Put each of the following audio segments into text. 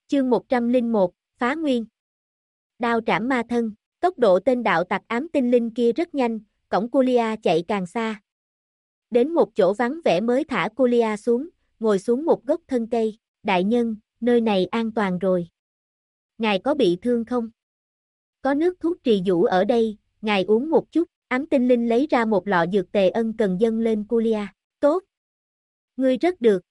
Chương 101, Phá Nguyên. Đao trảm ma thân, tốc độ tên đạo tặc ám tinh linh kia rất nhanh, cõng Julia chạy càng xa. Đến một chỗ vắng vẻ mới thả Julia xuống, ngồi xuống một gốc thân cây, đại nhân, nơi này an toàn rồi. Ngài có bị thương không? Có nước thuốc trì dũ ở đây, ngài uống một chút, ám tinh linh lấy ra một lọ dược tề ân cần dâng lên Julia. Tốt. Ngươi rất được.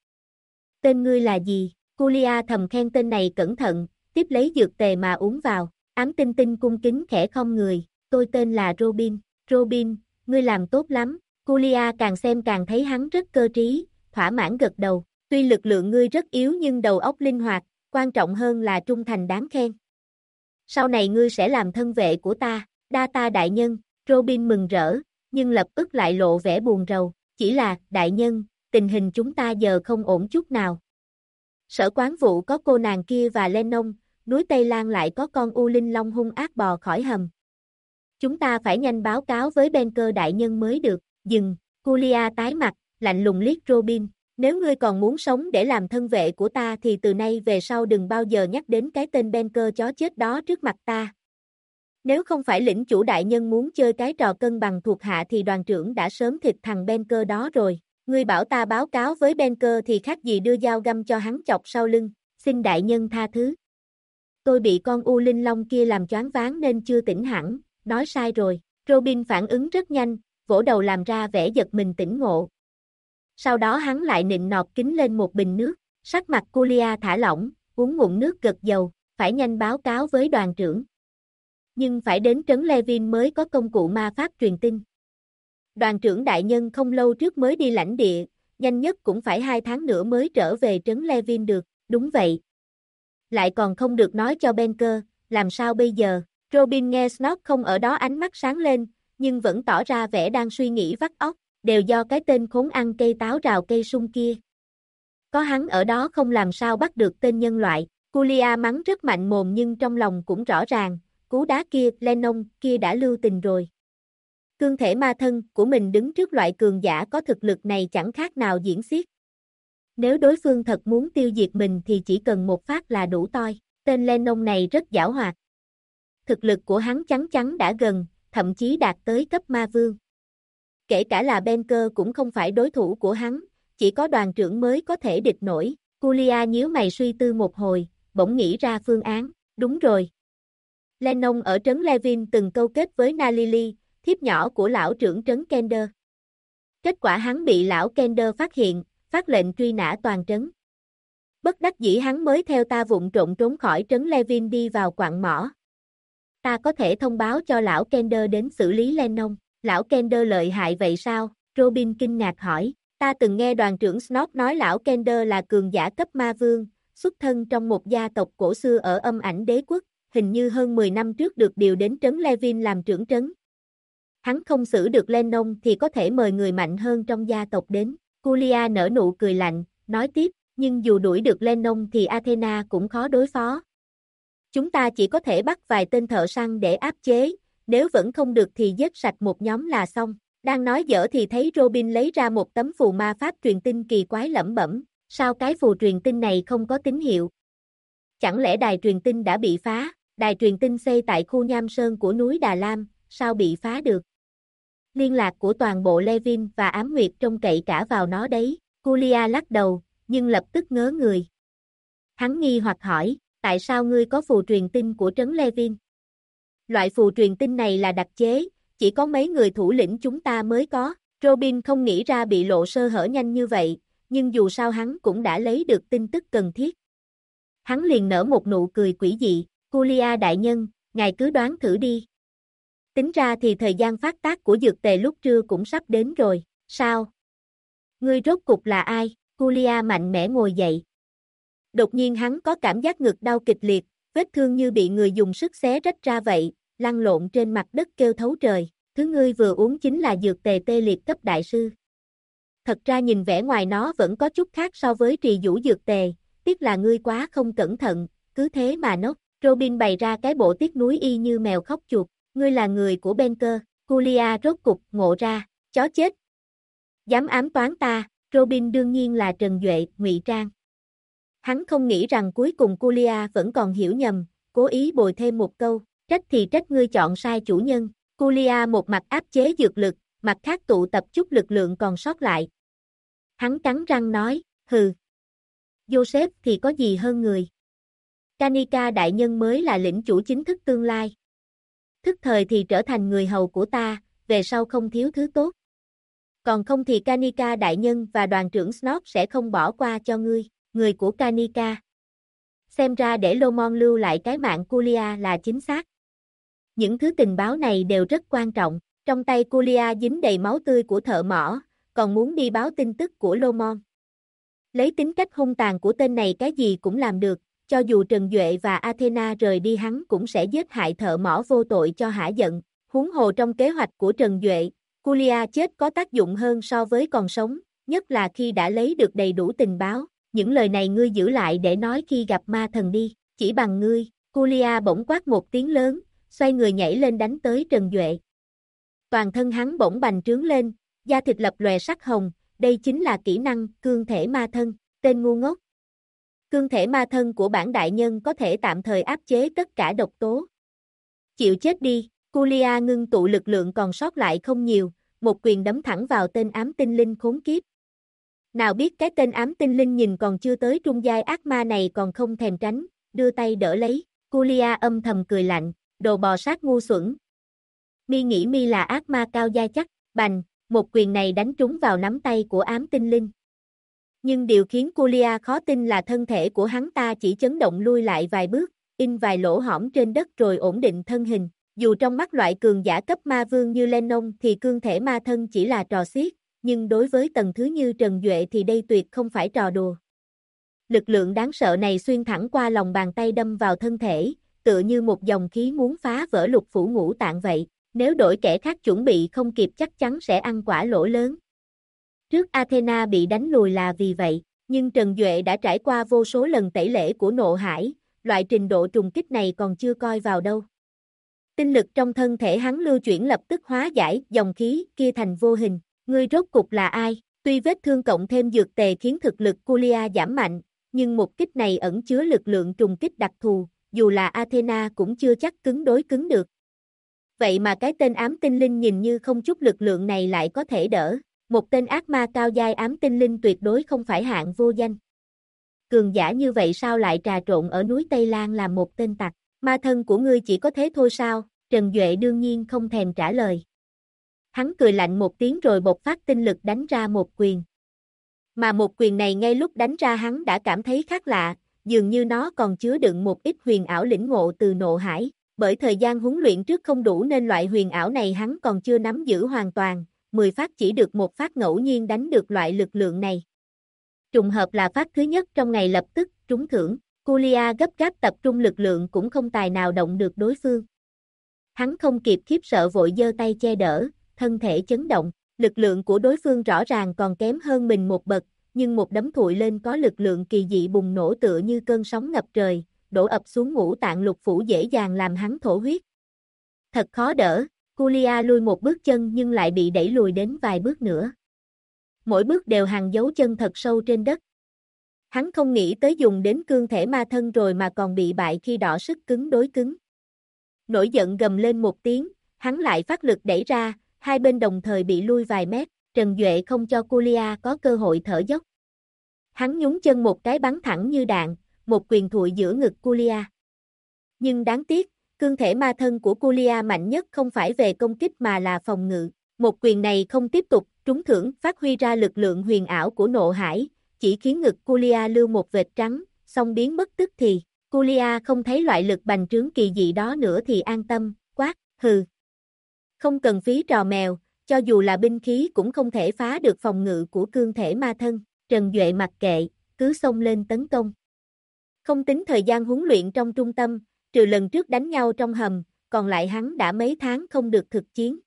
Tên ngươi là gì? Julia thầm khen tên này cẩn thận, tiếp lấy dược tề mà uống vào. Ám tinh tinh cung kính khẽ khom người, tôi tên là Robin. Robin, ngươi làm tốt lắm. Julia càng xem càng thấy hắn rất cơ trí, thỏa mãn gật đầu. Tuy lực lượng ngươi rất yếu nhưng đầu óc linh hoạt, quan trọng hơn là trung thành đáng khen. Sau này ngươi sẽ làm thân vệ của ta, đa ta đại nhân. Robin mừng rỡ, nhưng lập tức lại lộ vẻ buồn rầu. Chỉ là, đại nhân, tình hình chúng ta giờ không ổn chút nào. Sở quán vụ có cô nàng kia và Lennon, núi Tây Lan lại có con U Linh Long hung ác bò khỏi hầm. Chúng ta phải nhanh báo cáo với Banker đại nhân mới được. Dừng, Julia tái mặt, lạnh lùng liếc Robin. Nếu ngươi còn muốn sống để làm thân vệ của ta thì từ nay về sau đừng bao giờ nhắc đến cái tên Banker chó chết đó trước mặt ta. Nếu không phải lĩnh chủ đại nhân muốn chơi cái trò cân bằng thuộc hạ thì đoàn trưởng đã sớm thịt thằng Banker đó rồi. Ngươi bảo ta báo cáo với Banker thì khác gì đưa dao găm cho hắn chọc sau lưng. Xin đại nhân tha thứ. Tôi bị con U Linh Long kia làm choáng váng nên chưa tỉnh hẳn, nói sai rồi. Robin phản ứng rất nhanh, vỗ đầu làm ra vẻ giật mình tỉnh ngộ. Sau đó hắn lại nịnh nọt kính lên một bình nước, sắc mặt Julia thả lỏng, uống ngụm nước gật dầu, phải nhanh báo cáo với đoàn trưởng. Nhưng phải đến trấn Levin mới có công cụ ma pháp truyền tin. Đoàn trưởng đại nhân không lâu trước mới đi lãnh địa, nhanh nhất cũng phải 2 tháng nữa mới trở về trấn Levin được, đúng vậy. Lại còn không được nói cho Banker, làm sao bây giờ? Robin nghe Snot không ở đó ánh mắt sáng lên, nhưng vẫn tỏ ra vẻ đang suy nghĩ vắt óc, đều do cái tên khốn ăn cây táo rào cây sung kia. Có hắn ở đó không làm sao bắt được tên nhân loại. Julia mắng rất mạnh mồm nhưng trong lòng cũng rõ ràng, cú đá kia, Lennon kia đã lưu tình rồi. Cương thể ma thân của mình đứng trước loại cường giả có thực lực này chẳng khác nào diễn xiếc. Nếu đối phương thật muốn tiêu diệt mình thì chỉ cần một phát là đủ toi. Tên Lennon này rất giảo hoạt. Thực lực của hắn chắn chắn đã gần, thậm chí đạt tới cấp ma vương. Kể cả là Banker cũng không phải đối thủ của hắn, chỉ có đoàn trưởng mới có thể địch nổi. Julia nhíu mày suy tư một hồi, bỗng nghĩ ra phương án. Đúng rồi. Lennon ở trấn Levin từng câu kết với Nalili, thiếp nhỏ của lão trưởng trấn Kender. Kết quả hắn bị lão Kender phát hiện, phát lệnh truy nã toàn trấn. Bất đắc dĩ hắn mới theo ta vụng trộn trốn khỏi trấn Levin đi vào quặng mỏ. Ta có thể thông báo cho lão Kender đến xử lý Lennon. Lão Kender lợi hại vậy sao? Robin kinh ngạc hỏi. Ta từng nghe đoàn trưởng Snot nói lão Kender là cường giả cấp ma vương, xuất thân trong một gia tộc cổ xưa ở âm ảnh đế quốc, hình như hơn 10 năm trước được điều đến trấn Levin làm trưởng trấn. Hắn không xử được Lennon thì có thể mời người mạnh hơn trong gia tộc đến. Julia nở nụ cười lạnh, nói tiếp, nhưng dù đuổi được Lennon thì Athena cũng khó đối phó. Chúng ta chỉ có thể bắt vài tên thợ săn để áp chế, nếu vẫn không được thì giết sạch một nhóm là xong. Đang nói dở thì thấy Robin lấy ra một tấm phù ma pháp truyền tin kỳ quái lẩm bẩm, sao cái phù truyền tin này không có tín hiệu? Chẳng lẽ đài truyền tin đã bị phá? Đài truyền tin xây tại khu Nham Sơn của núi Đà Lam, sao bị phá được? Liên lạc của toàn bộ Levin và Ám Nguyệt trông cậy cả vào nó đấy. Julia lắc đầu, nhưng lập tức ngớ người. Hắn nghi hoặc hỏi, tại sao ngươi có phù truyền tin của trấn Levin? Loại phù truyền tin này là đặc chế, chỉ có mấy người thủ lĩnh chúng ta mới có. Robin không nghĩ ra bị lộ sơ hở nhanh như vậy, nhưng dù sao hắn cũng đã lấy được tin tức cần thiết. Hắn liền nở một nụ cười quỷ dị, Julia đại nhân, ngài cứ đoán thử đi. Tính ra thì thời gian phát tác của dược tề lúc trưa cũng sắp đến rồi, sao? Ngươi rốt cục là ai? Julia mạnh mẽ ngồi dậy. Đột nhiên hắn có cảm giác ngực đau kịch liệt, vết thương như bị người dùng sức xé rách ra vậy, lăn lộn trên mặt đất kêu thấu trời. Thứ ngươi vừa uống chính là dược tề tê liệt cấp đại sư. Thật ra nhìn vẻ ngoài nó vẫn có chút khác so với trì vũ dược tề, tiếc là ngươi quá không cẩn thận, cứ thế mà nốc. Robin bày ra cái bộ tiếc nuối y như mèo khóc chuột. Ngươi là người của Banker. Julia rốt cục ngộ ra, chó chết. Dám ám toán ta, Robin đương nhiên là Trần Duệ, ngụy trang. Hắn không nghĩ rằng cuối cùng Julia vẫn còn hiểu nhầm, cố ý bồi thêm một câu, trách thì trách ngươi chọn sai chủ nhân. Julia một mặt áp chế dược lực, mặt khác tụ tập chút lực lượng còn sót lại. Hắn cắn răng nói, hừ. Joseph thì có gì hơn người. Kanika đại nhân mới là lĩnh chủ chính thức tương lai. Thức thời thì trở thành người hầu của ta, về sau không thiếu thứ tốt. Còn không thì Kanika đại nhân và đoàn trưởng Snot sẽ không bỏ qua cho ngươi, người của Kanika. Xem ra để Lomon lưu lại cái mạng Julia là chính xác. Những thứ tình báo này đều rất quan trọng, trong tay Julia dính đầy máu tươi của thợ mỏ, còn muốn đi báo tin tức của Lomon. Lấy tính cách hung tàn của tên này cái gì cũng làm được, cho dù Trần Duệ và Athena rời đi hắn cũng sẽ giết hại thợ mỏ vô tội cho hả giận. Huống hồ trong kế hoạch của Trần Duệ, Julia chết có tác dụng hơn so với còn sống, nhất là khi đã lấy được đầy đủ tình báo. Những lời này ngươi giữ lại để nói khi gặp ma thần đi, chỉ bằng ngươi. Julia bỗng quát một tiếng lớn, xoay người nhảy lên đánh tới Trần Duệ. Toàn thân hắn bỗng bành trướng lên, da thịt lập lòe sắc hồng, đây chính là kỹ năng cương thể ma thân, tên ngu ngốc. Cương thể ma thân của bản đại nhân có thể tạm thời áp chế tất cả độc tố. Chịu chết đi, Julia ngưng tụ lực lượng còn sót lại không nhiều, một quyền đấm thẳng vào tên ám tinh linh khốn kiếp. Nào biết cái tên ám tinh linh nhìn còn chưa tới trung giai ác ma này còn không thèm tránh, đưa tay đỡ lấy, Julia âm thầm cười lạnh, đồ bò sát ngu xuẩn. Mi nghĩ mi là ác ma cao giai chắc, bành, một quyền này đánh trúng vào nắm tay của ám tinh linh. Nhưng điều khiến Julia khó tin là thân thể của hắn ta chỉ chấn động lui lại vài bước, in vài lỗ hõm trên đất rồi ổn định thân hình. Dù trong mắt loại cường giả cấp ma vương như Lennon thì cương thể ma thân chỉ là trò xiết, nhưng đối với tầng thứ như Trần Duệ thì đây tuyệt không phải trò đùa. Lực lượng đáng sợ này xuyên thẳng qua lòng bàn tay đâm vào thân thể, tựa như một dòng khí muốn phá vỡ lục phủ ngũ tạng vậy. Nếu đổi kẻ khác chuẩn bị không kịp chắc chắn sẽ ăn quả lỗ lớn. Trước Athena bị đánh lùi là vì vậy, nhưng Trần Duệ đã trải qua vô số lần tẩy lễ của nộ hải, loại trình độ trùng kích này còn chưa coi vào đâu. Tinh lực trong thân thể hắn lưu chuyển lập tức hóa giải dòng khí kia thành vô hình. Ngươi rốt cục là ai? Tuy vết thương cộng thêm dược tề khiến thực lực Julia giảm mạnh, nhưng một kích này ẩn chứa lực lượng trùng kích đặc thù, dù là Athena cũng chưa chắc cứng đối cứng được. Vậy mà cái tên ám tinh linh nhìn như không chút lực lượng này lại có thể đỡ. Một tên ác ma cao giai ám tinh linh tuyệt đối không phải hạng vô danh. Cường giả như vậy sao lại trà trộn ở núi Tây Lan làm một tên tặc? Ma thân của ngươi chỉ có thế thôi sao? Trần Duệ đương nhiên không thèm trả lời. Hắn cười lạnh một tiếng rồi bộc phát tinh lực đánh ra một quyền. Mà một quyền này ngay lúc đánh ra hắn đã cảm thấy khác lạ, dường như nó còn chứa đựng một ít huyền ảo lĩnh ngộ từ nộ hải. Bởi thời gian huấn luyện trước không đủ nên loại huyền ảo này hắn còn chưa nắm giữ hoàn toàn, 10 phát chỉ được một phát ngẫu nhiên đánh được loại lực lượng này. Trùng hợp là phát thứ nhất trong ngày lập tức trúng thưởng, Julia gấp gáp tập trung lực lượng cũng không tài nào động được đối phương. Hắn không kịp khiếp sợ vội giơ tay che đỡ, thân thể chấn động, lực lượng của đối phương rõ ràng còn kém hơn mình một bậc, nhưng một đấm thụi lên có lực lượng kỳ dị bùng nổ tựa như cơn sóng ngập trời, đổ ập xuống ngũ tạng lục phủ dễ dàng làm hắn thổ huyết. Thật khó đỡ, Julia lui một bước chân nhưng lại bị đẩy lùi đến vài bước nữa. Mỗi bước đều hằn dấu chân thật sâu trên đất. Hắn không nghĩ tới dùng đến cương thể ma thân rồi mà còn bị bại khi đọ sức cứng đối cứng. Nổi giận gầm lên một tiếng, hắn lại phát lực đẩy ra, hai bên đồng thời bị lui vài mét, Trần Duệ không cho Julia có cơ hội thở dốc. Hắn nhún chân một cái bắn thẳng như đạn, một quyền thụi giữa ngực Julia. Nhưng đáng tiếc, cương thể ma thân của Julia mạnh nhất không phải về công kích mà là phòng ngự. Một quyền này không tiếp tục trúng thưởng phát huy ra lực lượng huyền ảo của nộ hải, chỉ khiến ngực Julia lưu một vệt trắng, xong biến mất tức thì. Julia không thấy loại lực bành trướng kỳ dị đó nữa thì an tâm, quát, hừ. Không cần phí trò mèo, cho dù là binh khí cũng không thể phá được phòng ngự của cương thể ma thân. Trần Duệ mặc kệ, cứ xông lên tấn công. Không tính thời gian huấn luyện trong trung tâm, trừ lần trước đánh nhau trong hầm, còn lại hắn đã mấy tháng không được thực chiến.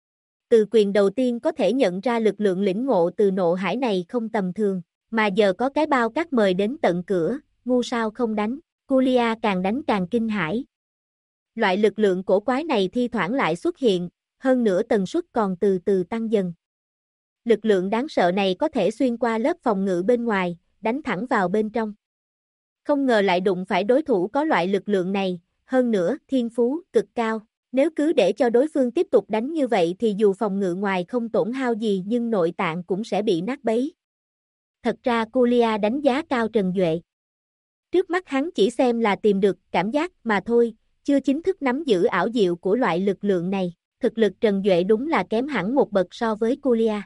Từ quyền đầu tiên có thể nhận ra lực lượng lĩnh ngộ từ nộ hải này không tầm thường, mà giờ có cái bao cát mời đến tận cửa, ngu sao không đánh, Julia càng đánh càng kinh hãi. Loại lực lượng cổ quái này thi thoảng lại xuất hiện, hơn nữa tần suất còn từ từ tăng dần. Lực lượng đáng sợ này có thể xuyên qua lớp phòng ngự bên ngoài, đánh thẳng vào bên trong. Không ngờ lại đụng phải đối thủ có loại lực lượng này, hơn nữa, thiên phú, cực cao. Nếu cứ để cho đối phương tiếp tục đánh như vậy thì dù phòng ngự ngoài không tổn hao gì nhưng nội tạng cũng sẽ bị nát bấy. Thật ra Kulia đánh giá cao Trần Duệ. Trước mắt hắn chỉ xem là tìm được cảm giác mà thôi, chưa chính thức nắm giữ ảo diệu của loại lực lượng này. Thực lực Trần Duệ đúng là kém hẳn một bậc so với Kulia.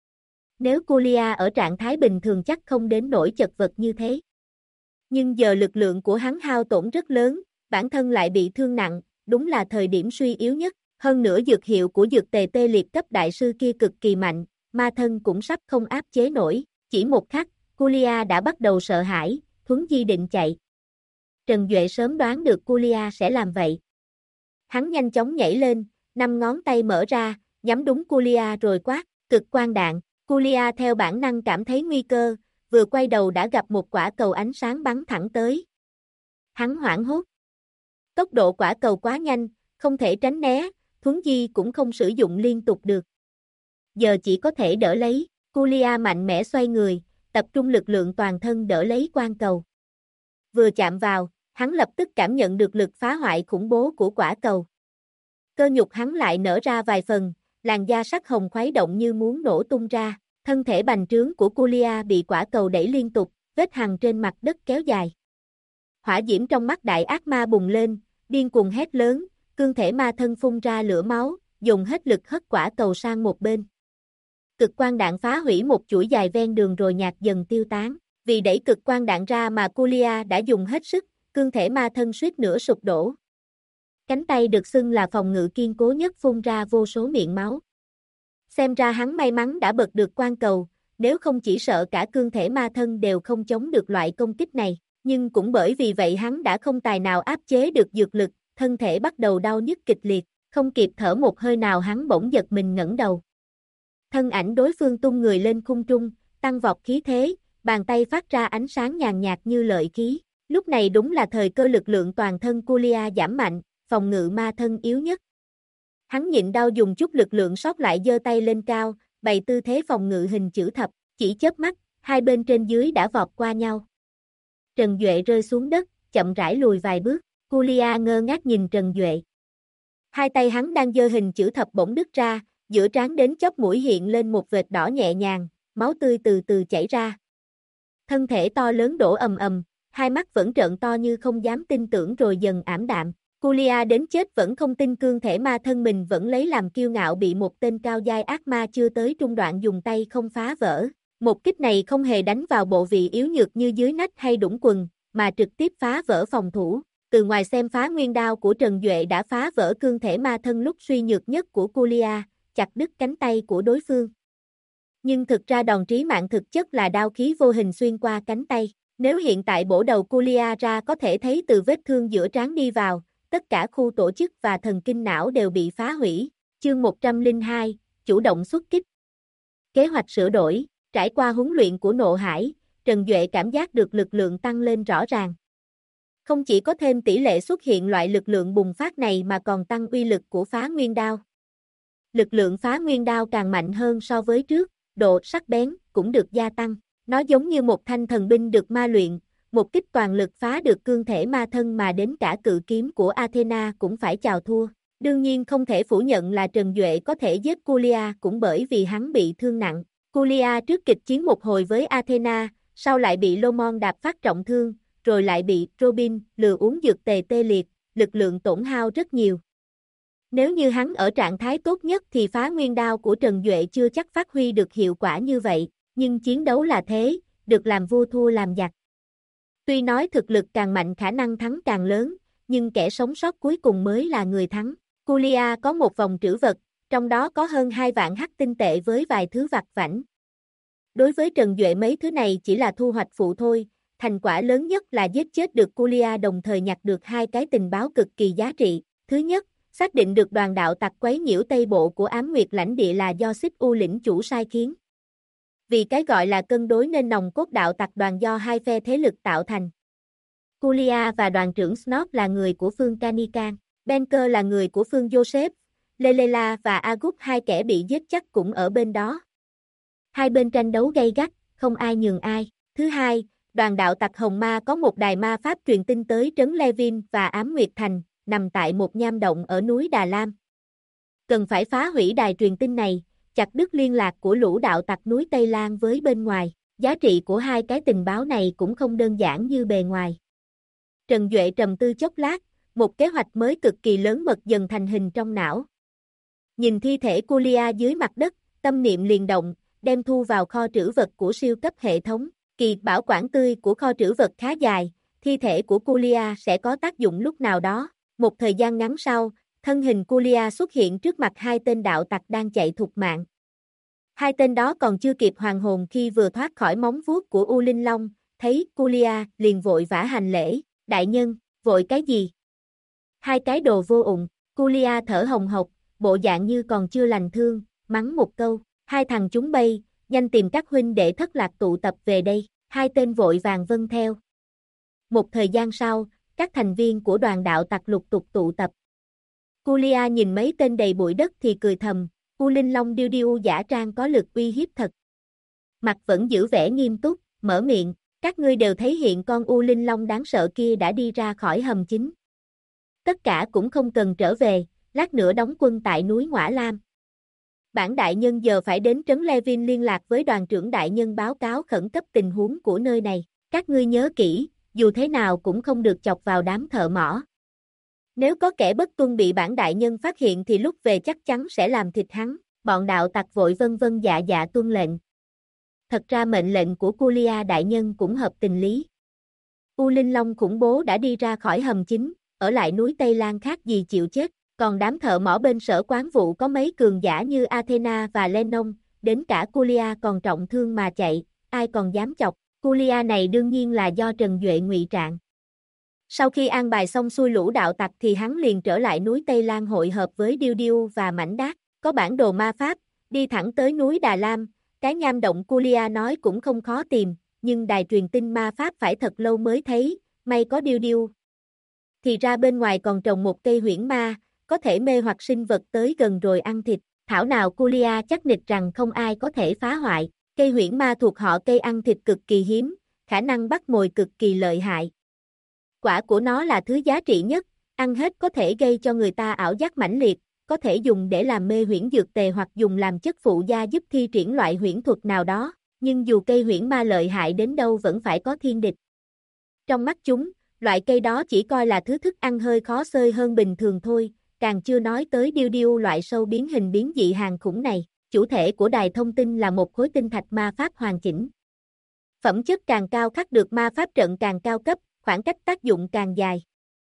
Nếu Kulia ở trạng thái bình thường chắc không đến nỗi chật vật như thế. Nhưng giờ lực lượng của hắn hao tổn rất lớn, bản thân lại bị thương nặng, đúng là thời điểm suy yếu nhất. Hơn nữa dược hiệu của dược tề tê liệt cấp đại sư kia cực kỳ mạnh, ma thân cũng sắp không áp chế nổi. Chỉ một khắc, Kulia đã bắt đầu sợ hãi, thuấn di định chạy. Trần Duệ sớm đoán được Kulia sẽ làm vậy. Hắn nhanh chóng nhảy lên, 5 ngón tay mở ra, nhắm đúng Kulia rồi quát, cực quang đạn. Kulia theo bản năng cảm thấy nguy cơ, vừa quay đầu đã gặp một quả cầu ánh sáng bắn thẳng tới. Hắn hoảng hốt. Tốc độ quả cầu quá nhanh, không thể tránh né, thuấn di cũng không sử dụng liên tục được. Giờ chỉ có thể đỡ lấy, Kulia mạnh mẽ xoay người, tập trung lực lượng toàn thân đỡ lấy quang cầu. Vừa chạm vào, hắn lập tức cảm nhận được lực phá hoại khủng bố của quả cầu. Cơ nhục hắn lại nở ra vài phần, làn da sắc hồng khuấy động như muốn nổ tung ra, thân thể bành trướng của Kulia bị quả cầu đẩy liên tục, vết hằn trên mặt đất kéo dài. Hỏa diễm trong mắt đại ác ma bùng lên, điên cuồng hét lớn, cương thể ma thân phun ra lửa máu, dùng hết lực hất quả cầu sang một bên. Cực quang đạn phá hủy một chuỗi dài ven đường rồi nhạt dần tiêu tán. Vì đẩy cực quang đạn ra mà Kulia đã dùng hết sức, cương thể ma thân suýt nữa sụp đổ. Cánh tay được xưng là phòng ngự kiên cố nhất phun ra vô số miệng máu. Xem ra hắn may mắn đã bật được quang cầu, nếu không chỉ sợ cả cương thể ma thân đều không chống được loại công kích này. Nhưng cũng bởi vì vậy hắn đã không tài nào áp chế được dược lực, thân thể bắt đầu đau nhức kịch liệt, không kịp thở một hơi nào hắn bỗng giật mình ngẩng đầu. Thân ảnh đối phương tung người lên khung trung, tăng vọt khí thế, bàn tay phát ra ánh sáng nhàn nhạt như lợi khí. Lúc này đúng là thời cơ lực lượng toàn thân Kulia giảm mạnh, phòng ngự ma thân yếu nhất. Hắn nhịn đau dùng chút lực lượng sót lại giơ tay lên cao, bày tư thế phòng ngự hình chữ thập, chỉ chớp mắt, hai bên trên dưới đã vọt qua nhau. Trần Duệ rơi xuống đất, chậm rãi lùi vài bước, Kulia ngơ ngác nhìn Trần Duệ. Hai tay hắn đang giơ hình chữ thập bỗng đứt ra, giữa trán đến chóp mũi hiện lên một vệt đỏ nhẹ nhàng, máu tươi từ từ chảy ra. Thân thể to lớn đổ ầm ầm, hai mắt vẫn trợn to như không dám tin tưởng rồi dần ảm đạm. Kulia đến chết vẫn không tin cương thể ma thân mình vẫn lấy làm kiêu ngạo bị một tên cao giai ác ma chưa tới trung đoạn dùng tay không phá vỡ. Một kích này không hề đánh vào bộ vị yếu nhược như dưới nách hay đũng quần, mà trực tiếp phá vỡ phòng thủ. Từ ngoài xem phá nguyên đao của Trần Duệ đã phá vỡ cương thể ma thân lúc suy nhược nhất của Kulia, chặt đứt cánh tay của đối phương. Nhưng thực ra đòn trí mạng thực chất là đao khí vô hình xuyên qua cánh tay. Nếu hiện tại bổ đầu Kulia ra có thể thấy từ vết thương giữa trán đi vào, tất cả khu tổ chức và thần kinh não đều bị phá hủy. Chương 102, chủ động xuất kích. Kế hoạch sửa đổi, trải qua huấn luyện của Nộ Hải, Trần Duệ cảm giác được lực lượng tăng lên rõ ràng. Không chỉ có thêm tỷ lệ xuất hiện loại lực lượng bùng phát này mà còn tăng uy lực của phá nguyên đao. Lực lượng phá nguyên đao càng mạnh hơn so với trước, độ sắc bén cũng được gia tăng. Nó giống như một thanh thần binh được ma luyện, một kích toàn lực phá được cương thể ma thân mà đến cả cự kiếm của Athena cũng phải chào thua. Đương nhiên không thể phủ nhận là Trần Duệ có thể giết Kulia cũng bởi vì hắn bị thương nặng. Kulia trước kịch chiến một hồi với Athena, sau lại bị Lomon đạp phát trọng thương, rồi lại bị Robin lừa uống dược tề tê liệt, lực lượng tổn hao rất nhiều. Nếu như hắn ở trạng thái tốt nhất thì phá nguyên đao của Trần Duệ chưa chắc phát huy được hiệu quả như vậy, nhưng chiến đấu là thế, được làm vua thua làm giặc. Tuy nói thực lực càng mạnh khả năng thắng càng lớn, nhưng kẻ sống sót cuối cùng mới là người thắng. Kulia có một vòng trữ vật, trong đó có hơn 2 vạn hắc tinh tệ với vài thứ vặt vãnh. Đối với Trần Duệ mấy thứ này chỉ là thu hoạch phụ thôi, thành quả lớn nhất là giết chết được Kulia đồng thời nhặt được 2 cái tình báo cực kỳ giá trị. Thứ nhất, xác định được đoàn đạo tặc quấy nhiễu Tây Bộ của Ám Nguyệt lãnh địa là do Xích U lĩnh chủ sai khiến. Vì cái gọi là cân đối nên nòng cốt đạo tặc đoàn do hai phe thế lực tạo thành. Kulia và đoàn trưởng Snob là người của phương Canican, Benker là người của phương Joseph, Lelela và Agut hai kẻ bị giết chắc cũng ở bên đó. Hai bên tranh đấu gay gắt, không ai nhường ai. Thứ hai, đoàn đạo tặc Hồng Ma có một đài ma pháp truyền tin tới trấn Levin và Ám Nguyệt Thành, nằm tại một nham động ở núi Đà Lam. Cần phải phá hủy đài truyền tin này, chặt đứt liên lạc của lũ đạo tặc núi Tây Lan với bên ngoài. Giá trị của hai cái tình báo này cũng không đơn giản như bề ngoài. Trần Duệ trầm tư chốc lát, một kế hoạch mới cực kỳ lớn mật dần thành hình trong não. Nhìn thi thể Kulia dưới mặt đất, tâm niệm liền động, đem thu vào kho trữ vật của siêu cấp hệ thống. Kỳ bảo quản tươi của kho trữ vật khá dài, thi thể của Kulia sẽ có tác dụng lúc nào đó. Một thời gian ngắn sau, thân hình Kulia xuất hiện trước mặt hai tên đạo tặc đang chạy thục mạng. Hai tên đó còn chưa kịp hoàn hồn khi vừa thoát khỏi móng vuốt của U Linh Long, thấy Kulia liền vội vã hành lễ, đại nhân, vội cái gì? Hai cái đồ vô ụng, Kulia thở hồng hộc, bộ dạng như còn chưa lành thương, mắng một câu, hai thằng chúng bay, nhanh tìm các huynh đệ thất lạc tụ tập về đây, hai tên vội vàng vâng theo. Một thời gian sau, các thành viên của đoàn đạo tặc lục tục tụ tập. Kulia nhìn mấy tên đầy bụi đất thì cười thầm, U Linh Long điêu điêu giả trang có lực uy hiếp thật. Mặt vẫn giữ vẻ nghiêm túc, mở miệng, các ngươi đều thấy hiện con U Linh Long đáng sợ kia đã đi ra khỏi hầm chính. Tất cả cũng không cần trở về, lát nữa đóng quân tại núi Ngõa Lam. Bản đại nhân giờ phải đến trấn Levin liên lạc với đoàn trưởng đại nhân báo cáo khẩn cấp tình huống của nơi này. Các ngươi nhớ kỹ, dù thế nào cũng không được chọc vào đám thợ mỏ. Nếu có kẻ bất tuân bị bản đại nhân phát hiện thì lúc về chắc chắn sẽ làm thịt hắn. Bọn đạo tặc vội vân vân dạ dạ tuân lệnh. Thật ra mệnh lệnh của Kulia đại nhân cũng hợp tình lý. U Linh Long khủng bố đã đi ra khỏi hầm chính, ở lại núi Tây Lan khác gì chịu chết. Còn đám thợ mỏ bên sở quán vụ có mấy cường giả như Athena và Lennon, đến cả Kulia còn trọng thương mà chạy, ai còn dám chọc. Kulia này đương nhiên là do Trần Duệ ngụy trạng. Sau khi an bài xong xuôi lũ đạo tặc thì hắn liền trở lại núi Tây Lan hội hợp với Điêu Điêu và Mảnh Đát, có bản đồ ma pháp, đi thẳng tới núi Đà Lam. Cái nham động Kulia nói cũng không khó tìm, nhưng đài truyền tin ma pháp phải thật lâu mới thấy, may có Điêu Điêu. Thì ra bên ngoài còn trồng một cây huyễn ma, có thể mê hoặc sinh vật tới gần rồi ăn thịt. Thảo nào Kulia chắc nịch rằng không ai có thể phá hoại. Cây huyễn ma thuộc họ cây ăn thịt cực kỳ hiếm, khả năng bắt mồi cực kỳ lợi hại. Quả của nó là thứ giá trị nhất, ăn hết có thể gây cho người ta ảo giác mãnh liệt, có thể dùng để làm mê huyễn dược tề hoặc dùng làm chất phụ gia giúp thi triển loại huyễn thuật nào đó, nhưng dù cây huyễn ma lợi hại đến đâu vẫn phải có thiên địch. Trong mắt chúng, loại cây đó chỉ coi là thứ thức ăn hơi khó xơi hơn bình thường thôi, càng chưa nói tới Điêu Điêu loại sâu biến hình biến dị hàng khủng này. Chủ thể của đài thông tin là một khối tinh thạch ma pháp hoàn chỉnh. Phẩm chất càng cao khắc được ma pháp trận càng cao cấp, khoảng cách tác dụng càng dài.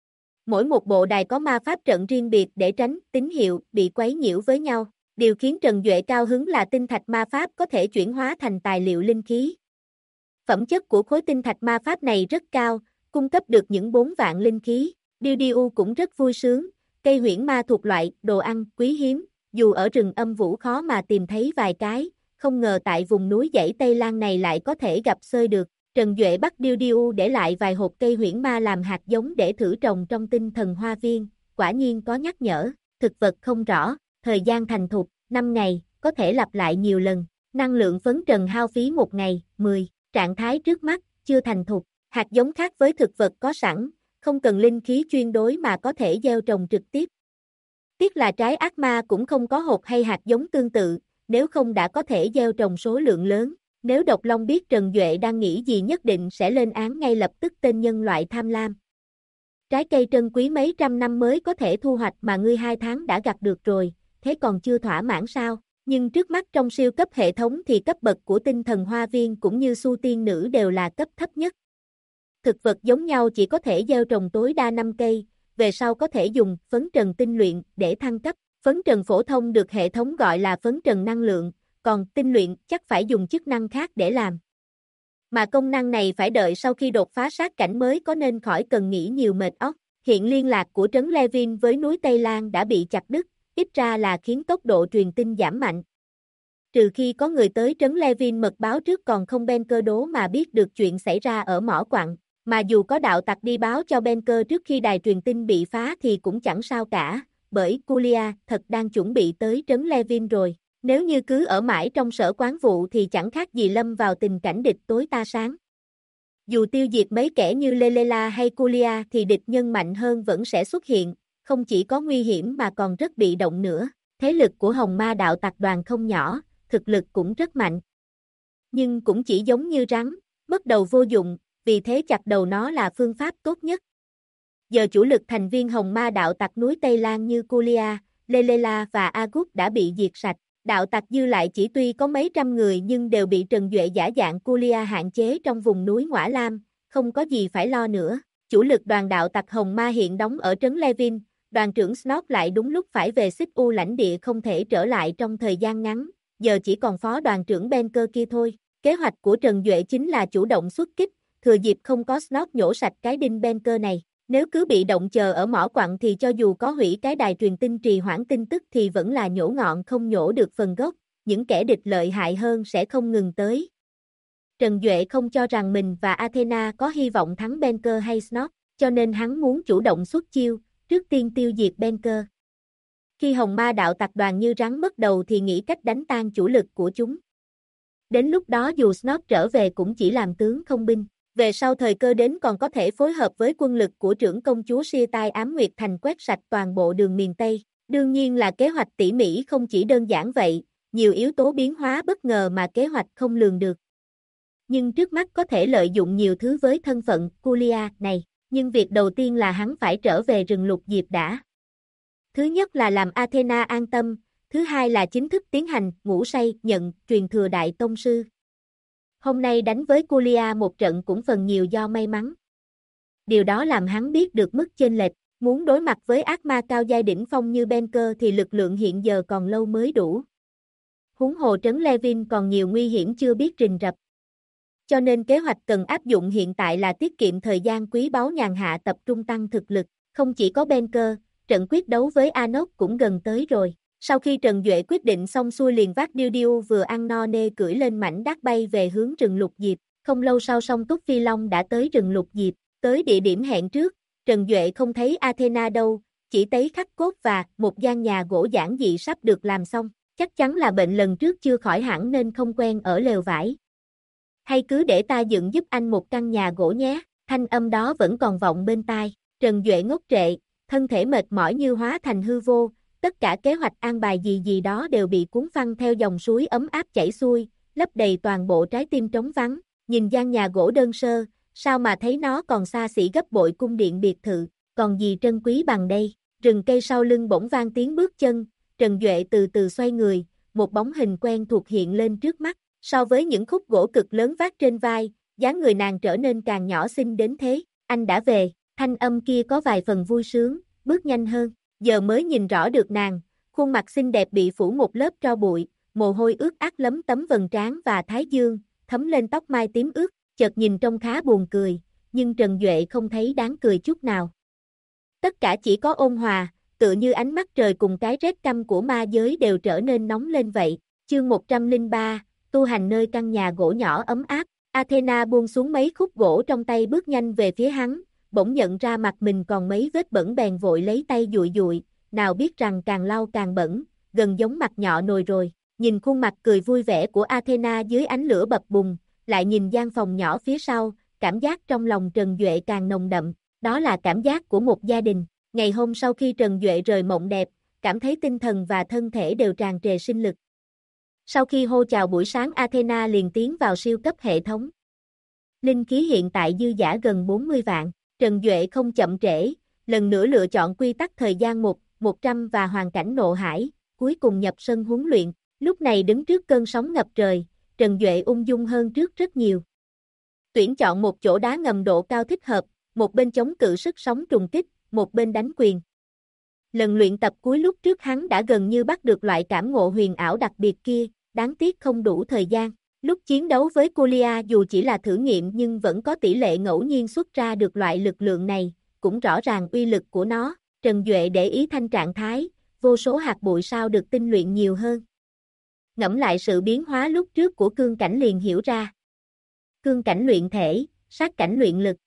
Mỗi một bộ đài có ma pháp trận riêng biệt để tránh tín hiệu bị quấy nhiễu với nhau. Điều khiến Trần Duệ cao hứng là tinh thạch ma pháp có thể chuyển hóa thành tài liệu linh khí. Phẩm chất của khối tinh thạch ma pháp này rất cao, cung cấp được những 4 vạn linh khí. Điêu Điêu cũng rất vui sướng, cây huyễn ma thuộc loại đồ ăn quý hiếm, dù ở rừng âm vũ khó mà tìm thấy vài cái, không ngờ tại vùng núi dãy Tây Lan này lại có thể gặp xơi được. Trần Duệ bắt Điêu Điêu để lại vài hộp cây huyễn ma làm hạt giống để thử trồng trong tinh thần hoa viên, quả nhiên có nhắc nhở, thực vật không rõ, thời gian thành thục, 5 ngày, có thể lặp lại nhiều lần, năng lượng phấn trần hao phí 1 ngày, 10, trạng thái trước mắt, chưa thành thục, hạt giống khác với thực vật có sẵn, không cần linh khí chuyên đối mà có thể gieo trồng trực tiếp. Tiếc là trái ác ma cũng không có hột hay hạt giống tương tự, nếu không đã có thể gieo trồng số lượng lớn. Nếu Độc Long biết Trần Duệ đang nghĩ gì nhất định sẽ lên án ngay lập tức tên nhân loại tham lam. Trái cây trân quý mấy trăm năm mới có thể thu hoạch mà ngươi 2 tháng đã gặt được rồi, thế còn chưa thỏa mãn sao? Nhưng trước mắt trong siêu cấp hệ thống thì cấp bậc của tinh thần hoa viên cũng như su tiên nữ đều là cấp thấp nhất. Thực vật giống nhau chỉ có thể gieo trồng tối đa 5 cây, về sau có thể dùng phấn trần tinh luyện để thăng cấp. Phấn trần phổ thông được hệ thống gọi là phấn trần năng lượng, còn tinh luyện chắc phải dùng chức năng khác để làm. Mà công năng này phải đợi sau khi đột phá sát cảnh mới có nên khỏi cần nghĩ nhiều mệt óc. Hiện liên lạc của trấn Levin với núi Tây Lan đã bị chặt đứt, ít ra là khiến tốc độ truyền tin giảm mạnh. Trừ khi có người tới trấn Levin mật báo trước còn không Benker đố mà biết được chuyện xảy ra ở mỏ quặng, mà dù có đạo tặc đi báo cho Benker trước khi đài truyền tin bị phá thì cũng chẳng sao cả, bởi Kulia thật đang chuẩn bị tới trấn Levin rồi. Nếu như cứ ở mãi trong sở quán vụ thì chẳng khác gì lâm vào tình cảnh địch tối ta sáng. Dù tiêu diệt mấy kẻ như Lelela hay Kulia thì địch nhân mạnh hơn vẫn sẽ xuất hiện, không chỉ có nguy hiểm mà còn rất bị động nữa. Thế lực của Hồng Ma Đạo Tặc đoàn không nhỏ, thực lực cũng rất mạnh. Nhưng cũng chỉ giống như rắn, mất đầu vô dụng, vì thế chặt đầu nó là phương pháp tốt nhất. Giờ chủ lực thành viên Hồng Ma Đạo Tặc núi Tây Lan như Kulia, Lelela và Agut đã bị diệt sạch. Đạo tặc dư lại chỉ tuy có mấy trăm người nhưng đều bị Trần Duệ giả dạng Kulia hạn chế trong vùng núi Ngõa Lam, không có gì phải lo nữa. Chủ lực đoàn đạo tặc Hồng Ma hiện đóng ở trấn Levin, đoàn trưởng Snot lại đúng lúc phải về xích U lãnh địa không thể trở lại trong thời gian ngắn, giờ chỉ còn phó đoàn trưởng Benker kia thôi. Kế hoạch của Trần Duệ chính là chủ động xuất kích, thừa dịp không có Snot nhổ sạch cái đinh Benker này. Nếu cứ bị động chờ ở mỏ quặng thì cho dù có hủy cái đài truyền tin trì hoãn tin tức thì vẫn là nhổ ngọn không nhổ được phần gốc, những kẻ địch lợi hại hơn sẽ không ngừng tới. Trần Duệ không cho rằng mình và Athena có hy vọng thắng Benker hay Snot, cho nên hắn muốn chủ động xuất chiêu, trước tiên tiêu diệt Benker. Khi Hồng Ma Đạo Tặc đoàn như rắn mất đầu thì nghĩ cách đánh tan chủ lực của chúng. Đến lúc đó dù Snot trở về cũng chỉ làm tướng không binh. Về sau thời cơ đến còn có thể phối hợp với quân lực của trưởng công chúa Sia Tai Ám Nguyệt Thành quét sạch toàn bộ đường miền Tây. Đương nhiên là kế hoạch tỉ mỉ không chỉ đơn giản vậy, nhiều yếu tố biến hóa bất ngờ mà kế hoạch không lường được. Nhưng trước mắt có thể lợi dụng nhiều thứ với thân phận Kulia này, nhưng việc đầu tiên là hắn phải trở về rừng lục diệp đã. Thứ nhất là làm Athena an tâm, thứ hai là chính thức tiến hành ngủ say nhận truyền thừa đại tông sư. Hôm nay đánh với Kulia một trận cũng phần nhiều do may mắn. Điều đó làm hắn biết được mức chênh lệch, muốn đối mặt với ác ma cao giai đỉnh phong như Benker thì lực lượng hiện giờ còn lâu mới đủ. Huống hồ trấn Levin còn nhiều nguy hiểm chưa biết rình rập. Cho nên kế hoạch cần áp dụng hiện tại là tiết kiệm thời gian quý báu nhàn hạ tập trung tăng thực lực, không chỉ có Benker, trận quyết đấu với Anok cũng gần tới rồi. Sau khi Trần Duệ quyết định xong xuôi liền vác Điêu Điêu vừa ăn no nê cưỡi lên mảnh đát bay về hướng rừng lục diệp, không lâu sau Song Túc Phi Long đã tới rừng lục diệp, tới địa điểm hẹn trước, Trần Duệ không thấy Athena đâu, chỉ thấy khắc cốt và một gian nhà gỗ giản dị sắp được làm xong, chắc chắn là bệnh lần trước chưa khỏi hẳn nên không quen ở lều vải. Hay cứ để ta dựng giúp anh một căn nhà gỗ nhé, thanh âm đó vẫn còn vọng bên tai, Trần Duệ ngốc trệ, thân thể mệt mỏi như hóa thành hư vô. Tất cả kế hoạch an bài gì gì đó đều bị cuốn phăng theo dòng suối ấm áp chảy xuôi, lấp đầy toàn bộ trái tim trống vắng. Nhìn gian nhà gỗ đơn sơ, sao mà thấy nó còn xa xỉ gấp bội cung điện biệt thự, còn gì trân quý bằng đây. Rừng cây sau lưng bỗng vang tiếng bước chân, Trần Duệ từ từ xoay người, một bóng hình quen thuộc hiện lên trước mắt. So với những khúc gỗ cực lớn vác trên vai, dáng người nàng trở nên càng nhỏ xinh đến thế. Anh đã về, thanh âm kia có vài phần vui sướng, bước nhanh hơn. Giờ mới nhìn rõ được nàng, khuôn mặt xinh đẹp bị phủ một lớp tro bụi, mồ hôi ướt át lấm tấm vầng trán và thái dương, thấm lên tóc mai tím ướt, chợt nhìn trông khá buồn cười, nhưng Trần Duệ không thấy đáng cười chút nào. Tất cả chỉ có ôn hòa, tựa như ánh mắt trời cùng cái rét căm của ma giới đều trở nên nóng lên vậy. Chương 103, tu hành nơi căn nhà gỗ nhỏ ấm áp, Athena buông xuống mấy khúc gỗ trong tay bước nhanh về phía hắn. Bỗng nhận ra mặt mình còn mấy vết bẩn bèn vội lấy tay dụi dụi, nào biết rằng càng lau càng bẩn, gần giống mặt nhọ nồi rồi. Nhìn khuôn mặt cười vui vẻ của Athena dưới ánh lửa bập bùng, lại nhìn gian phòng nhỏ phía sau, cảm giác trong lòng Trần Duệ càng nồng đậm, đó là cảm giác của một gia đình. Ngày hôm sau khi Trần Duệ rời mộng đẹp, cảm thấy tinh thần và thân thể đều tràn trề sinh lực. Sau khi hô chào buổi sáng Athena liền tiến vào siêu cấp hệ thống. Linh khí hiện tại dư dả gần 40 vạn. Trần Duệ không chậm trễ, lần nữa lựa chọn quy tắc thời gian 100 và hoàn cảnh nộ hải, cuối cùng nhập sân huấn luyện, lúc này đứng trước cơn sóng ngập trời, Trần Duệ ung dung hơn trước rất nhiều. Tuyển chọn một chỗ đá ngầm độ cao thích hợp, một bên chống cự sức sóng trùng kích, một bên đánh quyền. Lần luyện tập cuối lúc trước hắn đã gần như bắt được loại cảm ngộ huyền ảo đặc biệt kia, đáng tiếc không đủ thời gian. Lúc chiến đấu với Kulia dù chỉ là thử nghiệm nhưng vẫn có tỷ lệ ngẫu nhiên xuất ra được loại lực lượng này, cũng rõ ràng uy lực của nó. Trần Duệ để ý thanh trạng thái, vô số hạt bụi sao được tinh luyện nhiều hơn. Ngẫm lại sự biến hóa lúc trước của cương cảnh liền hiểu ra. Cương cảnh luyện thể, sát cảnh luyện lực.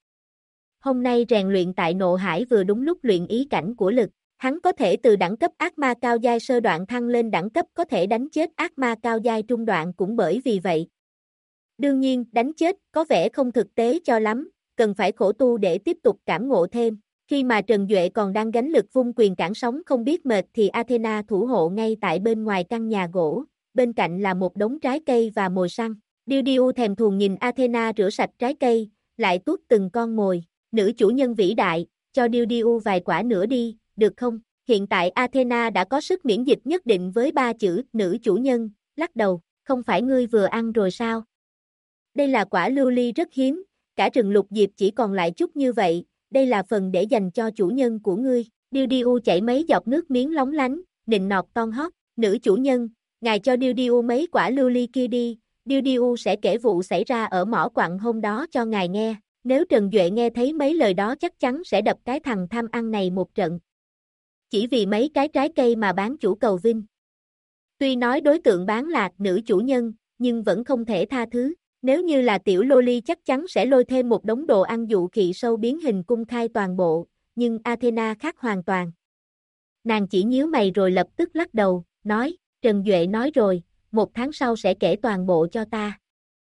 Hôm nay rèn luyện tại Nộ Hải vừa đúng lúc luyện ý cảnh của lực. Hắn có thể từ đẳng cấp ác ma cao giai sơ đoạn thăng lên đẳng cấp có thể đánh chết ác ma cao giai trung đoạn cũng bởi vì vậy. Đương nhiên, đánh chết có vẻ không thực tế cho lắm, cần phải khổ tu để tiếp tục cảm ngộ thêm. Khi mà Trần Duệ còn đang gánh lực vung quyền cản sóng không biết mệt thì Athena thủ hộ ngay tại bên ngoài căn nhà gỗ, bên cạnh là một đống trái cây và mồi săn. Điêu Điêu thèm thuồng nhìn Athena rửa sạch trái cây, lại tuốt từng con mồi. Nữ chủ nhân vĩ đại, cho Điêu Điêu vài quả nữa đi, được không? Hiện tại Athena đã có sức miễn dịch nhất định với 3 chữ nữ chủ nhân, lắc đầu, không phải ngươi vừa ăn rồi sao? Đây là quả lưu ly rất hiếm, cả rừng lục diệp chỉ còn lại chút như vậy, đây là phần để dành cho chủ nhân của ngươi. Điêu Điêu chảy mấy giọt nước miếng lóng lánh, nịnh nọt ton hót, nữ chủ nhân, ngài cho Điêu Điêu mấy quả lưu ly kia đi, Điêu Điêu sẽ kể vụ xảy ra ở mỏ quặng hôm đó cho ngài nghe. Nếu Trần Duệ nghe thấy mấy lời đó chắc chắn sẽ đập cái thằng tham ăn này một trận. Chỉ vì mấy cái trái cây mà bán chủ cầu vinh. Tuy nói đối tượng bán là nữ chủ nhân, nhưng vẫn không thể tha thứ. Nếu như là tiểu loli chắc chắn sẽ lôi thêm một đống đồ ăn dụ khị sâu biến hình cung khai toàn bộ, nhưng Athena khác hoàn toàn. Nàng chỉ nhíu mày rồi lập tức lắc đầu, nói, Trần Duệ nói rồi, 1 tháng sau sẽ kể toàn bộ cho ta.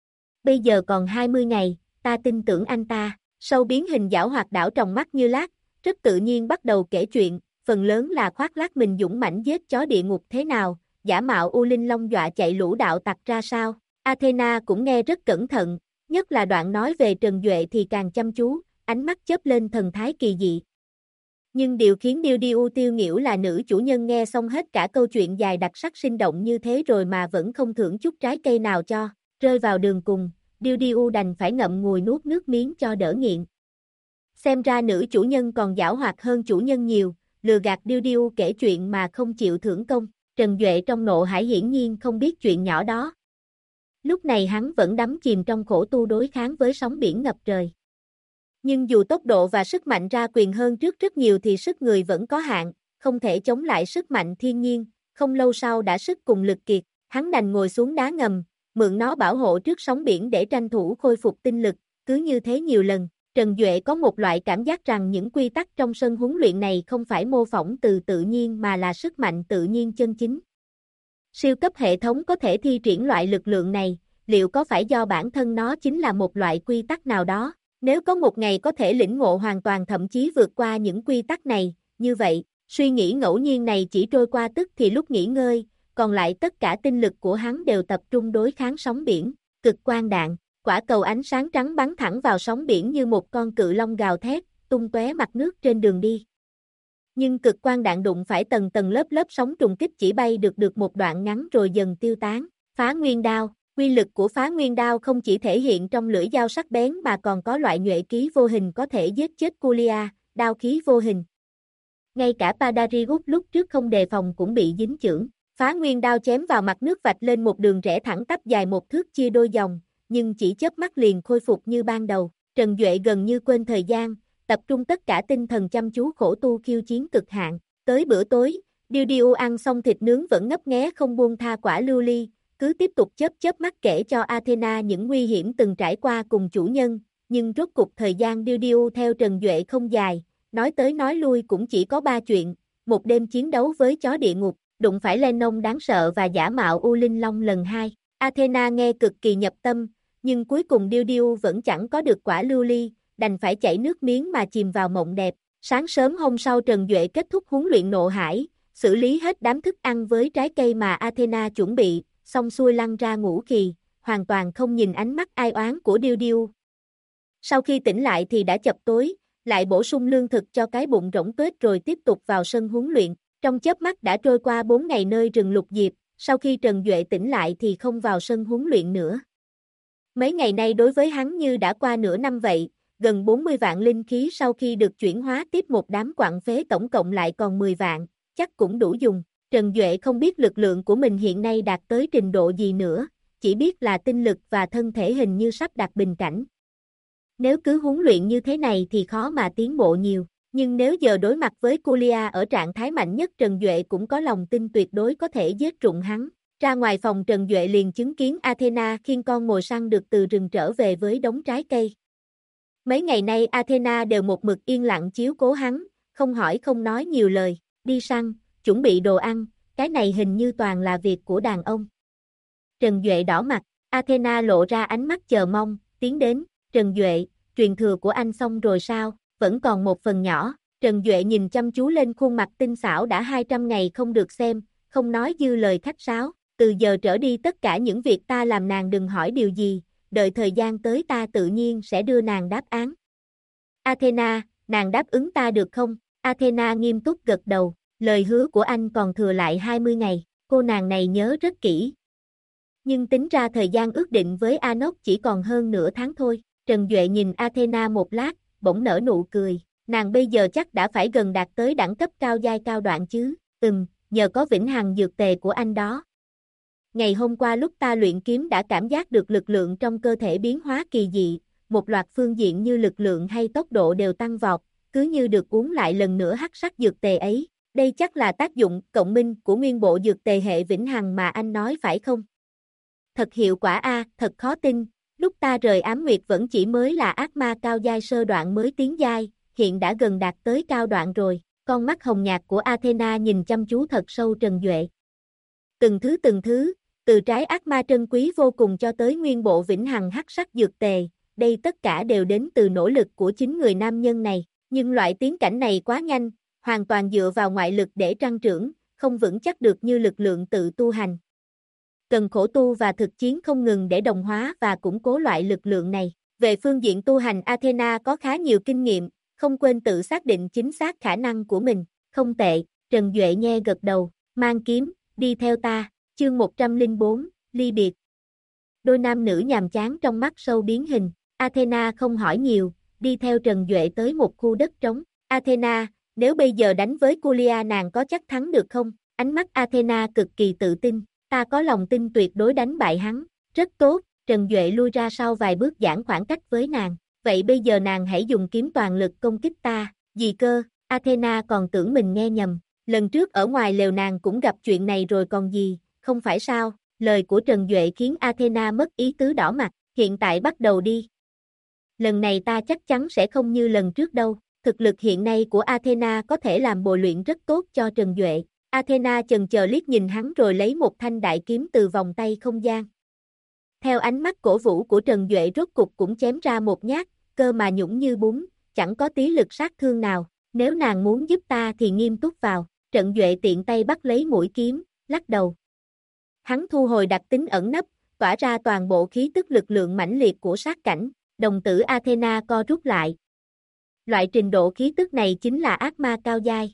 Bây giờ còn 20 ngày, ta tin tưởng anh ta. Sâu biến hình giảo hoạt đảo tròng mắt như lát, rất tự nhiên bắt đầu kể chuyện, phần lớn là khoác lác mình dũng mãnh giết chó địa ngục thế nào, giả mạo U Linh Long dọa chạy lũ đạo tặc ra sao. Athena cũng nghe rất cẩn thận, nhất là đoạn nói về Trần Duệ thì càng chăm chú, ánh mắt chớp lên thần thái kỳ dị. Nhưng điều khiến Điêu Điêu tiêu nghỉu là nữ chủ nhân nghe xong hết cả câu chuyện dài đặc sắc sinh động như thế rồi mà vẫn không thưởng chút trái cây nào cho, rơi vào đường cùng, Điêu Điêu đành phải ngậm ngùi nuốt nước miếng cho đỡ nghiện. Xem ra nữ chủ nhân còn giảo hoạt hơn chủ nhân nhiều, lừa gạt Điêu Điêu kể chuyện mà không chịu thưởng công. Trần Duệ trong nộ hải hiển nhiên không biết chuyện nhỏ đó. Lúc này hắn vẫn đắm chìm trong khổ tu đối kháng với sóng biển ngập trời. Nhưng dù tốc độ và sức mạnh ra quyền hơn trước rất nhiều thì sức người vẫn có hạn, không thể chống lại sức mạnh thiên nhiên, không lâu sau đã sức cùng lực kiệt, hắn đành ngồi xuống đá ngầm, mượn nó bảo hộ trước sóng biển để tranh thủ khôi phục tinh lực, cứ như thế nhiều lần. Trần Duệ có một loại cảm giác rằng những quy tắc trong sân huấn luyện này không phải mô phỏng từ tự nhiên mà là sức mạnh tự nhiên chân chính. Siêu cấp hệ thống có thể thi triển loại lực lượng này, liệu có phải do bản thân nó chính là một loại quy tắc nào đó? Nếu có một ngày có thể lĩnh ngộ hoàn toàn thậm chí vượt qua những quy tắc này, như vậy, suy nghĩ ngẫu nhiên này chỉ trôi qua tức thì lúc nghỉ ngơi, còn lại tất cả tinh lực của hắn đều tập trung đối kháng sóng biển. Cực quang đạn, quả cầu ánh sáng trắng bắn thẳng vào sóng biển như một con cự long gào thét, tung tóe mặt nước trên đường đi. Nhưng cực quang đạn đụng phải tầng tầng lớp lớp sóng trùng kích chỉ bay được một đoạn ngắn rồi dần tiêu tán. Phá nguyên đao, quy lực của phá nguyên đao không chỉ thể hiện trong lưỡi dao sắc bén mà còn có loại nhuệ khí vô hình có thể giết chết Kulia, đao khí vô hình. Ngay cả Padarigus lúc trước không đề phòng cũng bị dính chưởng. Phá nguyên đao chém vào mặt nước vạch lên một đường rẽ thẳng tắp dài 1 thước chia đôi dòng, nhưng chỉ chớp mắt liền khôi phục như ban đầu. Trần Duệ gần như quên thời gian, tập trung tất cả tinh thần chăm chú khổ tu khiêu chiến cực hạn. Tới bữa tối, Điêu Điêu ăn xong thịt nướng vẫn ngấp nghé không buông tha quả lưu ly, cứ tiếp tục chớp mắt kể cho Athena những nguy hiểm từng trải qua cùng chủ nhân, nhưng rốt cục thời gian Điêu Điêu theo Trần Duệ không dài, nói tới nói lui cũng chỉ có 3 chuyện, một đêm chiến đấu với chó địa ngục, đụng phải Lennon đáng sợ và giả mạo U Linh Long lần 2. Athena nghe cực kỳ nhập tâm, nhưng cuối cùng Điêu Điêu vẫn chẳng có được quả lưu ly, đành phải chảy nước miếng mà chìm vào mộng đẹp. Sáng sớm hôm sau Trần Duệ kết thúc huấn luyện nộ hải, xử lý hết đám thức ăn với trái cây mà Athena chuẩn bị, xong xuôi lăn ra ngủ khì, hoàn toàn không nhìn ánh mắt ai oán của Điêu Điêu. Sau khi tỉnh lại thì đã chập tối, lại bổ sung lương thực cho cái bụng rỗng tuếch rồi tiếp tục vào sân huấn luyện. Trong chớp mắt đã trôi qua 4 ngày nơi rừng lục diệp, sau khi Trần Duệ tỉnh lại thì không vào sân huấn luyện nữa. Mấy ngày nay đối với hắn như đã qua nửa năm vậy, gần 40 vạn linh khí sau khi được chuyển hóa tiếp một đám quặng phế tổng cộng lại còn 10 vạn, chắc cũng đủ dùng. Trần Duệ không biết lực lượng của mình hiện nay đạt tới trình độ gì nữa, chỉ biết là tinh lực và thân thể hình như sắp đạt bình cảnh. Nếu cứ huấn luyện như thế này thì khó mà tiến bộ nhiều, nhưng nếu giờ đối mặt với Kulia ở trạng thái mạnh nhất Trần Duệ cũng có lòng tin tuyệt đối có thể giết rụng hắn. Ra ngoài phòng Trần Duệ liền chứng kiến Athena khiêng con mồi săn được từ rừng trở về với đống trái cây. Mấy ngày nay Athena đều một mực yên lặng chiếu cố hắn, không hỏi không nói nhiều lời, đi săn, chuẩn bị đồ ăn, cái này hình như toàn là việc của đàn ông. Trần Duệ đỏ mặt, Athena lộ ra ánh mắt chờ mong, tiến đến, Trần Duệ, truyền thừa của anh xong rồi sao, vẫn còn một phần nhỏ. Trần Duệ nhìn chăm chú lên khuôn mặt tinh xảo đã 200 ngày không được xem, không nói dư lời khách sáo, từ giờ trở đi tất cả những việc ta làm nàng đừng hỏi điều gì, đợi thời gian tới ta tự nhiên sẽ đưa nàng đáp án. Athena, nàng đáp ứng ta được không? Athena nghiêm túc gật đầu, lời hứa của anh còn thừa lại 20 ngày, cô nàng này nhớ rất kỹ. Nhưng tính ra thời gian ước định với Anos chỉ còn hơn nửa tháng thôi. Trần Duệ nhìn Athena một lát, bỗng nở nụ cười, nàng bây giờ chắc đã phải gần đạt tới đẳng cấp cao giai cao đoạn chứ, nhờ có vĩnh hằng dược tề của anh đó. Ngày hôm qua lúc ta luyện kiếm đã cảm giác được lực lượng trong cơ thể biến hóa kỳ dị, một loạt phương diện như lực lượng hay tốc độ đều tăng vọt, cứ như được uống lại lần nữa hắc sắc dược tề ấy. Đây chắc là tác dụng cộng minh của nguyên bộ dược tề hệ vĩnh hằng mà anh nói phải không? Thật hiệu quả a, thật khó tin, lúc ta rời Ám Nguyệt vẫn chỉ mới là ác ma cao giai sơ đoạn mới tiến giai, hiện đã gần đạt tới cao đoạn rồi. Con mắt hồng nhạt của Athena nhìn chăm chú thật sâu Trần Duệ. Từng thứ, từ trái ác ma trân quý vô cùng cho tới nguyên bộ vĩnh hằng hắc sắc dược tề, đây tất cả đều đến từ nỗ lực của chính người nam nhân này, nhưng loại tiến cảnh này quá nhanh, hoàn toàn dựa vào ngoại lực để tăng trưởng, không vững chắc được như lực lượng tự tu hành. Cần khổ tu và thực chiến không ngừng để đồng hóa và củng cố loại lực lượng này. Về phương diện tu hành Athena có khá nhiều kinh nghiệm, không quên tự xác định chính xác khả năng của mình. Không tệ, Trần Duệ nhe gật đầu, mang kiếm, đi theo ta, chương 104, ly biệt. Đôi nam nữ nhàm chán trong mắt sâu biến hình, Athena không hỏi nhiều, đi theo Trần Duệ tới một khu đất trống. Athena, nếu bây giờ đánh với Kulia nàng có chắc thắng được không? Ánh mắt Athena cực kỳ tự tin, ta có lòng tin tuyệt đối đánh bại hắn. Rất tốt, Trần Duệ lui ra sau vài bước giãn khoảng cách với nàng. Vậy bây giờ nàng hãy dùng kiếm toàn lực công kích ta. Gì cơ? Athena còn tưởng mình nghe nhầm. Lần trước ở ngoài lều nàng cũng gặp chuyện này rồi còn gì, không phải sao? Lời của Trần Duệ khiến Athena mất ý tứ đỏ mặt. Hiện tại bắt đầu đi. Lần này ta chắc chắn sẽ không như lần trước đâu. Thực lực hiện nay của Athena có thể làm bồi luyện rất tốt cho Trần Duệ. Athena chần chờ liếc nhìn hắn rồi lấy một thanh đại kiếm từ vòng tay không gian. Theo ánh mắt cổ vũ của Trần Duệ rốt cục cũng chém ra một nhát, cơ mà nhũng như bún, chẳng có tí lực sát thương nào. Nếu nàng muốn giúp ta thì nghiêm túc vào. Trần Duệ tiện tay bắt lấy mũi kiếm, lắc đầu. Hắn thu hồi đặc tính ẩn nấp, tỏa ra toàn bộ khí tức lực lượng mãnh liệt của sát cảnh. Đồng tử Athena co rút lại. Loại trình độ khí tức này chính là ác ma cao giai.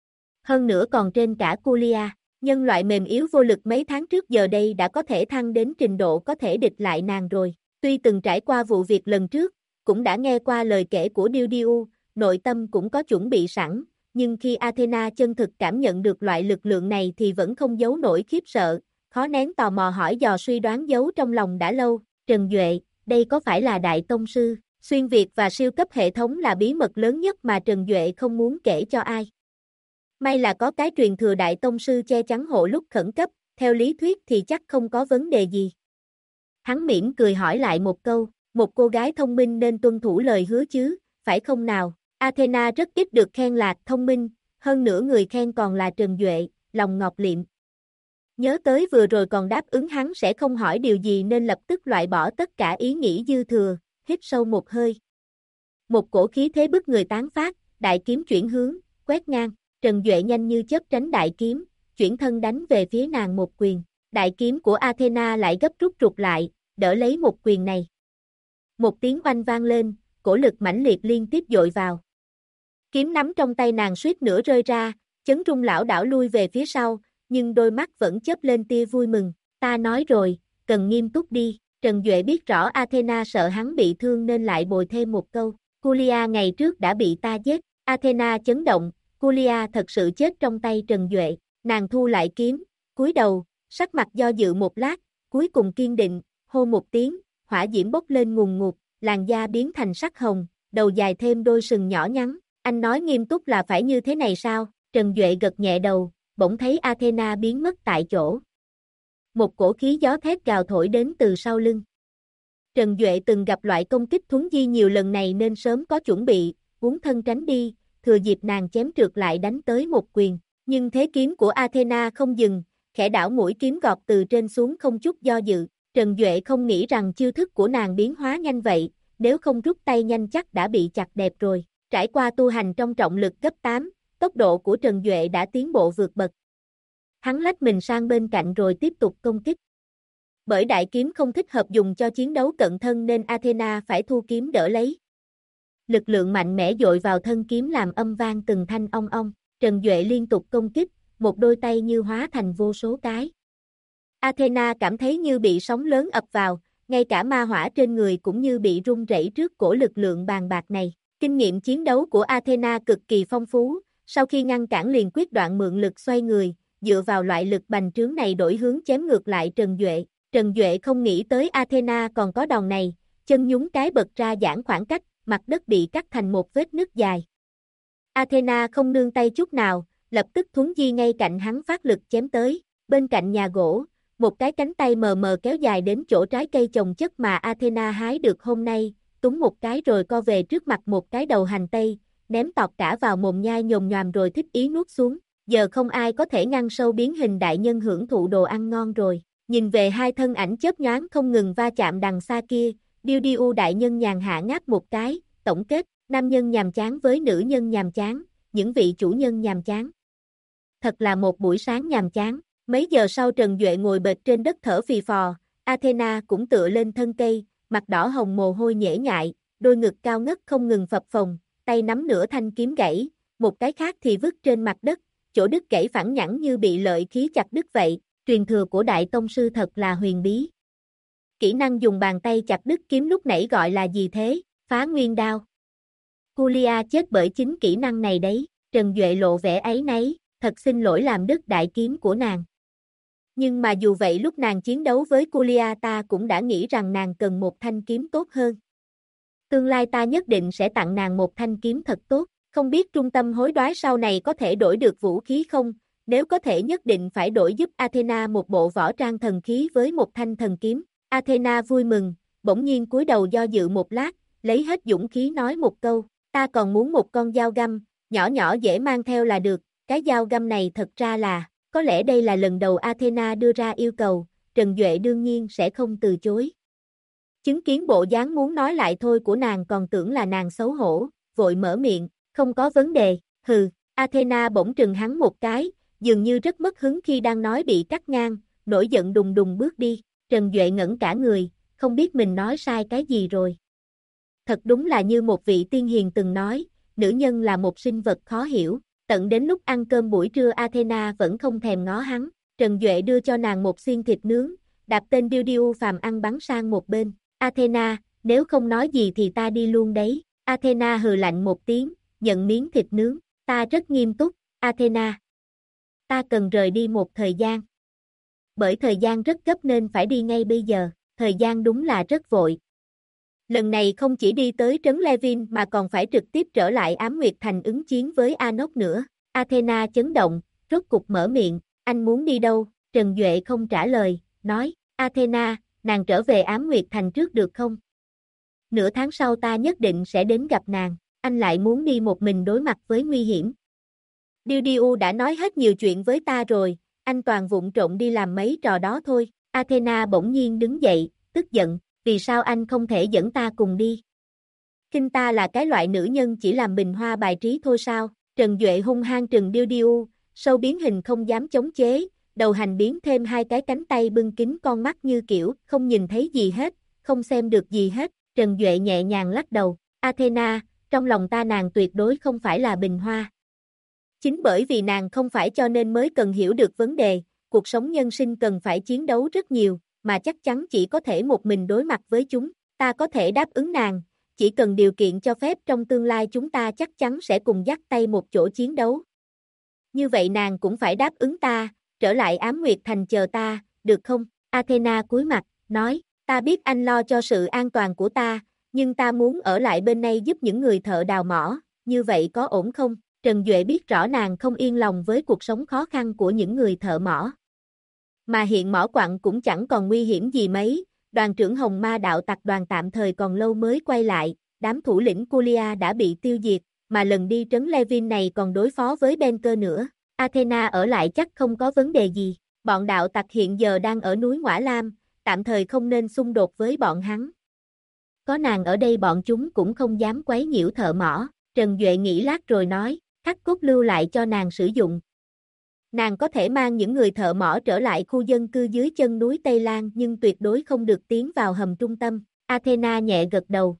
Hơn nữa còn trên cả Kulia, nhân loại mềm yếu vô lực mấy tháng trước giờ đây đã có thể thăng đến trình độ có thể địch lại nàng rồi. Tuy từng trải qua vụ việc lần trước, cũng đã nghe qua lời kể của Điêu Điêu, nội tâm cũng có chuẩn bị sẵn, nhưng khi Athena chân thực cảm nhận được loại lực lượng này thì vẫn không giấu nổi khiếp sợ, khó nén tò mò hỏi dò suy đoán giấu trong lòng đã lâu. Trần Duệ, đây có phải là Đại Tông Sư? Xuyên Việt và siêu cấp hệ thống là bí mật lớn nhất mà Trần Duệ không muốn kể cho ai. May là có cái truyền thừa Đại Tông Sư che chắn hộ lúc khẩn cấp, theo lý thuyết thì chắc không có vấn đề gì. Hắn mỉm cười hỏi lại một câu, một cô gái thông minh nên tuân thủ lời hứa chứ, phải không nào? Athena rất ít được khen là thông minh, hơn nữa người khen còn là Trần Duệ, lòng ngọc liệm. Nhớ tới vừa rồi còn đáp ứng hắn sẽ không hỏi điều gì nên lập tức loại bỏ tất cả ý nghĩ dư thừa, hít sâu một hơi. Một cổ khí thế bức người tán phát, đại kiếm chuyển hướng, quét ngang, Trần Duệ nhanh như chớp tránh đại kiếm, chuyển thân đánh về phía nàng một quyền. Đại kiếm của Athena lại gấp rút rụt lại, đỡ lấy một quyền này. Một tiếng oanh vang lên, cổ lực mãnh liệt liên tiếp dội vào. Kiếm nắm trong tay nàng suýt nữa rơi ra, chấn rung lảo đảo lui về phía sau, nhưng đôi mắt vẫn chớp lên tia vui mừng. Ta nói rồi, cần nghiêm túc đi. Trần Duệ biết rõ Athena sợ hắn bị thương nên lại bồi thêm một câu. Kulia ngày trước đã bị ta giết. Athena chấn động, Kulia thật sự chết trong tay Trần Duệ. Nàng thu lại kiếm, cúi đầu, sắc mặt do dự một lát, cuối cùng kiên định, hô một tiếng, hỏa diễm bốc lên ngùn ngụt, làn da biến thành sắc hồng, đầu dài thêm đôi sừng nhỏ nhắn. Anh nói nghiêm túc là phải như thế này sao? Trần Duệ gật nhẹ đầu, bỗng thấy Athena biến mất tại chỗ. Một cổ khí gió thét gào thổi đến từ sau lưng. Trần Duệ từng gặp loại công kích thuấn di nhiều lần này nên sớm có chuẩn bị, uốn thân tránh đi, thừa dịp nàng chém trượt lại đánh tới một quyền. Nhưng thế kiếm của Athena không dừng, khẽ đảo mũi kiếm gọt từ trên xuống không chút do dự. Trần Duệ không nghĩ rằng chiêu thức của nàng biến hóa nhanh vậy, nếu không rút tay nhanh chắc đã bị chặt đẹp rồi. Trải qua tu hành trong trọng lực cấp 8, tốc độ của Trần Duệ đã tiến bộ vượt bậc. Hắn lách mình sang bên cạnh rồi tiếp tục công kích. Bởi đại kiếm không thích hợp dùng cho chiến đấu cận thân nên Athena phải thu kiếm đỡ lấy. Lực lượng mạnh mẽ dội vào thân kiếm làm âm vang từng thanh ong ong. Trần Duệ liên tục công kích, một đôi tay như hóa thành vô số cái. Athena cảm thấy như bị sóng lớn ập vào, ngay cả ma hỏa trên người cũng như bị rung rẩy trước cổ lực lượng bàn bạc này. Kinh nghiệm chiến đấu của Athena cực kỳ phong phú, sau khi ngăn cản liền quyết đoạn mượn lực xoay người, dựa vào loại lực bành trướng này đổi hướng chém ngược lại Trần Duệ. Trần Duệ không nghĩ tới Athena còn có đòn này, chân nhún cái bật ra giãn khoảng cách, mặt đất bị cắt thành một vết nứt dài. Athena không nương tay chút nào, lập tức thuấn di ngay cạnh hắn phát lực chém tới. Bên cạnh nhà gỗ, một cái cánh tay mờ mờ kéo dài đến chỗ trái cây chồng chất mà Athena hái được hôm nay, túm một cái rồi co về trước mặt một cái đầu hành tây, ném tọt cả vào mồm nhai nhồm nhoàm rồi thích ý nuốt xuống. Giờ không ai có thể ngăn sâu biến hình đại nhân hưởng thụ đồ ăn ngon rồi. Nhìn về hai thân ảnh chớp nhoáng không ngừng va chạm đằng xa kia, Điêu Điêu đại nhân nhàn hạ ngáp một cái, tổng kết, nam nhân nhàm chán với nữ nhân nhàm chán, những vị chủ nhân nhàm chán. Thật là một buổi sáng nhàm chán. Mấy giờ sau Trần Duệ ngồi bệt trên đất thở phì phò, Athena cũng tựa lên thân cây, mặt đỏ hồng mồ hôi nhễ nhại, đôi ngực cao ngất không ngừng phập phồng, tay nắm nửa thanh kiếm gãy, một cái khác thì vứt trên mặt đất, chỗ đứt gãy phẳng nhẵn như bị lợi khí chặt đứt vậy, truyền thừa của đại tông sư thật là huyền bí. Kỹ năng dùng bàn tay chặt đứt kiếm lúc nãy gọi là gì thế? Phá nguyên đao. Julia chết bởi chính kỹ năng này đấy, Trần Duệ lộ vẻ áy náy, thật xin lỗi làm đứt đại kiếm của nàng. Nhưng mà dù vậy lúc nàng chiến đấu với Julia ta cũng đã nghĩ rằng nàng cần một thanh kiếm tốt hơn. Tương lai ta nhất định sẽ tặng nàng một thanh kiếm thật tốt, không biết trung tâm hối đoái sau này có thể đổi được vũ khí không, nếu có thể nhất định phải đổi giúp Athena một bộ võ trang thần khí với một thanh thần kiếm. Athena vui mừng, bỗng nhiên cúi đầu do dự một lát, lấy hết dũng khí nói một câu, ta còn muốn một con dao găm, nhỏ nhỏ dễ mang theo là được, cái dao găm này thật ra là, có lẽ đây là lần đầu Athena đưa ra yêu cầu, Trần Duệ đương nhiên sẽ không từ chối. Chứng kiến bộ dáng muốn nói lại thôi của nàng còn tưởng là nàng xấu hổ, vội mở miệng, không có vấn đề, hừ, Athena bỗng trừng hắn một cái, dường như rất mất hứng khi đang nói bị cắt ngang, nổi giận đùng đùng bước đi, Trần Duệ ngẩn cả người, không biết mình nói sai cái gì rồi. Thật đúng là như một vị tiên hiền từng nói, nữ nhân là một sinh vật khó hiểu, tận đến lúc ăn cơm buổi trưa Athena vẫn không thèm ngó hắn, Trần Duệ đưa cho nàng một xiên thịt nướng, đạp tên Điêu Điêu phàm ăn bắn sang một bên, Athena, nếu không nói gì thì ta đi luôn đấy, Athena hừ lạnh một tiếng, nhận miếng thịt nướng, ta rất nghiêm túc, Athena. Ta cần rời đi một thời gian. Bởi thời gian rất gấp nên phải đi ngay bây giờ, thời gian đúng là rất vội. Lần này không chỉ đi tới trấn Levin mà còn phải trực tiếp trở lại Ám Nguyệt Thành ứng chiến với Anos nữa. Athena chấn động, rốt cục mở miệng, anh muốn đi đâu? Trần Duệ không trả lời, nói, Athena, nàng trở về Ám Nguyệt Thành trước được không? Nửa tháng sau ta nhất định sẽ đến gặp nàng, anh lại muốn đi một mình đối mặt với nguy hiểm. Điêu Điêu đã nói hết nhiều chuyện với ta rồi, anh toàn vụng trộn đi làm mấy trò đó thôi. Athena bỗng nhiên đứng dậy, tức giận, vì sao anh không thể dẫn ta cùng đi? Kinh ta là cái loại nữ nhân chỉ làm bình hoa bài trí thôi sao? Trần Duệ hung hăng trừng Điêu Điêu, sâu biến hình không dám chống chế, đầu hành biến thêm hai cái cánh tay bưng kín con mắt như kiểu không nhìn thấy gì hết, không xem được gì hết. Trần Duệ nhẹ nhàng lắc đầu, Athena, trong lòng ta nàng tuyệt đối không phải là bình hoa. Chính bởi vì nàng không phải cho nên mới cần hiểu được vấn đề, cuộc sống nhân sinh cần phải chiến đấu rất nhiều, mà chắc chắn chỉ có thể một mình đối mặt với chúng, ta có thể đáp ứng nàng, chỉ cần điều kiện cho phép trong tương lai chúng ta chắc chắn sẽ cùng dắt tay một chỗ chiến đấu. Như vậy nàng cũng phải đáp ứng ta, trở lại Ám Nguyệt Thành chờ ta, được không? Athena cúi mặt, nói, ta biết anh lo cho sự an toàn của ta, nhưng ta muốn ở lại bên này giúp những người thợ đào mỏ, như vậy có ổn không? Trần Duệ biết rõ nàng không yên lòng với cuộc sống khó khăn của những người thợ mỏ. Mà hiện mỏ quặng cũng chẳng còn nguy hiểm gì mấy, đoàn trưởng Hồng Ma đạo tặc đoàn tạm thời còn lâu mới quay lại, đám thủ lĩnh Julia đã bị tiêu diệt, mà lần đi trấn Levin này còn đối phó với Benker nữa. Athena ở lại chắc không có vấn đề gì, bọn đạo tặc hiện giờ đang ở núi Ngõa Lam, tạm thời không nên xung đột với bọn hắn. Có nàng ở đây bọn chúng cũng không dám quấy nhiễu thợ mỏ, Trần Duệ nghĩ lát rồi nói, khắc cốt lưu lại cho nàng sử dụng. Nàng có thể mang những người thợ mỏ trở lại khu dân cư dưới chân núi Tây Lan nhưng tuyệt đối không được tiến vào hầm trung tâm. Athena nhẹ gật đầu.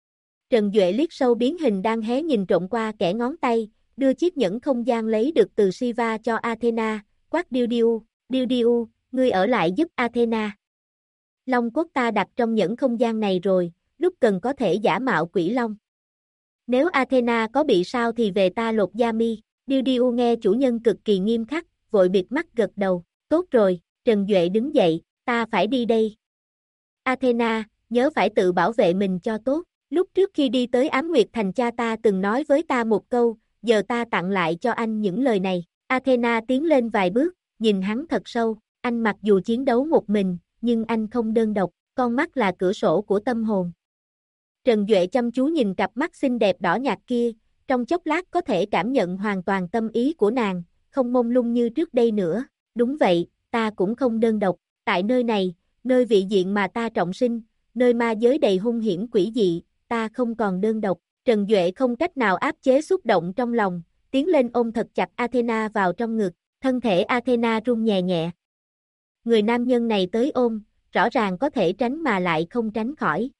Trần Duệ liếc sâu biến hình đang hé nhìn trộm qua kẻ ngón tay, đưa chiếc nhẫn không gian lấy được từ Shiva cho Athena, quát Điêu, ngươi ở lại giúp Athena. Long cốt ta đặt trong nhẫn không gian này rồi, lúc cần có thể giả mạo quỷ long. Nếu Athena có bị sao thì về ta lột da mi. Điêu nghe chủ nhân cực kỳ nghiêm khắc, vội bịt mắt gật đầu. Tốt rồi, Trần Duệ đứng dậy, ta phải đi đây. Athena, nhớ phải tự bảo vệ mình cho tốt. Lúc trước khi đi tới Ám Nguyệt Thành cha ta từng nói với ta một câu, giờ ta tặng lại cho anh những lời này. Athena tiến lên vài bước, nhìn hắn thật sâu. Anh mặc dù chiến đấu một mình, nhưng anh không đơn độc, con mắt là cửa sổ của tâm hồn. Trần Duệ chăm chú nhìn cặp mắt xinh đẹp đỏ nhạt kia, trong chốc lát có thể cảm nhận hoàn toàn tâm ý của nàng, không mông lung như trước đây nữa. Đúng vậy, ta cũng không đơn độc, tại nơi này, nơi vị diện mà ta trọng sinh, nơi ma giới đầy hung hiểm quỷ dị, ta không còn đơn độc. Trần Duệ không cách nào áp chế xúc động trong lòng, tiến lên ôm thật chặt Athena vào trong ngực, thân thể Athena rung nhẹ nhẹ. Người nam nhân này tới ôm, rõ ràng có thể tránh mà lại không tránh khỏi.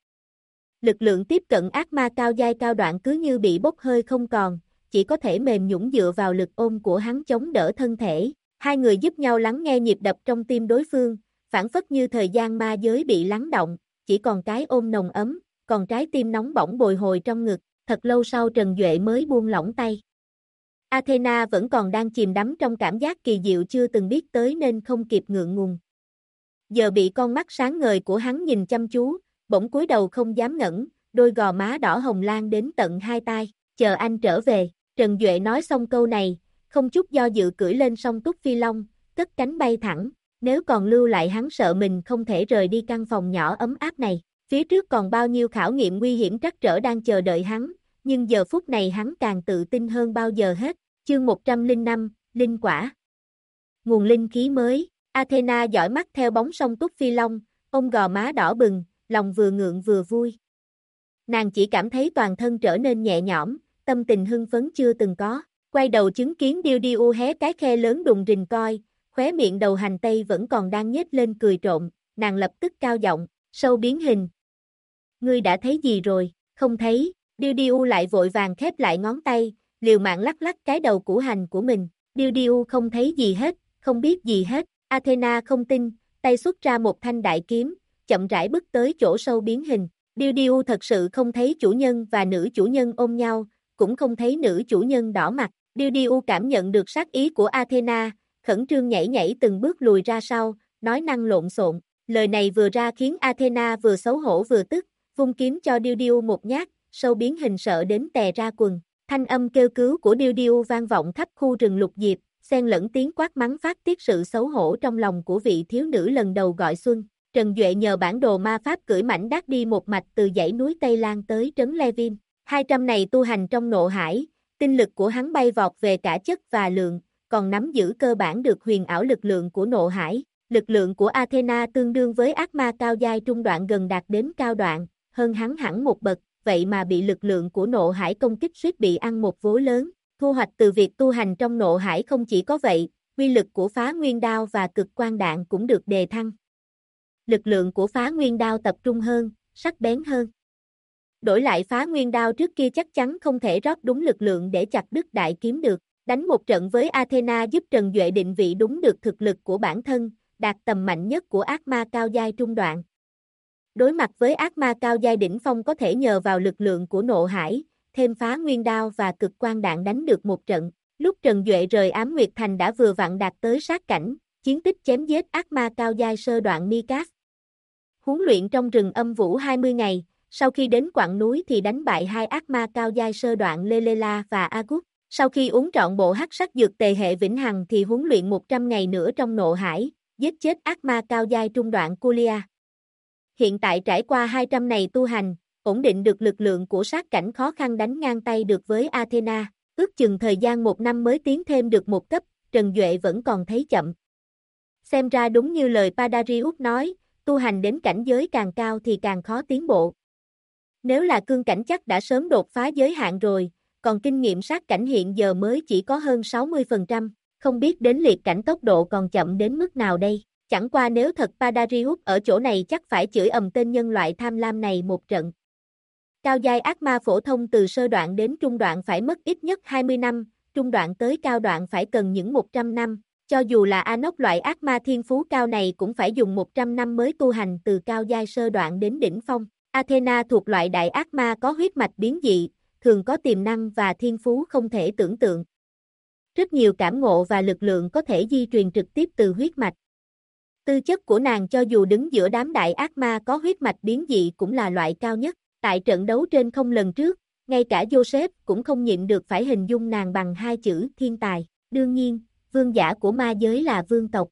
Lực lượng tiếp cận ác ma cao giai cao đoạn cứ như bị bốc hơi không còn, chỉ có thể mềm nhũn dựa vào lực ôm của hắn chống đỡ thân thể. Hai người giúp nhau lắng nghe nhịp đập trong tim đối phương, phản phất như thời gian ma giới bị lắng động, chỉ còn cái ôm nồng ấm, còn trái tim nóng bỏng bồi hồi trong ngực. Thật lâu sau Trần Duệ mới buông lỏng tay. Athena vẫn còn đang chìm đắm trong cảm giác kỳ diệu chưa từng biết tới nên không kịp ngượng ngùng. Giờ bị con mắt sáng ngời của hắn nhìn chăm chú, bỗng cúi đầu không dám ngẩng, đôi gò má đỏ hồng lan đến tận hai tai. Chờ anh trở về. Trần Duệ nói xong câu này, không chút do dự cưỡi lên song túc phi long, cất cánh bay thẳng. Nếu còn lưu lại hắn sợ mình không thể rời đi căn phòng nhỏ ấm áp này. Phía trước còn bao nhiêu khảo nghiệm nguy hiểm trắc trở đang chờ đợi hắn, nhưng giờ phút này hắn càng tự tin hơn bao giờ hết. Chương 105, Linh quả. Nguồn linh khí mới. Athena dõi mắt theo bóng song túc phi long, ôm gò má đỏ bừng, lòng vừa ngượng vừa vui. Nàng chỉ cảm thấy toàn thân trở nên nhẹ nhõm, tâm tình hưng phấn chưa từng có. Quay đầu chứng kiến Điêu hé cái khe lớn đùng rình coi, khóe miệng đầu hành tây vẫn còn đang nhếch lên cười trộm, nàng lập tức cao giọng, sâu biến hình. Ngươi đã thấy gì rồi? Không thấy. Điêu lại vội vàng khép lại ngón tay, liều mạng lắc lắc cái đầu củ hành của mình. Điêu không thấy gì hết, không biết gì hết. Athena không tin, tay xuất ra một thanh đại kiếm, chậm rãi bước tới chỗ sâu biến hình. Điêu thật sự không thấy chủ nhân và nữ chủ nhân ôm nhau, cũng không thấy nữ chủ nhân đỏ mặt. Điêu cảm nhận được sát ý của Athena, khẩn trương nhảy từng bước lùi ra sau, nói năng lộn xộn. Lời này vừa ra khiến Athena vừa xấu hổ vừa tức, vung kiếm cho Điêu một nhát, sâu biến hình sợ đến tè ra quần. Thanh âm kêu cứu của Điêu vang vọng khắp khu rừng lục diệp, xen lẫn tiếng quát mắng phát tiết sự xấu hổ trong lòng của vị thiếu nữ lần đầu gọi xuân. Trần Duệ nhờ bản đồ ma pháp cưỡi mảnh đát đi một mạch từ dãy núi Tây Lan tới trấn Levin. 200 này tu hành trong nộ hải, tinh lực của hắn bay vọt về cả chất và lượng, còn nắm giữ cơ bản được huyền ảo lực lượng của nộ hải. Lực lượng của Athena tương đương với ác ma cao giai trung đoạn gần đạt đến cao đoạn, hơn hắn hẳn một bậc, vậy mà bị lực lượng của nộ hải công kích suýt bị ăn một vố lớn. Thu hoạch từ việc tu hành trong nộ hải không chỉ có vậy, uy lực của phá nguyên đao và cực quang đạn cũng được đề thăng. Lực lượng của phá nguyên đao tập trung hơn, sắc bén hơn. Đổi lại phá nguyên đao trước kia chắc chắn không thể rót đúng lực lượng để chặt đứt đại kiếm được. Đánh một trận với Athena giúp Trần Duệ định vị đúng được thực lực của bản thân, đạt tầm mạnh nhất của ác ma cao giai trung đoạn. Đối mặt với ác ma cao giai đỉnh phong có thể nhờ vào lực lượng của nộ hải, thêm phá nguyên đao và cực quang đạn đánh được một trận. Lúc Trần Duệ rời Ám Nguyệt Thành đã vừa vặn đạt tới sát cảnh, chiến tích chém giết ác ma cao giai sơ đoạn Mikas. Huấn luyện trong rừng âm vũ 20 ngày, sau khi đến quặng núi thì đánh bại hai ác ma cao giai sơ đoạn Lelela và Agut. Sau khi uống trọn bộ hắc sắc dược tề hệ vĩnh hằng thì huấn luyện 100 ngày nữa trong nộ hải, giết chết ác ma cao giai trung đoạn Kulia. Hiện tại trải qua 200 này tu hành, ổn định được lực lượng của sát cảnh khó khăn đánh ngang tay được với Athena, ước chừng thời gian 1 năm mới tiến thêm được một cấp, Trần Duệ vẫn còn thấy chậm. Xem ra đúng như lời Padarius nói, tu hành đến cảnh giới càng cao thì càng khó tiến bộ. Nếu là cương cảnh chắc đã sớm đột phá giới hạn rồi, còn kinh nghiệm sát cảnh hiện giờ mới chỉ có hơn 60%, không biết đến liệt cảnh tốc độ còn chậm đến mức nào đây. Chẳng qua nếu thật Padarius ở chỗ này chắc phải chửi ầm tên nhân loại tham lam này một trận. Cao giai ác ma phổ thông từ sơ đoạn đến trung đoạn phải mất ít nhất 20 năm, trung đoạn tới cao đoạn phải cần những 100 năm, cho dù là Anok loại ác ma thiên phú cao này cũng phải dùng 100 năm mới tu hành từ cao giai sơ đoạn đến đỉnh phong. Athena thuộc loại đại ác ma có huyết mạch biến dị, thường có tiềm năng và thiên phú không thể tưởng tượng. Rất nhiều cảm ngộ và lực lượng có thể di truyền trực tiếp từ huyết mạch. Tư chất của nàng cho dù đứng giữa đám đại ác ma có huyết mạch biến dị cũng là loại cao nhất. Tại trận đấu trên không lần trước, ngay cả Joseph cũng không nhịn được phải hình dung nàng bằng hai chữ thiên tài. Đương nhiên, vương giả của ma giới là vương tộc.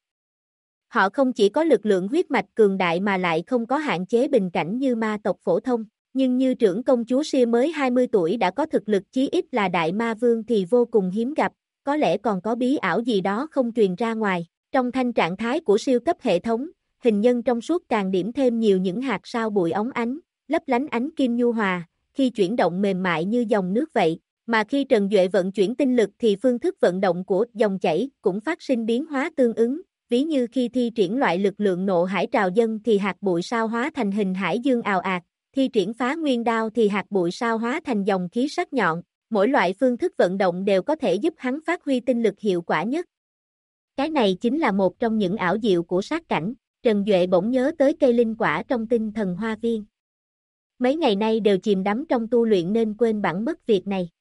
Họ không chỉ có lực lượng huyết mạch cường đại mà lại không có hạn chế bình cảnh như ma tộc phổ thông. Nhưng như trưởng công chúa Sia mới 20 tuổi đã có thực lực chí ít là đại ma vương thì vô cùng hiếm gặp, có lẽ còn có bí ảo gì đó không truyền ra ngoài. Trong thanh trạng thái của siêu cấp hệ thống, hình nhân trong suốt càng điểm thêm nhiều những hạt sao bụi óng ánh, lấp lánh ánh kim nhu hòa, khi chuyển động mềm mại như dòng nước vậy, mà khi Trần Duệ vận chuyển tinh lực thì phương thức vận động của dòng chảy cũng phát sinh biến hóa tương ứng, ví như khi thi triển loại lực lượng nộ hải trào dâng thì hạt bụi sao hóa thành hình hải dương ào ạt, thi triển phá nguyên đao thì hạt bụi sao hóa thành dòng khí sắc nhọn, mỗi loại phương thức vận động đều có thể giúp hắn phát huy tinh lực hiệu quả nhất. Cái này chính là một trong những ảo diệu của sát cảnh. Trần Duệ bỗng nhớ tới cây linh quả trong tinh thần hoa viên. Mấy ngày nay đều chìm đắm trong tu luyện nên quên bẵng mất việc này.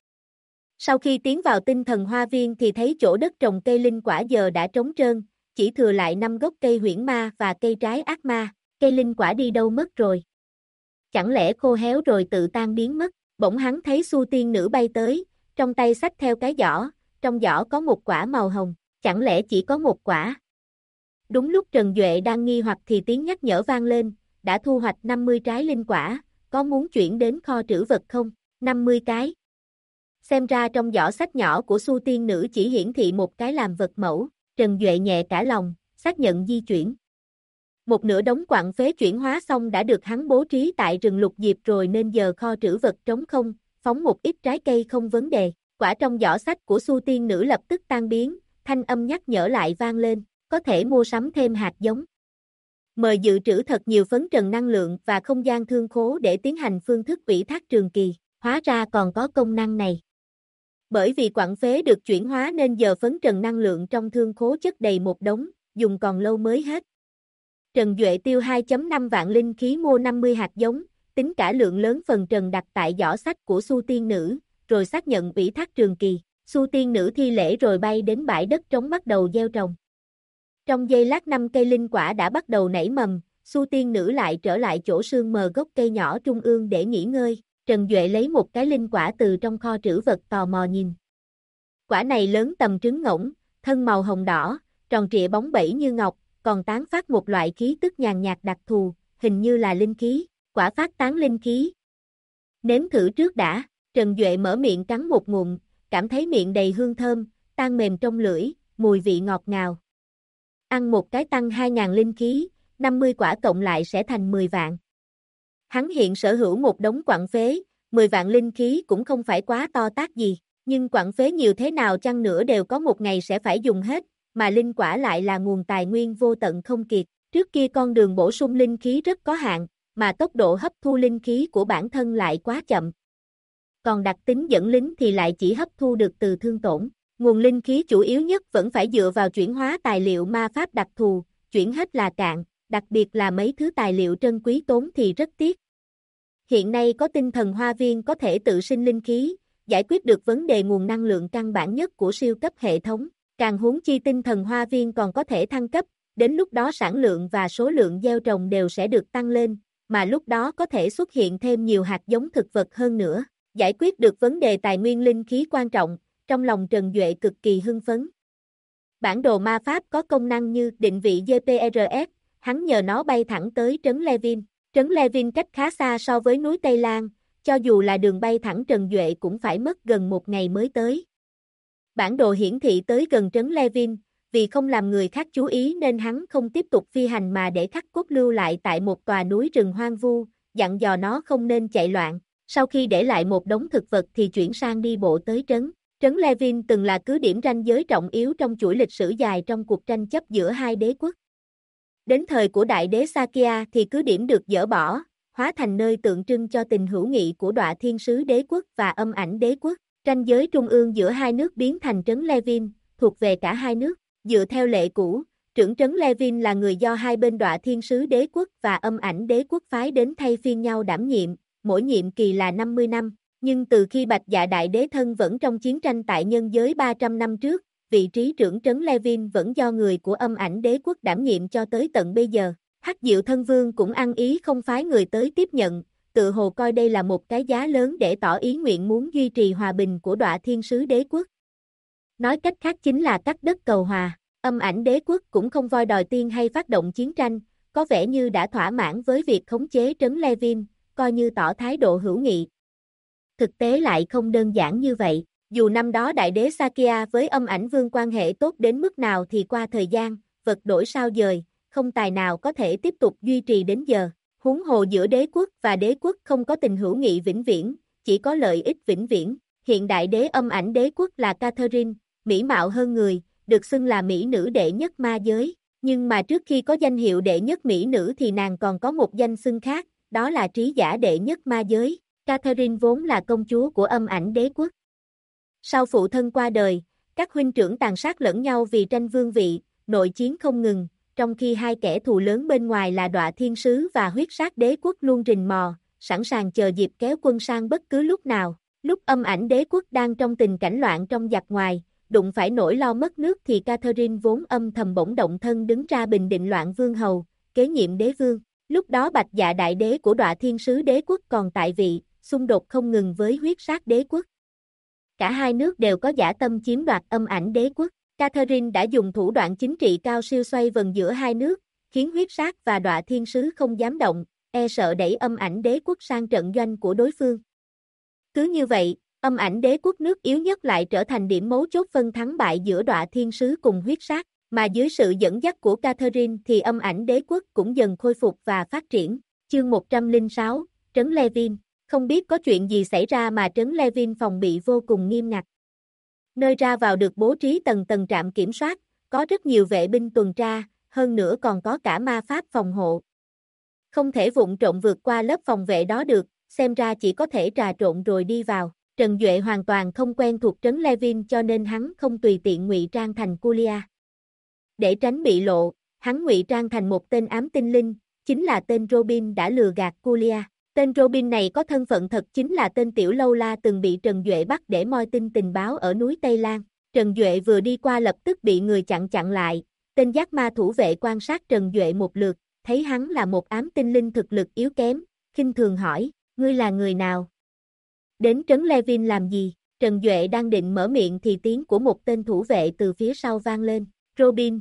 Sau khi tiến vào tinh thần hoa viên thì thấy chỗ đất trồng cây linh quả giờ đã trống trơn, chỉ thừa lại 5 gốc cây huyễn ma và cây trái ác ma. Cây linh quả đi đâu mất rồi? Chẳng lẽ khô héo rồi tự tan biến mất? Bỗng hắn thấy Su tiên nữ bay tới, trong tay xách theo cái giỏ, trong giỏ có một quả màu hồng, chẳng lẽ chỉ có một quả? Đúng lúc Trần Duệ đang nghi hoặc thì tiếng nhắc nhở vang lên, đã thu hoạch 50 trái linh quả, có muốn chuyển đến kho trữ vật không? 50 cái. Xem ra trong giỏ sách nhỏ của Su tiên nữ chỉ hiển thị một cái làm vật mẫu, Trần Duệ nhẹ cả lòng, xác nhận di chuyển. Một nửa đống quặng phế chuyển hóa xong đã được hắn bố trí tại rừng lục diệp rồi nên giờ kho trữ vật trống không, phóng một ít trái cây không vấn đề. Quả trong giỏ sách của Su tiên nữ lập tức tan biến, thanh âm nhắc nhở lại vang lên, có thể mua sắm thêm hạt giống. Mời dự trữ thật nhiều phấn trần năng lượng và không gian thương khố để tiến hành phương thức ủy thác trường kỳ, hóa ra còn có công năng này. Bởi vì quặng phế được chuyển hóa nên giờ phấn trần năng lượng trong thương khố chất đầy một đống, dùng còn lâu mới hết. Trần Duệ tiêu 2.5 vạn linh khí mua 50 hạt giống, tính cả lượng lớn phần trần đặt tại giỏ sách của Su tiên nữ, rồi xác nhận ủy thác trường kỳ. Su tiên nữ thi lễ rồi bay đến bãi đất trống bắt đầu gieo trồng. Trong giây lát 5 cây linh quả đã bắt đầu nảy mầm, Su tiên nữ lại trở lại chỗ sương mờ gốc cây nhỏ trung ương để nghỉ ngơi. Trần Duệ lấy một cái linh quả từ trong kho trữ vật tò mò nhìn. Quả này lớn tầm trứng ngỗng, thân màu hồng đỏ, tròn trịa bóng bẩy như ngọc, còn tán phát một loại khí tức nhàn nhạt đặc thù, hình như là linh khí, quả phát tán linh khí. Nếm thử trước đã, Trần Duệ mở miệng cắn một ngụm, cảm thấy miệng đầy hương thơm, tan mềm trong lưỡi, mùi vị ngọt ngào. Ăn một cái tăng 2.000 linh khí, 50 quả cộng lại sẽ thành 10 vạn. Hắn hiện sở hữu một đống quặng phế, 10 vạn linh khí cũng không phải quá to tát gì, nhưng quặng phế nhiều thế nào chăng nữa đều có một ngày sẽ phải dùng hết, mà linh quả lại là nguồn tài nguyên vô tận không kiệt. Trước kia con đường bổ sung linh khí rất có hạn, mà tốc độ hấp thu linh khí của bản thân lại quá chậm. Còn đặc tính dẫn lính thì lại chỉ hấp thu được từ thương tổn. Nguồn linh khí chủ yếu nhất vẫn phải dựa vào chuyển hóa tài liệu ma pháp đặc thù, chuyển hết là cạn, đặc biệt là mấy thứ tài liệu trân quý tốn thì rất tiếc. Hiện nay có tinh thần hoa viên có thể tự sinh linh khí, giải quyết được vấn đề nguồn năng lượng căn bản nhất của siêu cấp hệ thống. Càng huống chi tinh thần hoa viên còn có thể thăng cấp, đến lúc đó sản lượng và số lượng gieo trồng đều sẽ được tăng lên, mà lúc đó có thể xuất hiện thêm nhiều hạt giống thực vật hơn nữa, giải quyết được vấn đề tài nguyên linh khí quan trọng, trong lòng Trần Duệ cực kỳ hưng phấn. Bản đồ ma pháp có công năng như định vị GPRS, hắn nhờ nó bay thẳng tới trấn Levin. Trấn Levin cách khá xa so với núi Tây Lan, cho dù là đường bay thẳng Trần Duệ cũng phải mất gần một ngày mới tới. Bản đồ hiển thị tới gần trấn Levin, vì không làm người khác chú ý nên hắn không tiếp tục phi hành mà để khắc cốt lưu lại tại một tòa núi rừng hoang vu, dặn dò nó không nên chạy loạn. Sau khi để lại một đống thực vật thì chuyển sang đi bộ tới trấn. Trấn Levin từng là cứ điểm ranh giới trọng yếu trong chuỗi lịch sử dài trong cuộc tranh chấp giữa hai đế quốc. Đến thời của đại đế Sakya thì cứ điểm được dỡ bỏ, hóa thành nơi tượng trưng cho tình hữu nghị của Đọa Thiên Sứ Đế quốc và Âm Ảnh Đế quốc. Ranh giới trung ương giữa hai nước biến thành trấn Levin, thuộc về cả hai nước. Dựa theo lệ cũ, trưởng trấn Levin là người do hai bên Đọa Thiên Sứ Đế quốc và Âm Ảnh Đế quốc phái đến thay phiên nhau đảm nhiệm, mỗi nhiệm kỳ là 50 năm. Nhưng từ khi Bạch Dạ Đại Đế thân vẫn trong chiến tranh tại nhân giới 300 năm trước, vị trí trưởng trấn Levin vẫn do người của Âm Ảnh Đế quốc đảm nhiệm cho tới tận bây giờ. Hắc Diệu Thân Vương cũng ăn ý không phái người tới tiếp nhận, tự hồ coi đây là một cái giá lớn để tỏ ý nguyện muốn duy trì hòa bình của Đọa Thiên Sứ Đế quốc. Nói cách khác chính là cắt đất cầu hòa. Âm Ảnh Đế quốc cũng không voi đòi tiên hay phát động chiến tranh, có vẻ như đã thỏa mãn với việc khống chế trấn Levin, coi như tỏ thái độ hữu nghị. Thực tế lại không đơn giản như vậy. Dù năm đó Đại đế Sakya với Âm Ảnh Vương quan hệ tốt đến mức nào thì qua thời gian, vật đổi sao dời, không tài nào có thể tiếp tục duy trì đến giờ. Huống hồ giữa đế quốc và đế quốc không có tình hữu nghị vĩnh viễn, chỉ có lợi ích vĩnh viễn. Hiện đại đế Âm Ảnh Đế quốc là Catherine, mỹ mạo hơn người, được xưng là mỹ nữ đệ nhất ma giới. Nhưng mà trước khi có danh hiệu đệ nhất mỹ nữ thì nàng còn có một danh xưng khác, đó là trí giả đệ nhất ma giới. Catherine vốn là công chúa của Âm Ảnh Đế quốc. Sau phụ thân qua đời, các huynh trưởng tàn sát lẫn nhau vì tranh vương vị, nội chiến không ngừng, trong khi hai kẻ thù lớn bên ngoài là Đọa Thiên Sứ và Huyết Sát Đế quốc luôn rình mò, sẵn sàng chờ dịp kéo quân sang bất cứ lúc nào. Lúc Âm Ảnh Đế quốc đang trong tình cảnh loạn trong giặc ngoài, đụng phải nỗi lo mất nước thì Catherine vốn âm thầm bỗng động thân đứng ra bình định loạn vương hầu, kế nhiệm đế vương. Lúc đó Bạch Dạ Đại Đế của Đọa Thiên Sứ Đế quốc còn tại vị, xung đột không ngừng với Huyết Sát Đế quốc. Cả hai nước đều có dã tâm chiếm đoạt Âm Ảnh Đế quốc. Catherine đã dùng thủ đoạn chính trị cao siêu xoay vần giữa hai nước, khiến Huyết Sát và Đọa Thiên Sứ không dám động, e sợ đẩy Âm Ảnh Đế quốc sang trận doanh của đối phương. Cứ như vậy, Âm Ảnh Đế quốc nước yếu nhất lại trở thành điểm mấu chốt phân thắng bại giữa Đọa Thiên Sứ cùng Huyết Sát, mà dưới sự dẫn dắt của Catherine thì Âm Ảnh Đế quốc cũng dần khôi phục và phát triển. Chương 106, Trấn Levin. Không biết có chuyện gì xảy ra mà trấn Levin phòng bị vô cùng nghiêm ngặt. Nơi ra vào được bố trí tầng tầng trạm kiểm soát, có rất nhiều vệ binh tuần tra, hơn nữa còn có cả ma pháp phòng hộ. Không thể vụng trộm vượt qua lớp phòng vệ đó được, xem ra chỉ có thể trà trộn rồi đi vào. Trần Duệ hoàn toàn không quen thuộc trấn Levin cho nên hắn không tùy tiện ngụy trang thành Kulia. Để tránh bị lộ, hắn ngụy trang thành một tên ám tinh linh, chính là tên Robin đã lừa gạt Kulia. Tên Robin này có thân phận thật chính là tên Tiểu Lâu La từng bị Trần Duệ bắt để moi tin tình báo ở núi Tây Lan. Trần Duệ vừa đi qua lập tức bị người chặn lại, tên giác ma thủ vệ quan sát Trần Duệ một lượt, thấy hắn là một ám tinh linh thực lực yếu kém, khinh thường hỏi, ngươi là người nào? Đến trấn Levin làm gì? Trần Duệ đang định mở miệng thì tiếng của một tên thủ vệ từ phía sau vang lên, Robin.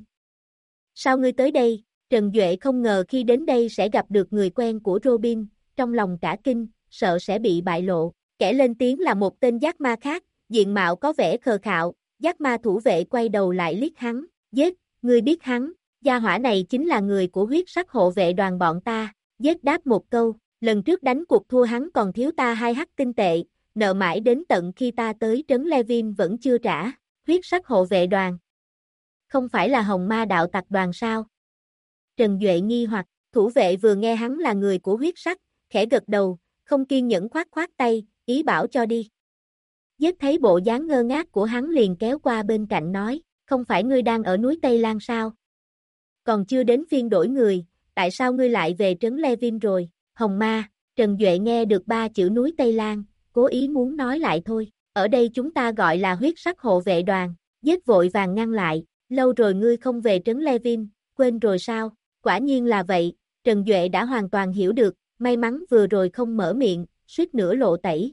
Sao ngươi tới đây? Trần Duệ không ngờ khi đến đây sẽ gặp được người quen của Robin, trong lòng cả kinh, sợ sẽ bị bại lộ. Kẻ lên tiếng là một tên giác ma khác, diện mạo có vẻ khờ khạo, giác ma thủ vệ quay đầu lại liếc hắn, giết, ngươi biết hắn, gia hỏa này chính là người của huyết sắc hộ vệ đoàn bọn ta, giết đáp một câu, lần trước đánh cuộc thua hắn còn thiếu ta 2 hắc tinh tệ, nợ mãi đến tận khi ta tới trấn Levin vẫn chưa trả, huyết sắc hộ vệ đoàn. Không phải là Hồng Ma đạo tặc đoàn sao? Trần Duệ nghi hoặc, thủ vệ vừa nghe hắn là người của huyết sắc, khẽ gật đầu, không kiên nhẫn khoát tay, ý bảo cho đi. Giết thấy bộ dáng ngơ ngác của hắn liền kéo qua bên cạnh nói, không phải ngươi đang ở núi Tây Lan sao? Còn chưa đến phiên đổi người, tại sao ngươi lại về trấn Levin rồi? Hồng Ma, Trần Duệ nghe được 3 chữ núi Tây Lan, cố ý muốn nói lại thôi, ở đây chúng ta gọi là huyết sắc hộ vệ đoàn, giết vội vàng ngăn lại, lâu rồi ngươi không về trấn Levin, quên rồi sao? Quả nhiên là vậy, Trần Duệ đã hoàn toàn hiểu được, may mắn vừa rồi không mở miệng, suýt nữa lộ tẩy.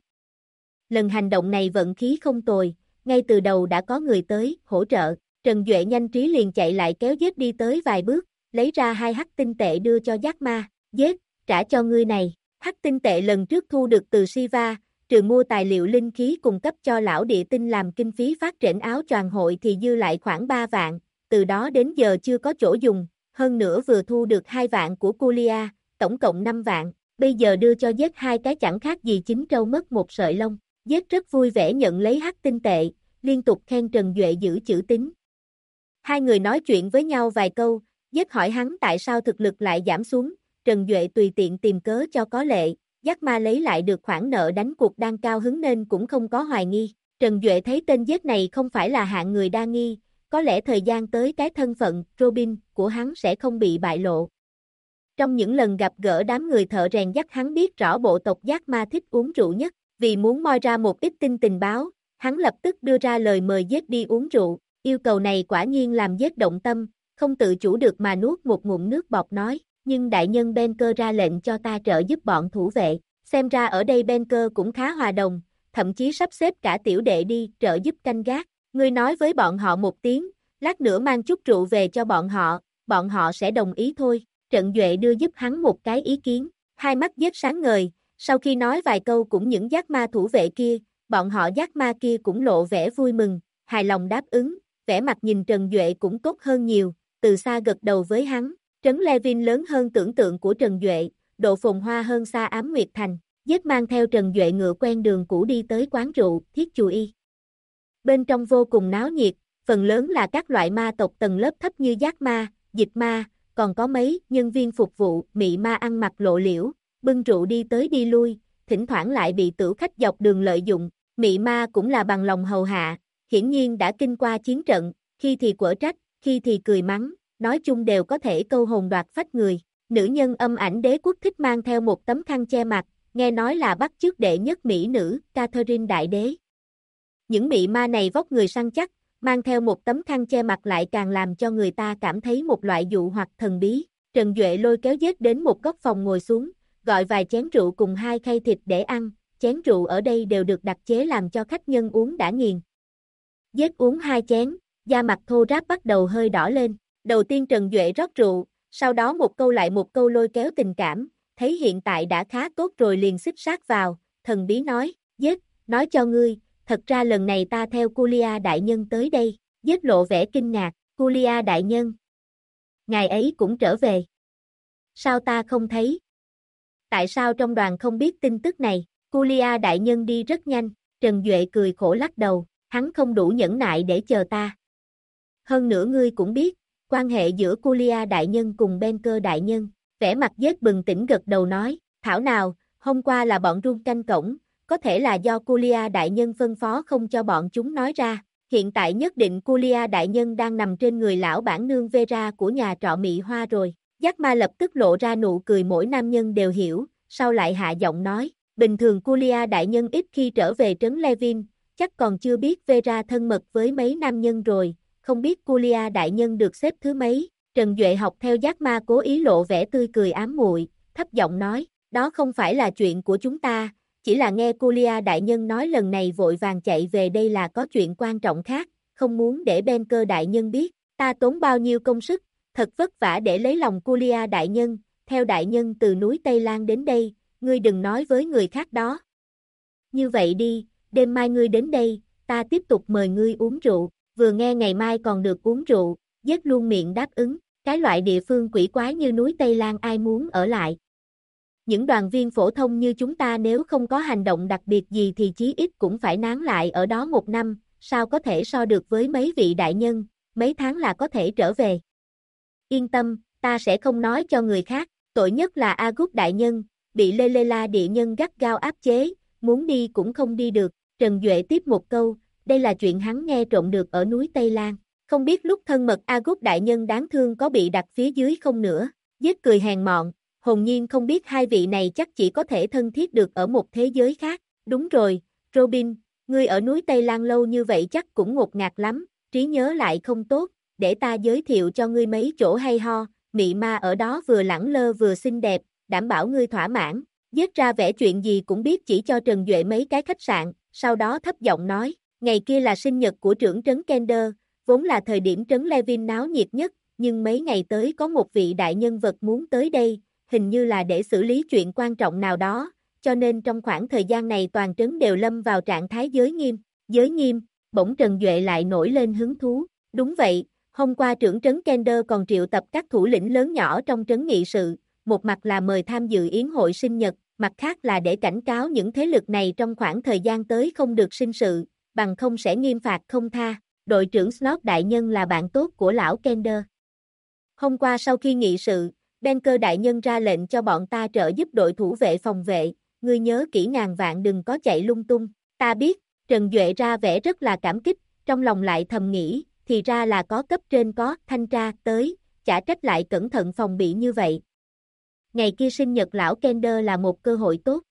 Lần hành động này vận khí không tồi, ngay từ đầu đã có người tới, hỗ trợ, Trần Duệ nhanh trí liền chạy lại kéo giết đi tới vài bước, lấy ra 2 hắc tinh tệ đưa cho giác ma, giết, trả cho ngươi này, hắc tinh tệ lần trước thu được từ Shiva, trừ mua tài liệu linh khí cung cấp cho lão địa tinh làm kinh phí phát triển áo choàng hội thì dư lại khoảng 3 vạn, từ đó đến giờ chưa có chỗ dùng, hơn nữa vừa thu được 2 vạn của Kulia, tổng cộng 5 vạn, bây giờ đưa cho Zed 2 cái chẳng khác gì chín trâu mất một sợi lông. Zed rất vui vẻ nhận lấy hắc tinh tệ, liên tục khen Trần Duệ giữ chữ tín. Hai người nói chuyện với nhau vài câu, Zed hỏi hắn tại sao thực lực lại giảm xuống, Trần Duệ tùy tiện tìm cớ cho có lệ, Jack Ma lấy lại được khoản nợ đánh cuộc đang cao hứng nên cũng không có hoài nghi. Trần Duệ thấy tên Zed này không phải là hạng người đa nghi, có lẽ thời gian tới cái thân phận Robin của hắn sẽ không bị bại lộ. Trong những lần gặp gỡ đám người thợ rèn dắt hắn biết rõ bộ tộc Jack Ma thích uống rượu nhất, vì muốn moi ra một ít tình báo, hắn lập tức đưa ra lời mời Zed đi uống rượu, yêu cầu này quả nhiên làm Zed động tâm, không tự chủ được mà nuốt một ngụm nước bọt nói, nhưng đại nhân Benker ra lệnh cho ta trợ giúp bọn thủ vệ, xem ra ở đây Benker cũng khá hòa đồng, thậm chí sắp xếp cả tiểu đệ đi trợ giúp canh gác, ngươi nói với bọn họ một tiếng, lát nữa mang chút rượu về cho bọn họ sẽ đồng ý thôi. Trận Duệ đưa giúp hắn một cái ý kiến, hai mắt Zed sáng ngời, sau khi nói vài câu cũng những Jack Ma thủ vệ kia, bọn họ Jack Ma kia cũng lộ vẻ vui mừng, hài lòng đáp ứng, vẻ mặt nhìn Trần Duệ cũng tốt hơn nhiều, từ xa gật đầu với hắn, trấn Levin lớn hơn tưởng tượng của Trần Duệ, độ phồn hoa hơn xa Ám Nguyệt Thành, Zed mang theo Trần Duệ ngựa quen đường cũ đi tới quán rượu, Thiết Chù Y. Bên trong vô cùng náo nhiệt, phần lớn là các loại ma tộc tầng lớp thấp như Jack Ma, Dịch Ma, còn có mấy nhân viên phục vụ, mị ma ăn mặc lộ liễu, bưng rượu đi tới đi lui, thỉnh thoảng lại bị tửu khách dọc đường lợi dụng, mị ma cũng là bằng lòng hầu hạ, hiển nhiên đã kinh qua chiến trận, khi thì quở trách, khi thì cười mắng, nói chung đều có thể câu hồn đoạt phách người. Nữ nhân âm ảnh đế quốc thích mang theo một tấm khăn che mặt, nghe nói là bắt chước đệ nhất mỹ nữ, Catherine Đại Đế. Những mị ma này vóc người săn chắc, mang theo một tấm khăn che mặt lại càng làm cho người ta cảm thấy một loại dụ hoặc thần bí. Trần Duệ lôi kéo Zed đến một góc phòng ngồi xuống, gọi vài chén rượu cùng 2 khay thịt để ăn, chén rượu ở đây đều được đặc chế làm cho khách nhân uống đã nghiền. Zed uống 2 chén, da mặt thô ráp bắt đầu hơi đỏ lên, đầu tiên Trần Duệ rót rượu, sau đó một câu lại một câu lôi kéo tình cảm, thấy hiện tại đã khá tốt rồi liền xích sát vào, thần bí nói, Zed, nói cho ngươi, thật ra lần này ta theo Kulia đại nhân tới đây, Zed lộ vẻ kinh ngạc, Kulia đại nhân. Ngài ấy cũng trở về. Sao ta không thấy? Tại sao trong đoàn không biết tin tức này? Kulia đại nhân đi rất nhanh, Trần Duệ cười khổ lắc đầu, hắn không đủ nhẫn nại để chờ ta. Hơn nữa ngươi cũng biết, quan hệ giữa Kulia đại nhân cùng Benker đại nhân, vẻ mặt Zed bừng tỉnh gật đầu nói, thảo nào, hôm qua là bọn run canh cổng, có thể là do Kulia đại nhân phân phó không cho bọn chúng nói ra, hiện tại nhất định Kulia đại nhân đang nằm trên người lão bản nương Vera của nhà trọ Mị Hoa rồi. Jack Ma lập tức lộ ra nụ cười mỗi nam nhân đều hiểu, sau lại hạ giọng nói, bình thường Kulia đại nhân ít khi trở về trấn Levin, chắc còn chưa biết Vera thân mật với mấy nam nhân rồi, không biết Kulia đại nhân được xếp thứ mấy. Trần Duệ học theo Jack Ma cố ý lộ vẻ tươi cười ám muội, thấp giọng nói, đó không phải là chuyện của chúng ta. Chỉ là nghe Kulia đại nhân nói lần này vội vàng chạy về đây là có chuyện quan trọng khác, không muốn để Benker đại nhân biết, ta tốn bao nhiêu công sức, thật vất vả để lấy lòng Kulia đại nhân, theo đại nhân từ núi Tây Lan đến đây, ngươi đừng nói với người khác đó. Như vậy đi, đêm mai ngươi đến đây, ta tiếp tục mời ngươi uống rượu, vừa nghe ngày mai còn được uống rượu, Zed luôn miệng đáp ứng, cái loại địa phương quỷ quái như núi Tây Lan ai muốn ở lại. Những đoàn viên phổ thông như chúng ta nếu không có hành động đặc biệt gì thì chí ít cũng phải nán lại ở đó 1 năm, sao có thể so được với mấy vị đại nhân, mấy tháng là có thể trở về. Yên tâm, ta sẽ không nói cho người khác, tội nhất là Agut đại nhân, bị Lê Lê La địa nhân gắt gao áp chế, muốn đi cũng không đi được. Trần Duệ tiếp một câu, đây là chuyện hắn nghe trộm được ở núi Tây Lan, không biết lúc thân mật Agut đại nhân đáng thương có bị đặt phía dưới không nữa. Zed cười hèn mọn, hồn nhiên không biết hai vị này chắc chỉ có thể thân thiết được ở một thế giới khác. Đúng rồi, Robin, ngươi ở núi Tây Lan lâu như vậy chắc cũng ngột ngạt lắm, trí nhớ lại không tốt, để ta giới thiệu cho ngươi mấy chỗ hay ho, mị ma ở đó vừa lẳng lơ vừa xinh đẹp, đảm bảo ngươi thỏa mãn. Zed ra vẻ chuyện gì cũng biết chỉ cho Trần Duệ mấy cái khách sạn, sau đó thấp giọng nói, ngày kia là sinh nhật của trưởng trấn Kender, vốn là thời điểm trấn Levin náo nhiệt nhất, nhưng mấy ngày tới có một vị đại nhân vật muốn tới đây, hình như là để xử lý chuyện quan trọng nào đó, cho nên trong khoảng thời gian này toàn trấn đều lâm vào trạng thái giới nghiêm, bỗng Trần Duệ lại nổi lên hứng thú, đúng vậy, Hôm qua trưởng trấn Kender còn triệu tập các thủ lĩnh lớn nhỏ trong trấn nghị sự, một mặt là mời tham dự yến hội sinh nhật, mặt khác là để cảnh cáo những thế lực này trong khoảng thời gian tới không được sinh sự, bằng không sẽ nghiêm phạt không tha. Đội trưởng Snot đại nhân là bạn tốt của lão Kender. Hôm qua sau khi nghị sự, Banker đại nhân ra lệnh cho bọn ta trợ giúp đội thủ vệ phòng vệ, ngươi nhớ kỹ ngàn vạn đừng có chạy lung tung. Ta biết, Trần Duệ ra vẻ rất là cảm kích, trong lòng lại thầm nghĩ, thì ra là có cấp trên có thanh tra tới, chả trách lại cẩn thận phòng bị như vậy. Ngày kia sinh nhật lão Kender là một cơ hội tốt.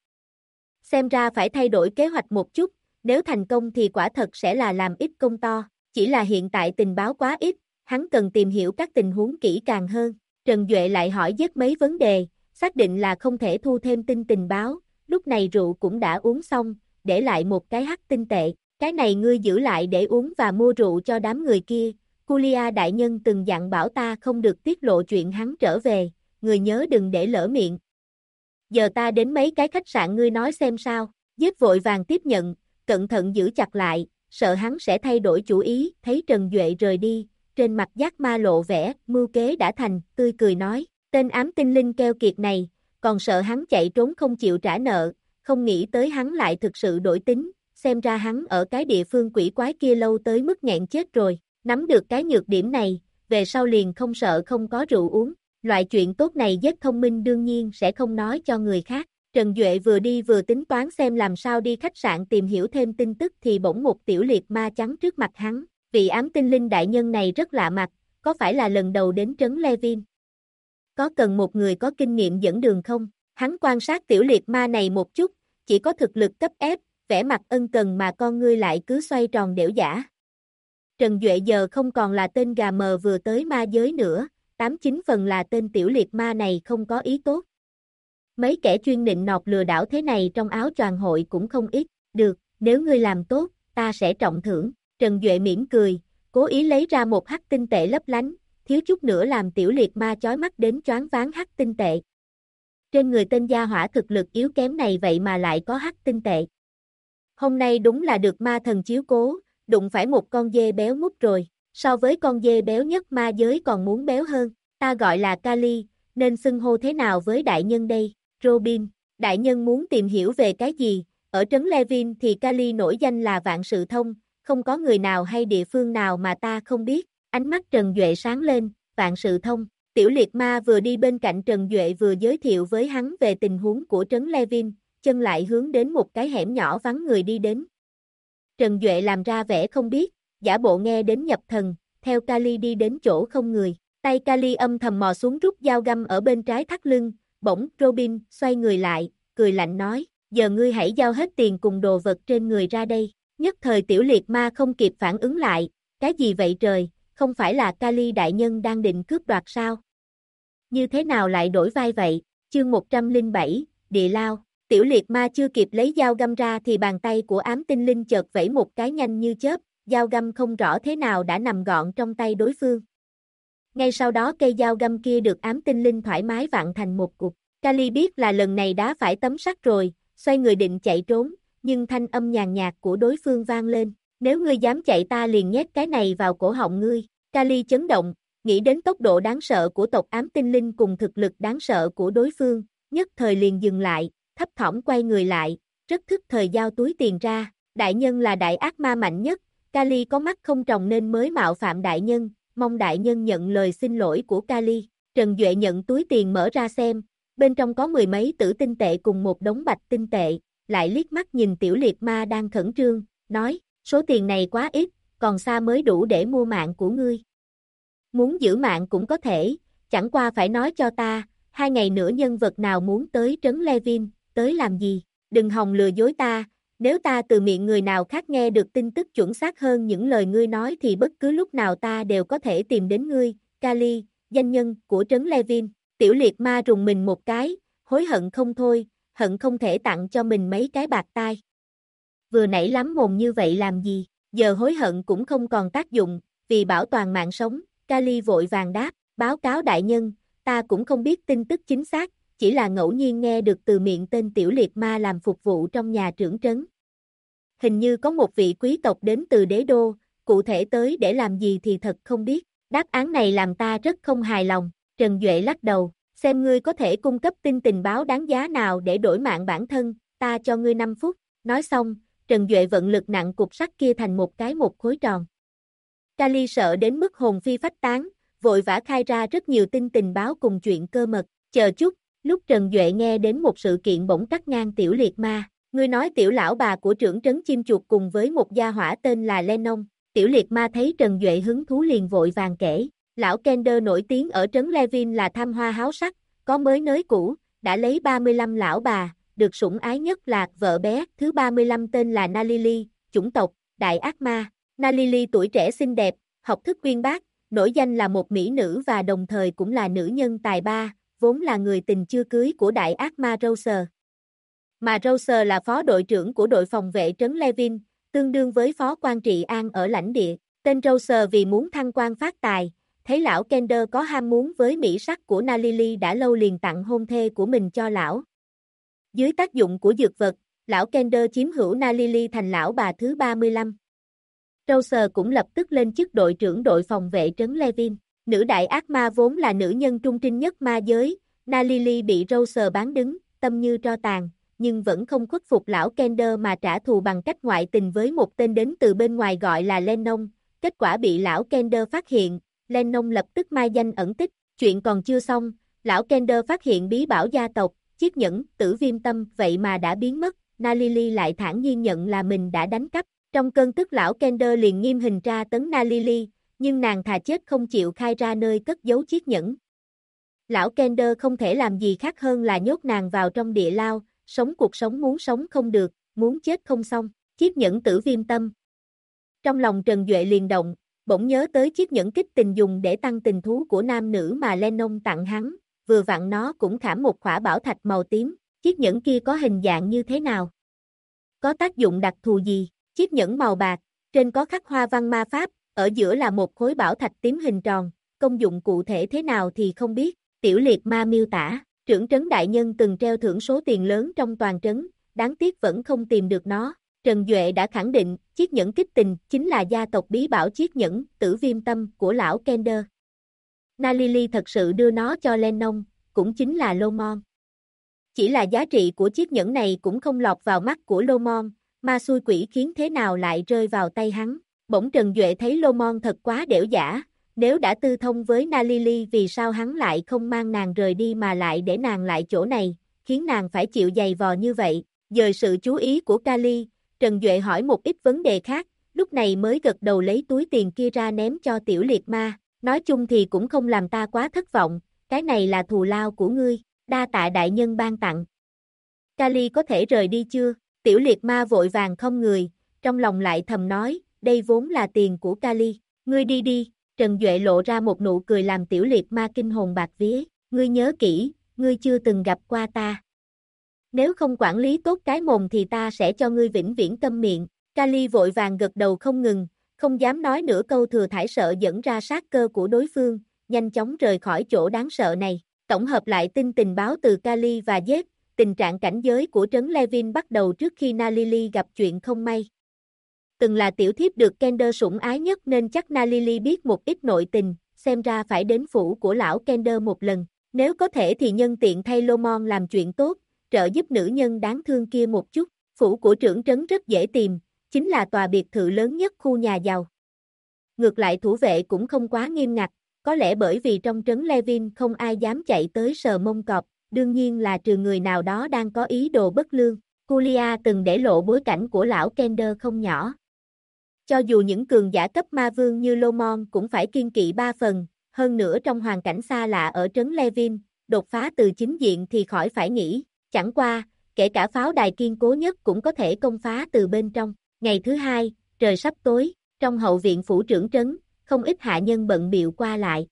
Xem ra phải thay đổi kế hoạch một chút, nếu thành công thì quả thật sẽ là làm ít công to, chỉ là hiện tại tình báo quá ít, hắn cần tìm hiểu các tình huống kỹ càng hơn. Trần Duệ lại hỏi dứt mấy vấn đề, xác định là không thể thu thêm tình báo, lúc này rượu cũng đã uống xong, để lại một cái hắc tinh tệ, cái này ngươi giữ lại để uống và mua rượu cho đám người kia, Kulia đại nhân từng dặn bảo ta không được tiết lộ chuyện hắn trở về, người nhớ đừng để lỡ miệng. Giờ ta đến mấy cái khách sạn ngươi nói xem sao, Giết vội vàng tiếp nhận, cẩn thận giữ chặt lại, sợ hắn sẽ thay đổi chủ ý, thấy Trần Duệ rời đi, trên mặt Giác Ma lộ vẻ, mưu kế đã thành, tươi cười nói, tên ám tinh linh keo kiệt này, còn sợ hắn chạy trốn không chịu trả nợ, không nghĩ tới hắn lại thực sự đổi tính, xem ra hắn ở cái địa phương quỷ quái kia lâu tới mức nghẹn chết rồi, nắm được cái nhược điểm này, về sau liền không sợ không có rượu uống, loại chuyện tốt này Giết thông minh đương nhiên sẽ không nói cho người khác. Trần Duệ vừa đi vừa tính toán xem làm sao đi khách sạn tìm hiểu thêm tin tức thì bỗng một tiểu liệt ma trắng trước mặt hắn, vị ám tinh linh đại nhân này rất lạ mặt, có phải là lần đầu đến trấn Levin? Có cần một người có kinh nghiệm dẫn đường không? Hắn quan sát tiểu liệt ma này một chút, chỉ có thực lực cấp ép, vẻ mặt ân cần mà con ngươi lại cứ xoay tròn đểu giả. Trần Duệ giờ không còn là tên gà mờ vừa tới ma giới nữa, 89 phần là tên tiểu liệt ma này không có ý tốt. Mấy kẻ chuyên nịnh nọt lừa đảo thế này trong áo choàng hội cũng không ít, được, nếu ngươi làm tốt, ta sẽ trọng thưởng. Trần Duệ mỉm cười, cố ý lấy ra một hắc tinh tệ lấp lánh, thiếu chút nữa làm tiểu liệt ma chói mắt đến choáng váng hắc tinh tệ. Trên người tên gia hỏa thực lực yếu kém này vậy mà lại có hắc tinh tệ. Hôm nay đúng là được ma thần chiếu cố, đụng phải một con dê béo mút rồi, so với con dê béo nhất ma giới còn muốn béo hơn, ta gọi là Kali, nên xưng hô thế nào với đại nhân đây? Robin, đại nhân muốn tìm hiểu về cái gì? Ở trấn Levin thì Kali nổi danh là vạn sự thông, không có người nào hay địa phương nào mà ta không biết. Ánh mắt Trần Duệ sáng lên, vạn sự thông. Tiểu liệt ma vừa đi bên cạnh Trần Duệ vừa giới thiệu với hắn về tình huống của trấn Levin, chân lại hướng đến một cái hẻm nhỏ vắng người đi đến. Trần Duệ làm ra vẻ không biết, giả bộ nghe đến nhập thần, theo Kali đi đến chỗ không người. Tay Kali âm thầm mò xuống rút dao găm ở bên trái thắt lưng, bỗng Robin xoay người lại, cười lạnh nói, giờ ngươi hãy giao hết tiền cùng đồ vật trên người ra đây. Nhất thời tiểu liệt ma không kịp phản ứng lại, cái gì vậy trời, không phải là Kali đại nhân đang định cướp đoạt sao? Như thế nào lại đổi vai vậy? Chương 107, địa lao. Tiểu liệt ma chưa kịp lấy dao găm ra thì bàn tay của ám tinh linh chợt vẫy một cái nhanh như chớp, dao găm không rõ thế nào đã nằm gọn trong tay đối phương. Ngay sau đó cây dao găm kia được ám tinh linh thoải mái vặn thành một cục. Kali biết là lần này đã phải tấm sắt rồi, xoay người định chạy trốn, nhưng thanh âm nhàn nhạt của đối phương vang lên, nếu ngươi dám chạy ta liền nhét cái này vào cổ họng ngươi. Kali chấn động, nghĩ đến tốc độ đáng sợ của tộc ám tinh linh cùng thực lực đáng sợ của đối phương, nhất thời liền dừng lại, thấp thỏm quay người lại, rất thức thời giao túi tiền ra, đại nhân là đại ác ma mạnh nhất, Kali có mắt không tròng nên mới mạo phạm đại nhân, mong đại nhân nhận lời xin lỗi của Kali. Trần Duệ nhận túi tiền mở ra xem, bên trong có mười mấy tử tinh tệ cùng một đống bạch tinh tệ, lại liếc mắt nhìn tiểu liệt ma đang khẩn trương, nói, số tiền này quá ít, còn xa mới đủ để mua mạng của ngươi. Muốn giữ mạng cũng có thể, chẳng qua phải nói cho ta, 2 ngày nữa nhân vật nào muốn tới trấn Levin, tới làm gì, đừng hòng lừa dối ta, nếu ta từ miệng người nào khác nghe được tin tức chuẩn xác hơn những lời ngươi nói thì bất cứ lúc nào ta đều có thể tìm đến ngươi, Kali, danh nhân của trấn Levin. Tiểu liệt ma rùng mình một cái, hối hận không thôi, hận không thể tặng cho mình mấy cái bạc tai. Vừa nãy lắm mồm như vậy làm gì, giờ hối hận cũng không còn tác dụng, vì bảo toàn mạng sống, Kali vội vàng đáp, báo cáo đại nhân, ta cũng không biết tin tức chính xác, chỉ là ngẫu nhiên nghe được từ miệng tên tiểu liệt ma làm phục vụ trong nhà trưởng trấn. Hình như có một vị quý tộc đến từ đế đô, cụ thể tới để làm gì thì thật không biết, Đáp án này làm ta rất không hài lòng, Trần Duệ lắc đầu, xem ngươi có thể cung cấp tin tình báo đáng giá nào để đổi mạng bản thân, ta cho ngươi 5 phút, nói xong, Trần Duệ vận lực nặng cục sắt kia thành một khối tròn. Kali sợ đến mức hồn phi phách tán, vội vã khai ra rất nhiều tin tình báo cùng chuyện cơ mật, chờ chút, lúc Trần Duệ nghe đến một sự kiện bỗng cắt ngang Tiểu Liệt Ma, ngươi nói tiểu lão bà của trưởng trấn chim chuột cùng với một gia hỏa tên là Lennon. Tiểu Liệt Ma thấy Trần Duệ hứng thú liền vội vàng kể, lão Kender nổi tiếng ở trấn Levin là tham hoa háo sắc, có mới nới cũ, đã lấy 35 lão bà, được sủng ái nhất là vợ bé thứ 35 tên là Nalili, chủng tộc, đại ác ma. Nalili tuổi trẻ xinh đẹp, học thức uyên bác, nổi danh là một mỹ nữ và đồng thời cũng là nữ nhân tài ba, vốn là người tình chưa cưới của đại ác ma Rouser. Mà Rouser là phó đội trưởng của đội phòng vệ trấn Levin, tương đương với phó quan trị an ở lãnh địa. Tên Rouser vì muốn thăng quan phát tài, thấy lão Kender có ham muốn với mỹ sắc của Nalili đã lâu liền tặng hôn thê của mình cho lão. Dưới tác dụng của dược vật, lão Kender chiếm hữu Nalili thành lão bà thứ 35. Rouser cũng lập tức lên chức đội trưởng đội phòng vệ trấn Levin. Nữ đại ác ma vốn là nữ nhân trung trinh nhất ma giới, Nalili bị Rouser bán đứng, tâm như tro tàn, nhưng vẫn không khuất phục lão Kender mà trả thù bằng cách ngoại tình với một tên đến từ bên ngoài gọi là Lennon. Kết quả bị lão Kender phát hiện, Lennon lập tức mai danh ẩn tích. Chuyện còn chưa xong, lão Kender phát hiện bí bảo gia tộc, chiếc nhẫn, tử viêm tâm vậy mà đã biến mất. Nalili lại thản nhiên nhận là mình đã đánh cắp. Trong cơn tức lão Kender liền nghiêm hình tra tấn Nalili, nhưng nàng thà chết không chịu khai ra nơi cất giấu chiếc nhẫn. Lão Kender không thể làm gì khác hơn là nhốt nàng vào trong địa lao, sống cuộc sống muốn sống không được, muốn chết không xong. Chiếc nhẫn tử viêm tâm. Trong lòng Trần Duệ liền động, bỗng nhớ tới chiếc nhẫn kích tình dùng để tăng tình thú của nam nữ mà Lennon tặng hắn, vừa vặn nó cũng khảm một khỏa bảo thạch màu tím, chiếc nhẫn kia có hình dạng như thế nào? Có tác dụng đặc thù gì? Chiếc nhẫn màu bạc, trên có khắc hoa văn ma pháp, ở giữa là một khối bảo thạch tím hình tròn, công dụng cụ thể thế nào thì không biết. Tiểu Liệt Ma miêu tả, trưởng trấn đại nhân từng treo thưởng số tiền lớn trong toàn trấn, đáng tiếc vẫn không tìm được nó. Trần Duệ đã khẳng định, chiếc nhẫn kích tình chính là gia tộc bí bảo chiếc nhẫn tử viêm tâm của lão Kender. Nalili thật sự đưa nó cho Lennon, cũng chính là Lomon. Chỉ là giá trị của chiếc nhẫn này cũng không lọt vào mắt của Lomon, ma xui quỷ khiến thế nào lại rơi vào tay hắn. Bỗng Trần Duệ thấy Lomon thật quá đểu giả, nếu đã tư thông với Nalili vì sao hắn lại không mang nàng rời đi mà lại để nàng lại chỗ này, khiến nàng phải chịu giày vò như vậy. Dời sự chú ý của Kali, Trần Duệ hỏi một ít vấn đề khác, lúc này mới gật đầu lấy túi tiền kia ra ném cho Tiểu Liệt Ma. Nói chung thì cũng không làm ta quá thất vọng, cái này là thù lao của ngươi, đa tạ đại nhân ban tặng. Kali có thể rời đi chưa? Tiểu Liệt Ma vội vàng không người, trong lòng lại thầm nói, đây vốn là tiền của Kali, ngươi đi đi. Trần Duệ lộ ra một nụ cười làm Tiểu Liệt Ma kinh hồn bạc vía, ngươi nhớ kỹ, ngươi chưa từng gặp qua ta. Nếu không quản lý tốt cái mồm thì ta sẽ cho ngươi vĩnh viễn câm miệng. Kali vội vàng gật đầu không ngừng, không dám nói nửa câu thừa thãi sợ dẫn ra sát cơ của đối phương, nhanh chóng rời khỏi chỗ đáng sợ này. Tổng hợp lại tin tình báo từ Kali và Zed, tình trạng cảnh giới của trấn Levin bắt đầu trước khi Nalili gặp chuyện không may. Từng là tiểu thiếp được Kender sủng ái nhất nên chắc Nalili biết một ít nội tình, xem ra phải đến phủ của lão Kender một lần. Nếu có thể thì nhân tiện thay Lomon làm chuyện tốt, trợ giúp nữ nhân đáng thương kia một chút. Phủ của trưởng trấn rất dễ tìm, chính là tòa biệt thự lớn nhất khu nhà giàu. Ngược lại thủ vệ cũng không quá nghiêm ngặt, có lẽ bởi vì trong trấn Levin không ai dám chạy tới sờ mông cọp, đương nhiên là trừ người nào đó đang có ý đồ bất lương. Kulia từng để lộ bối cảnh của lão Kender không nhỏ. Cho dù những cường giả cấp ma vương như Lomon cũng phải kiêng kỵ 3 phần, hơn nữa trong hoàn cảnh xa lạ ở trấn Levin, đột phá từ chính diện thì khỏi phải nghĩ, chẳng qua, kể cả pháo đài kiên cố nhất cũng có thể công phá từ bên trong. Ngày thứ hai, trời sắp tối, trong hậu viện phủ trưởng trấn, không ít hạ nhân bận bịu qua lại.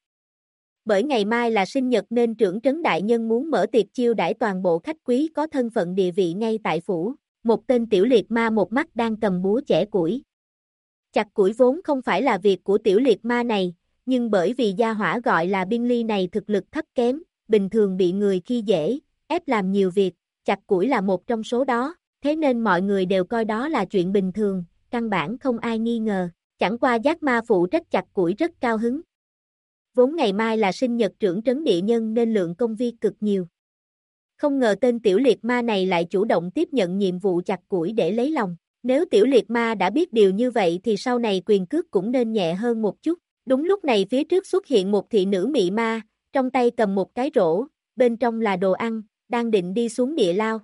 Bởi ngày mai là sinh nhật nên trưởng trấn đại nhân muốn mở tiệc chiêu đãi toàn bộ khách quý có thân phận địa vị ngay tại phủ. Một tên Tiểu Liệt Ma một mắt đang cầm búa chẻ củi. Chặt củi vốn không phải là việc của Tiểu Liệt Ma này, nhưng bởi vì gia hỏa gọi là Bingley này thực lực thấp kém, bình thường bị người khi dễ, ép làm nhiều việc, chặt củi là một trong số đó, thế nên mọi người đều coi đó là chuyện bình thường, căn bản không ai nghi ngờ, chẳng qua giác ma phụ trách chặt củi rất cao hứng. Vốn ngày mai là sinh nhật trưởng trấn địa nhân nên lượng công việc cực nhiều. Không ngờ tên tiểu liệt ma này lại chủ động tiếp nhận nhiệm vụ chặt củi để lấy lòng. Nếu tiểu liệt ma đã biết điều như vậy thì sau này quyền cước cũng nên nhẹ hơn một chút. Đúng lúc này phía trước xuất hiện một thị nữ mị ma, trong tay cầm một cái rổ, bên trong là đồ ăn, đang định đi xuống địa lao.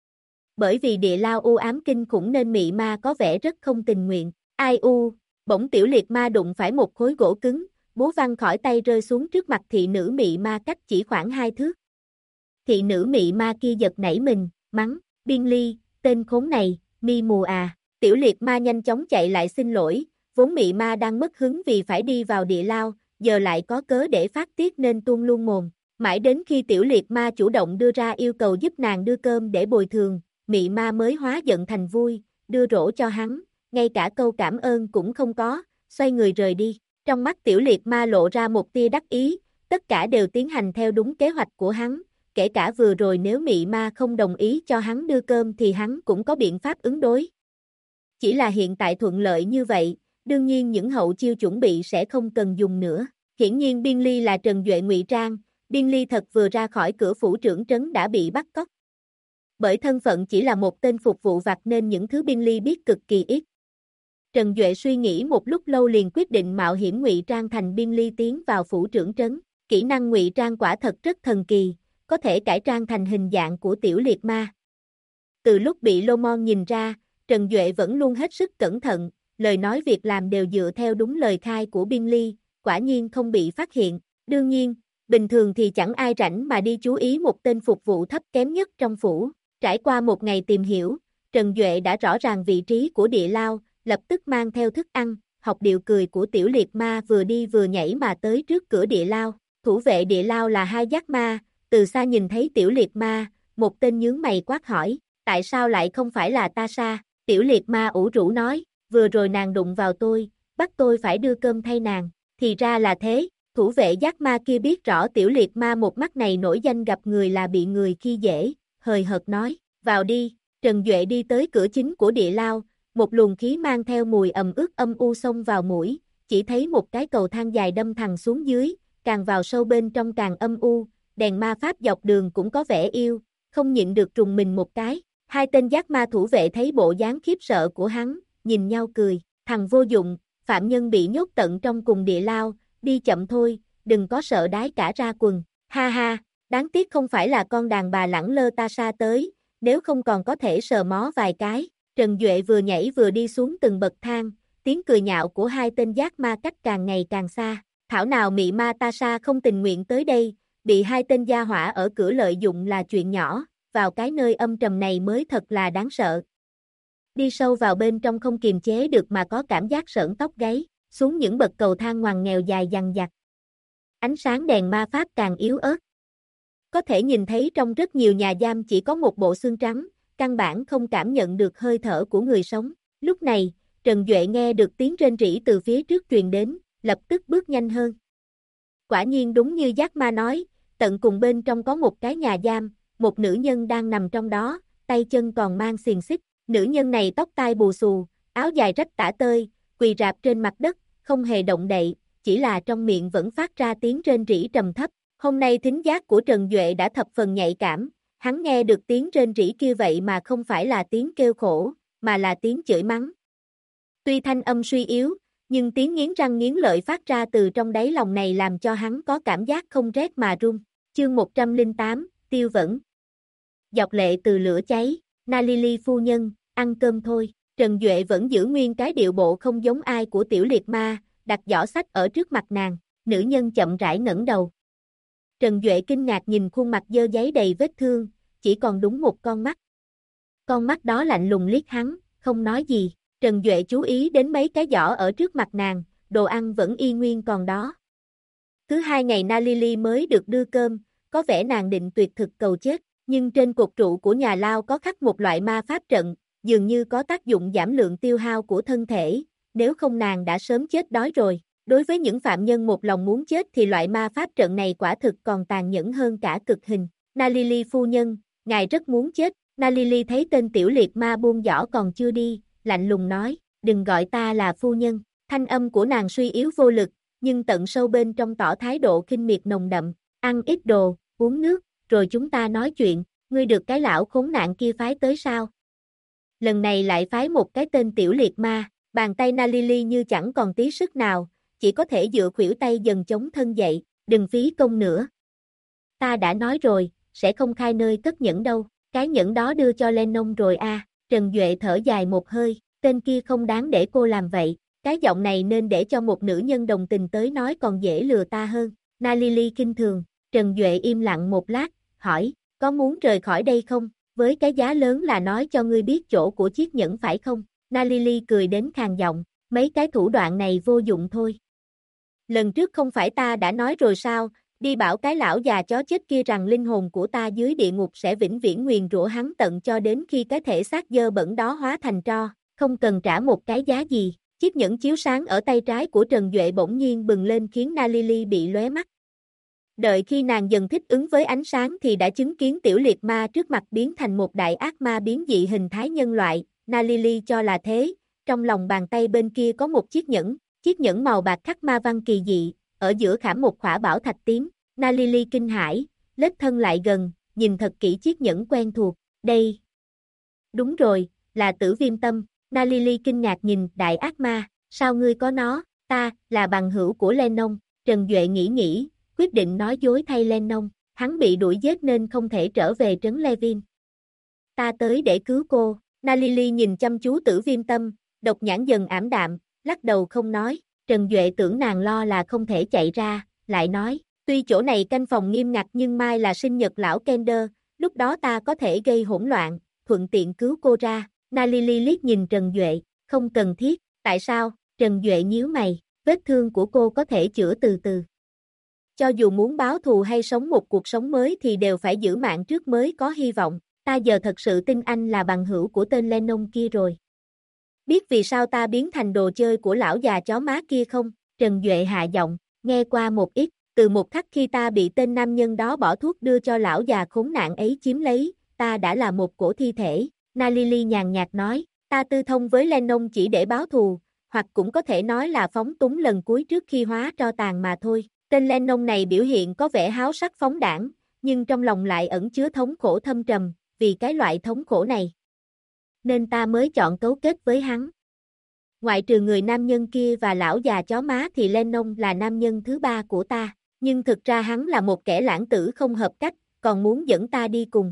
Bởi vì địa lao u ám kinh khủng nên mị ma có vẻ rất không tình nguyện. Ai u, bỗng tiểu liệt ma đụng phải một khối gỗ cứng, búa văng khỏi tay rơi xuống trước mặt thị nữ mị ma cách chỉ khoảng 2 thước. Thị nữ mị ma kia giật nảy mình, mắng, Biên Ly, tên khốn này, mi mù à. Tiểu liệt ma nhanh chóng chạy lại xin lỗi, vốn mị ma đang mất hứng vì phải đi vào địa lao, giờ lại có cớ để phát tiết nên tuôn luôn mồm. Mãi đến khi tiểu liệt ma chủ động đưa ra yêu cầu giúp nàng đưa cơm để bồi thường, mị ma mới hóa giận thành vui, đưa rổ cho hắn, ngay cả câu cảm ơn cũng không có, xoay người rời đi. Trong mắt tiểu liệt ma lộ ra một tia đắc ý, tất cả đều tiến hành theo đúng kế hoạch của hắn, kể cả vừa rồi nếu mị ma không đồng ý cho hắn đưa cơm thì hắn cũng có biện pháp ứng đối. Chỉ là hiện tại thuận lợi như vậy, đương nhiên những hậu chiêu chuẩn bị sẽ không cần dùng nữa. Hiển nhiên Biên Ly là Trần Duệ ngụy trang, Biên Ly thật vừa ra khỏi cửa phủ trưởng trấn đã bị bắt cóc. Bởi thân phận chỉ là một tên phục vụ vặt nên những thứ Biên Ly biết cực kỳ ít. Trần Duệ suy nghĩ một lúc lâu liền quyết định mạo hiểm ngụy trang thành Biên Ly tiến vào phủ trưởng trấn. Kỹ năng ngụy trang quả thật rất thần kỳ, có thể cải trang thành hình dạng của tiểu liệt ma. Từ lúc bị Lô Mon nhìn ra, Trần Duệ vẫn luôn hết sức cẩn thận, lời nói việc làm đều dựa theo đúng lời khai của Biên Ly, quả nhiên không bị phát hiện. Đương nhiên, bình thường thì chẳng ai rảnh mà đi chú ý một tên phục vụ thấp kém nhất trong phủ. Trải qua một ngày tìm hiểu, Trần Duệ đã rõ ràng vị trí của địa lao, lập tức mang theo thức ăn, học điệu cười của tiểu liệt ma vừa đi vừa nhảy mà tới trước cửa địa lao. Thủ vệ địa lao là hai giác ma, từ xa nhìn thấy tiểu liệt ma, một tên nhướng mày quát hỏi, tại sao lại không phải là ta sa? Tiểu liệt ma ủ rũ nói, vừa rồi nàng đụng vào tôi, bắt tôi phải đưa cơm thay nàng, thì ra là thế. Thủ vệ giác ma kia biết rõ tiểu liệt ma một mắt này nổi danh gặp người là bị người khi dễ, hời hợt nói, vào đi. Trần Duệ đi tới cửa chính của địa lao, một luồng khí mang theo mùi ẩm ướt âm u xông vào mũi, chỉ thấy một cái cầu thang dài đâm thẳng xuống dưới, càng vào sâu bên trong càng âm u, đèn ma pháp dọc đường cũng có vẻ yêu, không nhịn được trùng mình một cái. Hai tên giác ma thủ vệ thấy bộ dáng khiếp sợ của hắn, nhìn nhau cười, thằng vô dụng, phạm nhân bị nhốt tận trong cùng địa lao, đi chậm thôi, đừng có sợ đái cả ra quần, ha ha, đáng tiếc không phải là con đàn bà lẳng lơ ta sa tới, nếu không còn có thể sờ mó vài cái. Trần Duệ vừa nhảy vừa đi xuống từng bậc thang, tiếng cười nhạo của hai tên giác ma cách càng ngày càng xa, thảo nào mị ma ta sa không tình nguyện tới đây, bị hai tên gia hỏa ở cửa lợi dụng là chuyện nhỏ, vào cái nơi âm trầm này mới thật là đáng sợ. Đi sâu vào bên trong không kiềm chế được mà có cảm giác sởn tóc gáy, xuống những bậc cầu thang ngoằn nghèo dài dằng dặc. Ánh sáng đèn ma pháp càng yếu ớt. Có thể nhìn thấy trong rất nhiều nhà giam chỉ có một bộ xương trắng, căn bản không cảm nhận được hơi thở của người sống. Lúc này, Trần Duệ nghe được tiếng rên rỉ từ phía trước truyền đến, lập tức bước nhanh hơn. Quả nhiên đúng như giác ma nói, tận cùng bên trong có một cái nhà giam, một nữ nhân đang nằm trong đó, tay chân còn mang xiềng xích. Nữ nhân này tóc tai bù xù, áo dài rách tả tơi, quỳ rạp trên mặt đất, không hề động đậy, chỉ là trong miệng vẫn phát ra tiếng rên rỉ trầm thấp. Hôm nay thính giác của Trần Duệ đã thập phần nhạy cảm, hắn nghe được tiếng rên rỉ kia vậy mà không phải là tiếng kêu khổ, mà là tiếng chửi mắng. Tuy thanh âm suy yếu, nhưng tiếng nghiến răng nghiến lợi phát ra từ trong đáy lòng này làm cho hắn có cảm giác không rét mà run. Chương 108, Tiêu Vẫn. Dọc lệ từ lửa cháy, Nalili phu nhân, ăn cơm thôi. Trần Duệ vẫn giữ nguyên cái điệu bộ không giống ai của tiểu liệt ma, đặt giỏ sách ở trước mặt nàng, nữ nhân chậm rãi ngẩng đầu. Trần Duệ kinh ngạc nhìn khuôn mặt dơ giấy đầy vết thương, chỉ còn đúng một con mắt. Con mắt đó lạnh lùng liếc hắn, không nói gì. Trần Duệ chú ý đến mấy cái giỏ ở trước mặt nàng, đồ ăn vẫn y nguyên còn đó. Thứ hai ngày Nalili mới được đưa cơm, có vẻ nàng định tuyệt thực cầu chết, nhưng trên cột trụ của nhà lao có khắc một loại ma pháp trận, dường như có tác dụng giảm lượng tiêu hao của thân thể, nếu không nàng đã sớm chết đói rồi. Đối với những phạm nhân một lòng muốn chết thì loại ma pháp trận này quả thực còn tàn nhẫn hơn cả cực hình. Nalili phu nhân, ngài rất muốn chết. Nalili thấy tên tiểu liệt ma buông giỏ còn chưa đi, lạnh lùng nói, đừng gọi ta là phu nhân. Thanh âm của nàng suy yếu vô lực, nhưng tận sâu bên trong tỏ thái độ khinh miệt nồng đậm, ăn ít đồ, uống nước, rồi chúng ta nói chuyện, ngươi được cái lão khốn nạn kia phái tới sao? Lần này lại phái một cái tên tiểu liệt ma, bàn tay Nalili như chẳng còn tí sức nào, chỉ có thể dựa khuỷu tay dần chống thân dậy, đừng phí công nữa. Ta đã nói rồi, sẽ không khai nơi cất nhẫn đâu, cái nhẫn đó đưa cho Lennon rồi à, Trần Duệ thở dài một hơi, tên kia không đáng để cô làm vậy, cái giọng này nên để cho một nữ nhân đồng tình tới nói còn dễ lừa ta hơn. Nalili kinh thường, Trần Duệ im lặng một lát, hỏi, có muốn rời khỏi đây không, với cái giá lớn là nói cho ngươi biết chỗ của chiếc nhẫn phải không? Nalili cười đến khàn giọng, mấy cái thủ đoạn này vô dụng thôi. Lần trước không phải ta đã nói rồi sao, đi bảo cái lão già chó chết kia rằng linh hồn của ta dưới địa ngục sẽ vĩnh viễn nguyền rủa hắn tận cho đến khi cái thể xác dơ bẩn đó hóa thành tro, không cần trả một cái giá gì. Chiếc nhẫn chiếu sáng ở tay trái của Trần Duệ bỗng nhiên bừng lên khiến Nalili bị lóe mắt. Đợi khi nàng dần thích ứng với ánh sáng thì đã chứng kiến tiểu liệt ma trước mặt biến thành một đại ác ma biến dị hình thái nhân loại, Nalili cho là thế, trong lòng bàn tay bên kia có một chiếc nhẫn màu bạc khắc ma văn kỳ dị, ở giữa khảm một khỏa bảo thạch tím, Nalili kinh hãi, lết thân lại gần, nhìn thật kỹ chiếc nhẫn quen thuộc, đây. Đúng rồi, là Tử Viêm Tâm, Nalili kinh ngạc nhìn đại ác ma, sao ngươi có nó, ta, là bằng hữu của Lennon, Trần Duệ nghĩ, quyết định nói dối thay Lennon, hắn bị đuổi giết nên không thể trở về trấn Levin. Ta tới để cứu cô, Nalili nhìn chăm chú Tử Viêm Tâm, độc nhãn dần ảm đạm, lắc đầu không nói, Trần Duệ tưởng nàng lo là không thể chạy ra, lại nói, tuy chỗ này canh phòng nghiêm ngặt nhưng mai là sinh nhật lão Kender, lúc đó ta có thể gây hỗn loạn, thuận tiện cứu cô ra, Nalili liếc nhìn Trần Duệ, không cần thiết, tại sao, Trần Duệ nhíu mày, vết thương của cô có thể chữa từ từ. Cho dù muốn báo thù hay sống một cuộc sống mới thì đều phải giữ mạng trước mới có hy vọng, ta giờ thật sự tin anh là bằng hữu của tên Lennon kia rồi. Biết vì sao ta biến thành đồ chơi của lão già chó má kia không? Trần Duệ hạ giọng, nghe qua một ít, từ một khắc khi ta bị tên nam nhân đó bỏ thuốc đưa cho lão già khốn nạn ấy chiếm lấy, ta đã là một cổ thi thể. Nalili nhàn nhạt nói, ta tư thông với Lennon chỉ để báo thù, hoặc cũng có thể nói là phóng túng lần cuối trước khi hóa tro tàn mà thôi. Tên Lennon này biểu hiện có vẻ háo sắc phóng đãng, nhưng trong lòng lại ẩn chứa thống khổ thâm trầm, vì cái loại thống khổ này. Nên ta mới chọn cấu kết với hắn. Ngoại trừ người nam nhân kia và lão già chó má thì Lennon là nam nhân thứ ba của ta, nhưng thực ra hắn là một kẻ lãng tử không hợp cách, còn muốn dẫn ta đi cùng.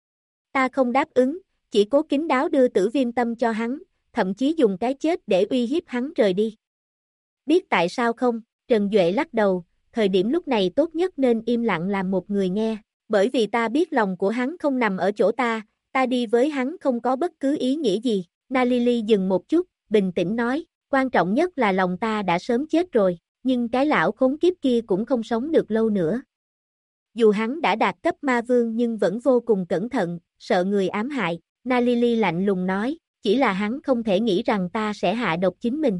Ta không đáp ứng, chỉ cố kín đáo đưa Tử Viêm Tâm cho hắn, thậm chí dùng cái chết để uy hiếp hắn rời đi. Biết tại sao không? Trần Duệ lắc đầu, thời điểm lúc này tốt nhất nên im lặng làm một người nghe, bởi vì ta biết lòng của hắn không nằm ở chỗ ta đi với hắn không có bất cứ ý nghĩa gì. Nalili dừng một chút, bình tĩnh nói, quan trọng nhất là lòng ta đã sớm chết rồi, nhưng cái lão khốn kiếp kia cũng không sống được lâu nữa. Dù hắn đã đạt cấp ma vương nhưng vẫn vô cùng cẩn thận, sợ người ám hại, Nalili lạnh lùng nói, chỉ là hắn không thể nghĩ rằng ta sẽ hạ độc chính mình.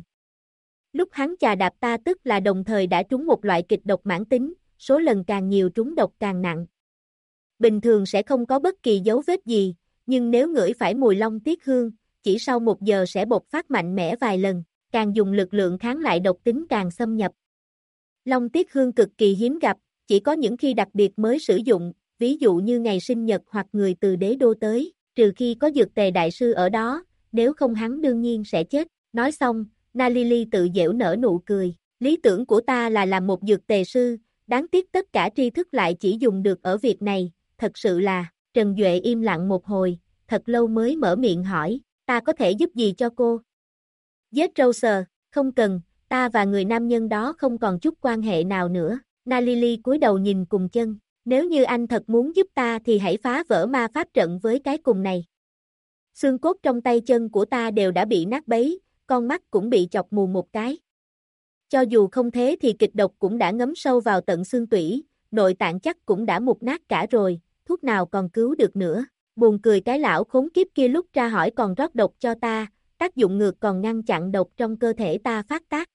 Lúc hắn chà đạp ta tức là đồng thời đã trúng một loại kịch độc mãn tính, số lần càng nhiều trúng độc càng nặng. Bình thường sẽ không có bất kỳ dấu vết gì, nhưng nếu ngửi phải mùi long tiết hương, chỉ sau 1 giờ sẽ bộc phát mạnh mẽ vài lần, càng dùng lực lượng kháng lại độc tính càng xâm nhập. Long tiết hương cực kỳ hiếm gặp, chỉ có những khi đặc biệt mới sử dụng, ví dụ như ngày sinh nhật hoặc người từ đế đô tới, trừ khi có dược tề đại sư ở đó, nếu không hắn đương nhiên sẽ chết. Nói xong, Nalili tự giễu nở nụ cười, lý tưởng của ta là làm một dược tề sư, đáng tiếc tất cả tri thức lại chỉ dùng được ở việc này, thật sự là, Trần Duệ im lặng một hồi, thật lâu mới mở miệng hỏi, ta có thể giúp gì cho cô? Giết Rose, không cần, ta và người nam nhân đó không còn chút quan hệ nào nữa. Nalili cúi đầu nhìn cùng chân, nếu như anh thật muốn giúp ta thì hãy phá vỡ ma pháp trận với cái cùng này. Xương cốt trong tay chân của ta đều đã bị nát bấy, con mắt cũng bị chọc mù một cái. Cho dù không thế thì kịch độc cũng đã ngấm sâu vào tận xương tủy, nội tạng chắc cũng đã mục nát cả rồi, thuốc nào còn cứu được nữa. Buồn cười cái lão khốn kiếp kia lúc ra hỏi còn rót độc cho ta, tác dụng ngược còn ngăn chặn độc trong cơ thể ta phát tác.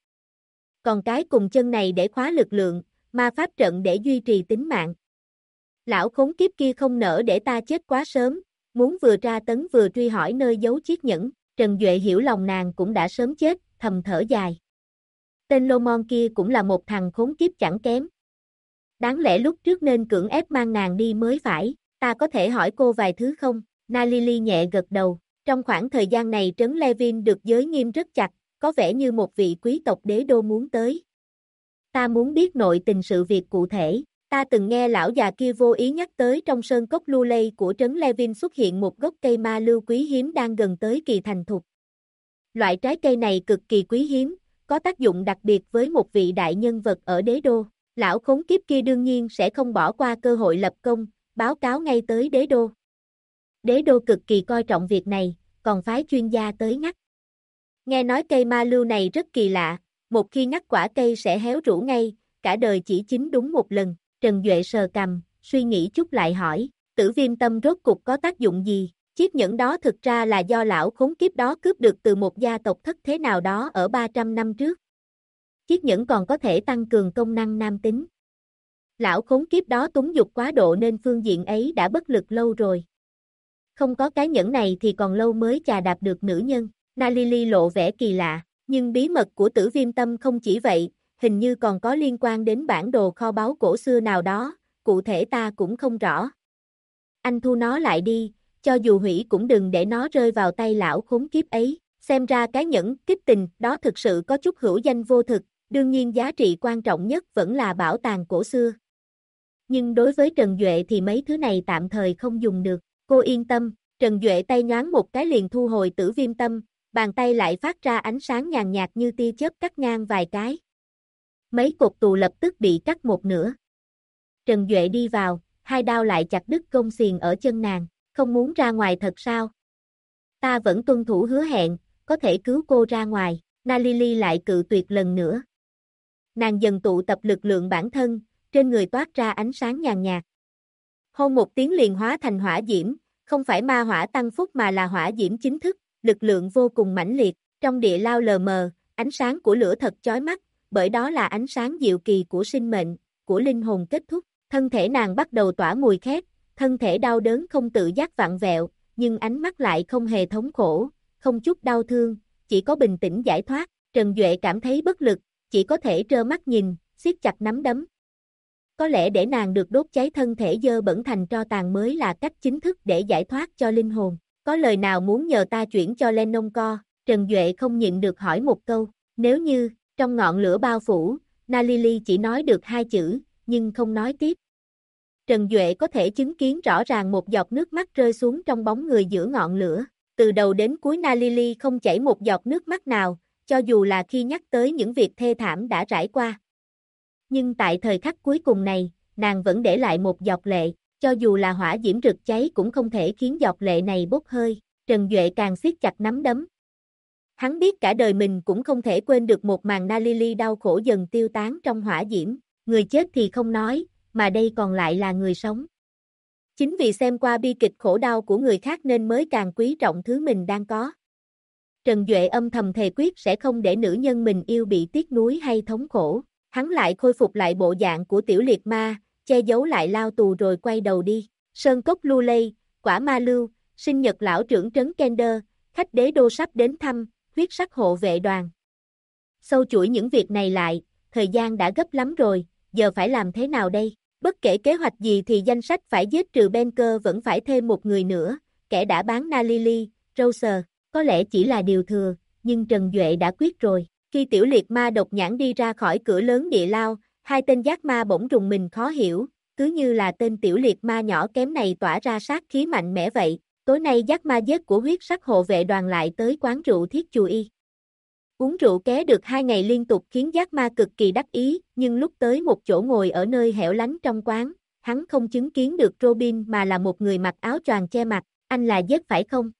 Còn cái cùng chân này để khóa lực lượng, ma pháp trận để duy trì tính mạng. Lão khốn kiếp kia không nỡ để ta chết quá sớm, muốn vừa tra tấn vừa truy hỏi nơi giấu chiếc nhẫn. Trần Duệ hiểu lòng nàng cũng đã sớm chết, thầm thở dài. Tên Lomon kia cũng là một thằng khốn kiếp chẳng kém. Đáng lẽ lúc trước nên cưỡng ép mang nàng đi mới phải, ta có thể hỏi cô vài thứ không? Nalili nhẹ gật đầu, trong khoảng thời gian này trấn Levin được giới nghiêm rất chặt, có vẻ như một vị quý tộc đế đô muốn tới. Ta muốn biết nội tình sự việc cụ thể, ta từng nghe lão già kia vô ý nhắc tới trong sơn cốc Luley của trấn Levin xuất hiện một gốc cây ma lưu quý hiếm đang gần tới kỳ thành thục. Loại trái cây này cực kỳ quý hiếm, có tác dụng đặc biệt với một vị đại nhân vật ở đế đô. Lão khốn kiếp kia đương nhiên sẽ không bỏ qua cơ hội lập công, báo cáo ngay tới đế đô. Đế đô cực kỳ coi trọng việc này, còn phái chuyên gia tới ngắt. Nghe nói cây ma lưu này rất kỳ lạ, một khi ngắt quả cây sẽ héo rũ ngay, cả đời chỉ chín đúng một lần. Trần Duệ sờ cằm, suy nghĩ chút lại hỏi, tử viêm tâm rốt cục có tác dụng gì? Chiếc nhẫn đó thực ra là do lão khốn kiếp đó cướp được từ một gia tộc thất thế nào đó ở 300 năm trước. Chiếc nhẫn còn có thể tăng cường công năng nam tính. Lão khốn kiếp đó túng dục quá độ nên phương diện ấy đã bất lực lâu rồi. Không có cái nhẫn này thì còn lâu mới chà đạp được nữ nhân. Nalili lộ vẻ kỳ lạ, nhưng bí mật của tử viêm tâm không chỉ vậy, hình như còn có liên quan đến bản đồ kho báu cổ xưa nào đó, cụ thể ta cũng không rõ. Anh thu nó lại đi, cho dù hủy cũng đừng để nó rơi vào tay lão khốn kiếp ấy. Xem ra cái nhẫn kích tình đó thực sự có chút hữu danh vô thực, đương nhiên giá trị quan trọng nhất vẫn là bảo tàng cổ xưa. Nhưng đối với Trần Duệ thì mấy thứ này tạm thời không dùng được. Cô yên tâm, Trần Duệ tay nhoáng một cái liền thu hồi tử viêm tâm, bàn tay lại phát ra ánh sáng nhàn nhạt như tia chớp cắt ngang vài cái. Mấy cột tù lập tức bị cắt một nửa. Trần Duệ đi vào, hai đao lại chặt đứt gông xiềng ở chân nàng, không muốn ra ngoài thật sao? Ta vẫn tuân thủ hứa hẹn, có thể cứu cô ra ngoài. Nalili lại cự tuyệt lần nữa. Nàng dần tụ tập lực lượng bản thân, trên người toát ra ánh sáng nhàn nhạt. Hôn một tiếng liền hóa thành hỏa diễm, không phải ma hỏa tăng phúc mà là hỏa diễm chính thức, lực lượng vô cùng mãnh liệt, trong địa lao lờ mờ, ánh sáng của lửa thật chói mắt, bởi đó là ánh sáng diệu kỳ của sinh mệnh, của linh hồn kết thúc, thân thể nàng bắt đầu tỏa mùi khét, thân thể đau đớn không tự giác vặn vẹo, nhưng ánh mắt lại không hề thống khổ, không chút đau thương, chỉ có bình tĩnh giải thoát. Trần Duệ cảm thấy bất lực, chỉ có thể trơ mắt nhìn, siết chặt nắm đấm. Có lẽ để nàng được đốt cháy thân thể dơ bẩn thành tro tàn mới là cách chính thức để giải thoát cho linh hồn. Có lời nào muốn nhờ ta chuyển cho Lennon co? Trần Duệ không nhịn được hỏi một câu. Nếu như, trong ngọn lửa bao phủ, Nalili chỉ nói được hai chữ, nhưng không nói tiếp. Trần Duệ có thể chứng kiến rõ ràng một giọt nước mắt rơi xuống trong bóng người giữa ngọn lửa. Từ đầu đến cuối Nalili không chảy một giọt nước mắt nào, cho dù là khi nhắc tới những việc thê thảm đã trải qua. Nhưng tại thời khắc cuối cùng này, nàng vẫn để lại một giọt lệ, cho dù là hỏa diễm rực cháy cũng không thể khiến giọt lệ này bốc hơi. Trần Duệ càng siết chặt nắm đấm. Hắn biết cả đời mình cũng không thể quên được một màn Nalili đau khổ dần tiêu tán trong hỏa diễm, người chết thì không nói, mà đây còn lại là người sống. Chính vì xem qua bi kịch khổ đau của người khác nên mới càng quý trọng thứ mình đang có. Trần Duệ âm thầm thề quyết sẽ không để nữ nhân mình yêu bị tiếc nuối hay thống khổ. Hắn lại khôi phục lại bộ dạng của tiểu liệt ma, che giấu lại lao tù rồi quay đầu đi. Sơn cốc Luley, quả ma lưu, sinh nhật lão trưởng trấn Kender, khách đế đô sắp đến thăm, huyết sắc hộ vệ đoàn. Sâu chuỗi những việc này lại, thời gian đã gấp lắm rồi, giờ phải làm thế nào đây? Bất kể kế hoạch gì thì danh sách phải giết trừ Benker vẫn phải thêm một người nữa, kẻ đã bán Nalili, Rose, có lẽ chỉ là điều thừa, nhưng Trần Duệ đã quyết rồi. Khi tiểu liệt ma độc nhãn đi ra khỏi cửa lớn địa lao, hai tên giác ma bỗng rùng mình khó hiểu, cứ như là tên tiểu liệt ma nhỏ kém này tỏa ra sát khí mạnh mẽ vậy. Tối nay giác ma giết của huyết sắc hộ vệ đoàn lại tới quán rượu Thiết Chù Y. Uống rượu ké được 2 ngày liên tục khiến giác ma cực kỳ đắc ý, nhưng lúc tới một chỗ ngồi ở nơi hẻo lánh trong quán, hắn không chứng kiến được Robin mà là một người mặc áo choàng che mặt. Anh là Giết phải không?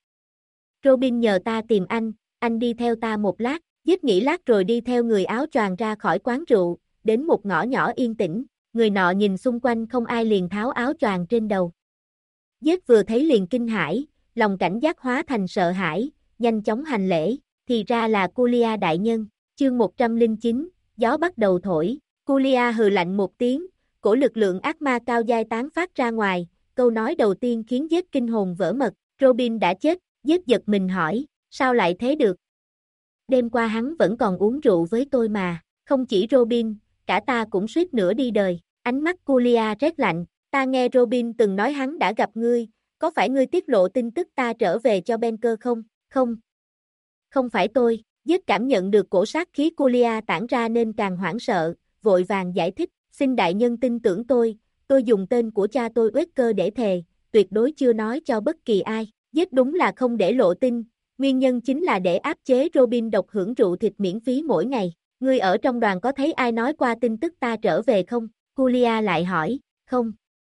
Robin nhờ ta tìm anh đi theo ta một lát. Giết nghĩ lát rồi đi theo người áo choàng ra khỏi quán rượu, đến một ngõ nhỏ yên tĩnh, người nọ nhìn xung quanh không ai liền tháo áo choàng trên đầu. Giết vừa thấy liền kinh hãi, lòng cảnh giác hóa thành sợ hãi, nhanh chóng hành lễ, thì ra là Culia đại nhân. Chương 109, gió bắt đầu thổi, Culia hừ lạnh một tiếng, cổ lực lượng ác ma cao giai tán phát ra ngoài, câu nói đầu tiên khiến Giết kinh hồn vỡ mật. Robin đã chết. Giết giật mình hỏi, sao lại thế được? Đêm qua hắn vẫn còn uống rượu với tôi mà, Không chỉ Robin, cả ta cũng suýt nữa đi đời. Ánh mắt Julia rét lạnh, ta nghe Robin từng nói hắn đã gặp ngươi, có phải ngươi tiết lộ tin tức ta trở về cho Banker không? Không. Không phải tôi, Giết cảm nhận được cổ sát khí Julia tản ra nên càng hoảng sợ, vội vàng giải thích, xin đại nhân tin tưởng tôi dùng tên của cha tôi Wesker để thề, tuyệt đối chưa nói cho bất kỳ ai. Giết đúng là không để lộ tin, nguyên nhân chính là để áp chế Robin độc hưởng rượu thịt miễn phí mỗi ngày. Ngươi ở trong đoàn có thấy ai nói qua tin tức ta trở về không? Julia lại hỏi, không.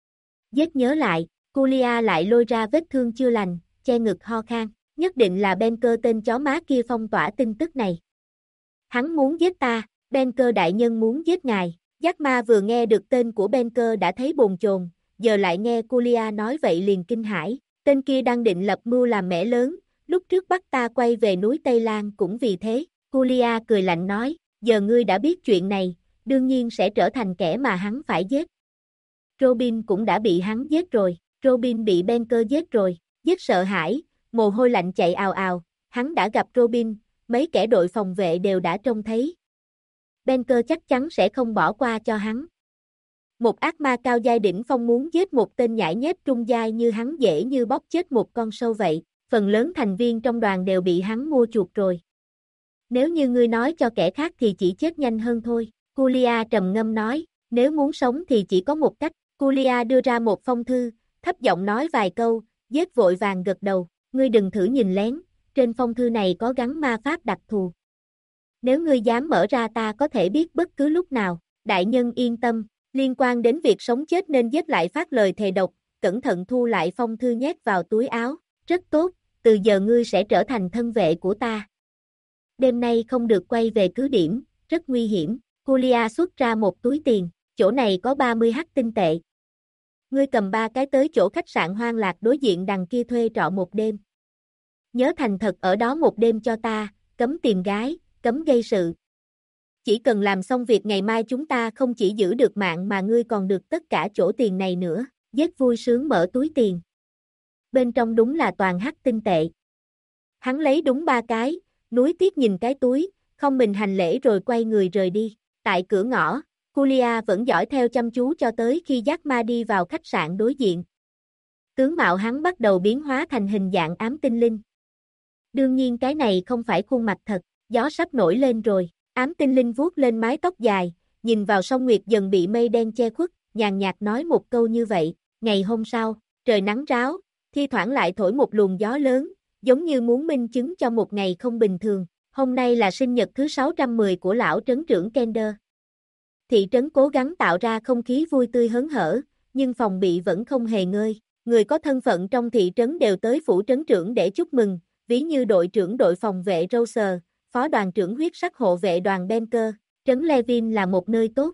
Giết nhớ lại, Julia lại lôi ra vết thương chưa lành, che ngực ho khan, nhất định là Banker tên chó má kia phong tỏa tin tức này. Hắn muốn giết ta, Banker đại nhân muốn giết ngài. Giác ma vừa nghe được tên của Banker đã thấy bồn chồn, giờ lại nghe Julia nói vậy liền kinh hãi. Tên kia đang định lập mưu làm mẻ lớn, lúc trước bắt ta quay về núi Tây Lan cũng vì thế. Julia cười lạnh nói, giờ ngươi đã biết chuyện này, đương nhiên sẽ trở thành kẻ mà hắn phải giết. Robin cũng đã bị hắn giết rồi, Robin bị Banker giết rồi. Giết sợ hãi, mồ hôi lạnh chạy ào ào, hắn đã gặp Robin, mấy kẻ đội phòng vệ đều đã trông thấy. Banker chắc chắn sẽ không bỏ qua cho hắn. Một ác ma cao giai đỉnh phong muốn giết một tên nhãi nhép trung giai như hắn dễ như bóp chết một con sâu vậy, phần lớn thành viên trong đoàn đều bị hắn mua chuộc rồi. Nếu như ngươi nói cho kẻ khác thì chỉ chết nhanh hơn thôi, Julia trầm ngâm nói, nếu muốn sống thì chỉ có một cách. Julia đưa ra một phong thư, thấp giọng nói vài câu, Giết vội vàng gật đầu, ngươi đừng thử nhìn lén, trên phong thư này có gắn ma pháp đặc thù. Nếu ngươi dám mở ra ta có thể biết bất cứ lúc nào, đại nhân yên tâm, liên quan đến việc sống chết nên Giết lại phát lời thề độc, cẩn thận thu lại phong thư nhét vào túi áo, rất tốt, từ giờ ngươi sẽ trở thành thân vệ của ta. Đêm nay không được quay về cứ điểm, rất nguy hiểm, Julia xuất ra một túi tiền, chỗ này có 30 hắc tinh tệ. Ngươi cầm 3 cái tới chỗ khách sạn Hoang Lạc đối diện đằng kia thuê trọ một đêm. Nhớ thành thật ở đó một đêm cho ta, cấm tìm gái, cấm gây sự. Chỉ cần làm xong việc ngày mai chúng ta không chỉ giữ được mạng mà ngươi còn được tất cả chỗ tiền này nữa. Giết vui sướng mở túi tiền. Bên trong đúng là toàn hắc tinh tệ. Hắn lấy đúng 3 cái, nuối tiếc nhìn cái túi, không mình hành lễ rồi quay người rời đi. Tại cửa ngõ, Julia vẫn dõi theo chăm chú cho tới khi Giác ma đi vào khách sạn đối diện. Tướng mạo hắn bắt đầu biến hóa thành hình dạng ám tinh linh. Đương nhiên cái này không phải khuôn mặt thật, gió sắp nổi lên rồi. Ám tinh linh vuốt lên mái tóc dài, nhìn vào sông Nguyệt dần bị mây đen che khuất, nhàn nhạt nói một câu như vậy. Ngày hôm sau, trời nắng ráo, thi thoảng lại thổi một luồng gió lớn, giống như muốn minh chứng cho một ngày không bình thường. Hôm nay là sinh nhật thứ 610 của lão trấn trưởng Kender. Thị trấn cố gắng tạo ra không khí vui tươi hớn hở, nhưng phòng bị vẫn không hề ngơi. Người có thân phận trong thị trấn đều tới phủ trấn trưởng để chúc mừng, ví như đội trưởng đội phòng vệ Rose, phó đoàn trưởng huyết sắc hộ vệ đoàn Banker, trấn Levin là một nơi tốt.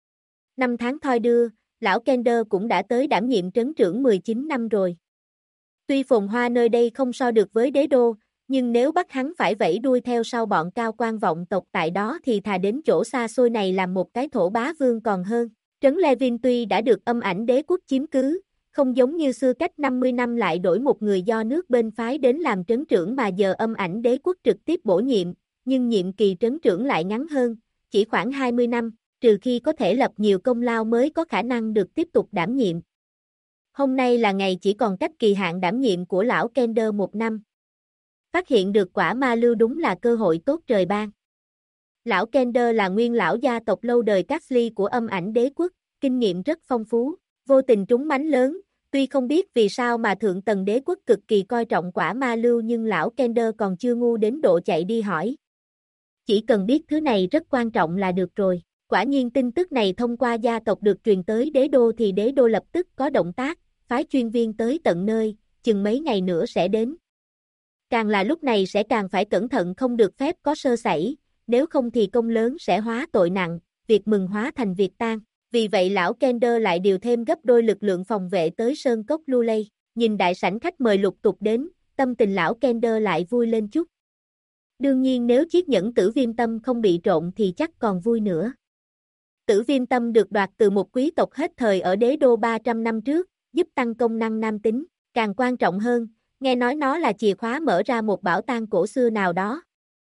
5 tháng thoi đưa, lão Kender cũng đã tới đảm nhiệm trấn trưởng 19 năm rồi. Tuy phồn hoa nơi đây không so được với đế đô, nhưng nếu bắt hắn phải vẫy đuôi theo sau bọn cao quan vọng tộc tại đó thì thà đến chỗ xa xôi này làm một cái thổ bá vương còn hơn. Trấn Levin tuy đã được âm ảnh đế quốc chiếm cứ, không giống như xưa cách 50 năm lại đổi một người do nước bên phái đến làm trấn trưởng mà giờ âm ảnh đế quốc trực tiếp bổ nhiệm, nhưng nhiệm kỳ trấn trưởng lại ngắn hơn, chỉ khoảng 20 năm, trừ khi có thể lập nhiều công lao mới có khả năng được tiếp tục đảm nhiệm. Hôm nay là ngày chỉ còn cách kỳ hạn đảm nhiệm của lão Kender 1 năm. Phát hiện được quả ma lưu đúng là cơ hội tốt trời ban. Lão Kender là nguyên lão gia tộc lâu đời Castle của âm ảnh đế quốc, kinh nghiệm rất phong phú, vô tình trúng mánh lớn, tuy không biết vì sao mà thượng tầng đế quốc cực kỳ coi trọng quả ma lưu nhưng lão Kender còn chưa ngu đến độ chạy đi hỏi. Chỉ cần biết thứ này rất quan trọng là được rồi. Quả nhiên tin tức này thông qua gia tộc được truyền tới đế đô thì đế đô lập tức có động tác, phái chuyên viên tới tận nơi, chừng mấy ngày nữa sẽ đến. Càng là lúc này sẽ càng phải cẩn thận không được phép có sơ sẩy, nếu không thì công lớn sẽ hóa tội nặng, việc mừng hóa thành việc tan. Vì vậy lão Kender lại điều thêm gấp đôi lực lượng phòng vệ tới Sơn Cốc Luley, nhìn đại sảnh khách mời lục tục đến, tâm tình lão Kender lại vui lên chút. Đương nhiên nếu chiếc nhẫn tử viêm tâm không bị trộn thì chắc còn vui nữa. Tử viêm tâm được đoạt từ một quý tộc hết thời ở đế đô 300 năm trước, giúp tăng công năng nam tính, càng quan trọng hơn, nghe nói nó là chìa khóa mở ra một bảo tàng cổ xưa nào đó.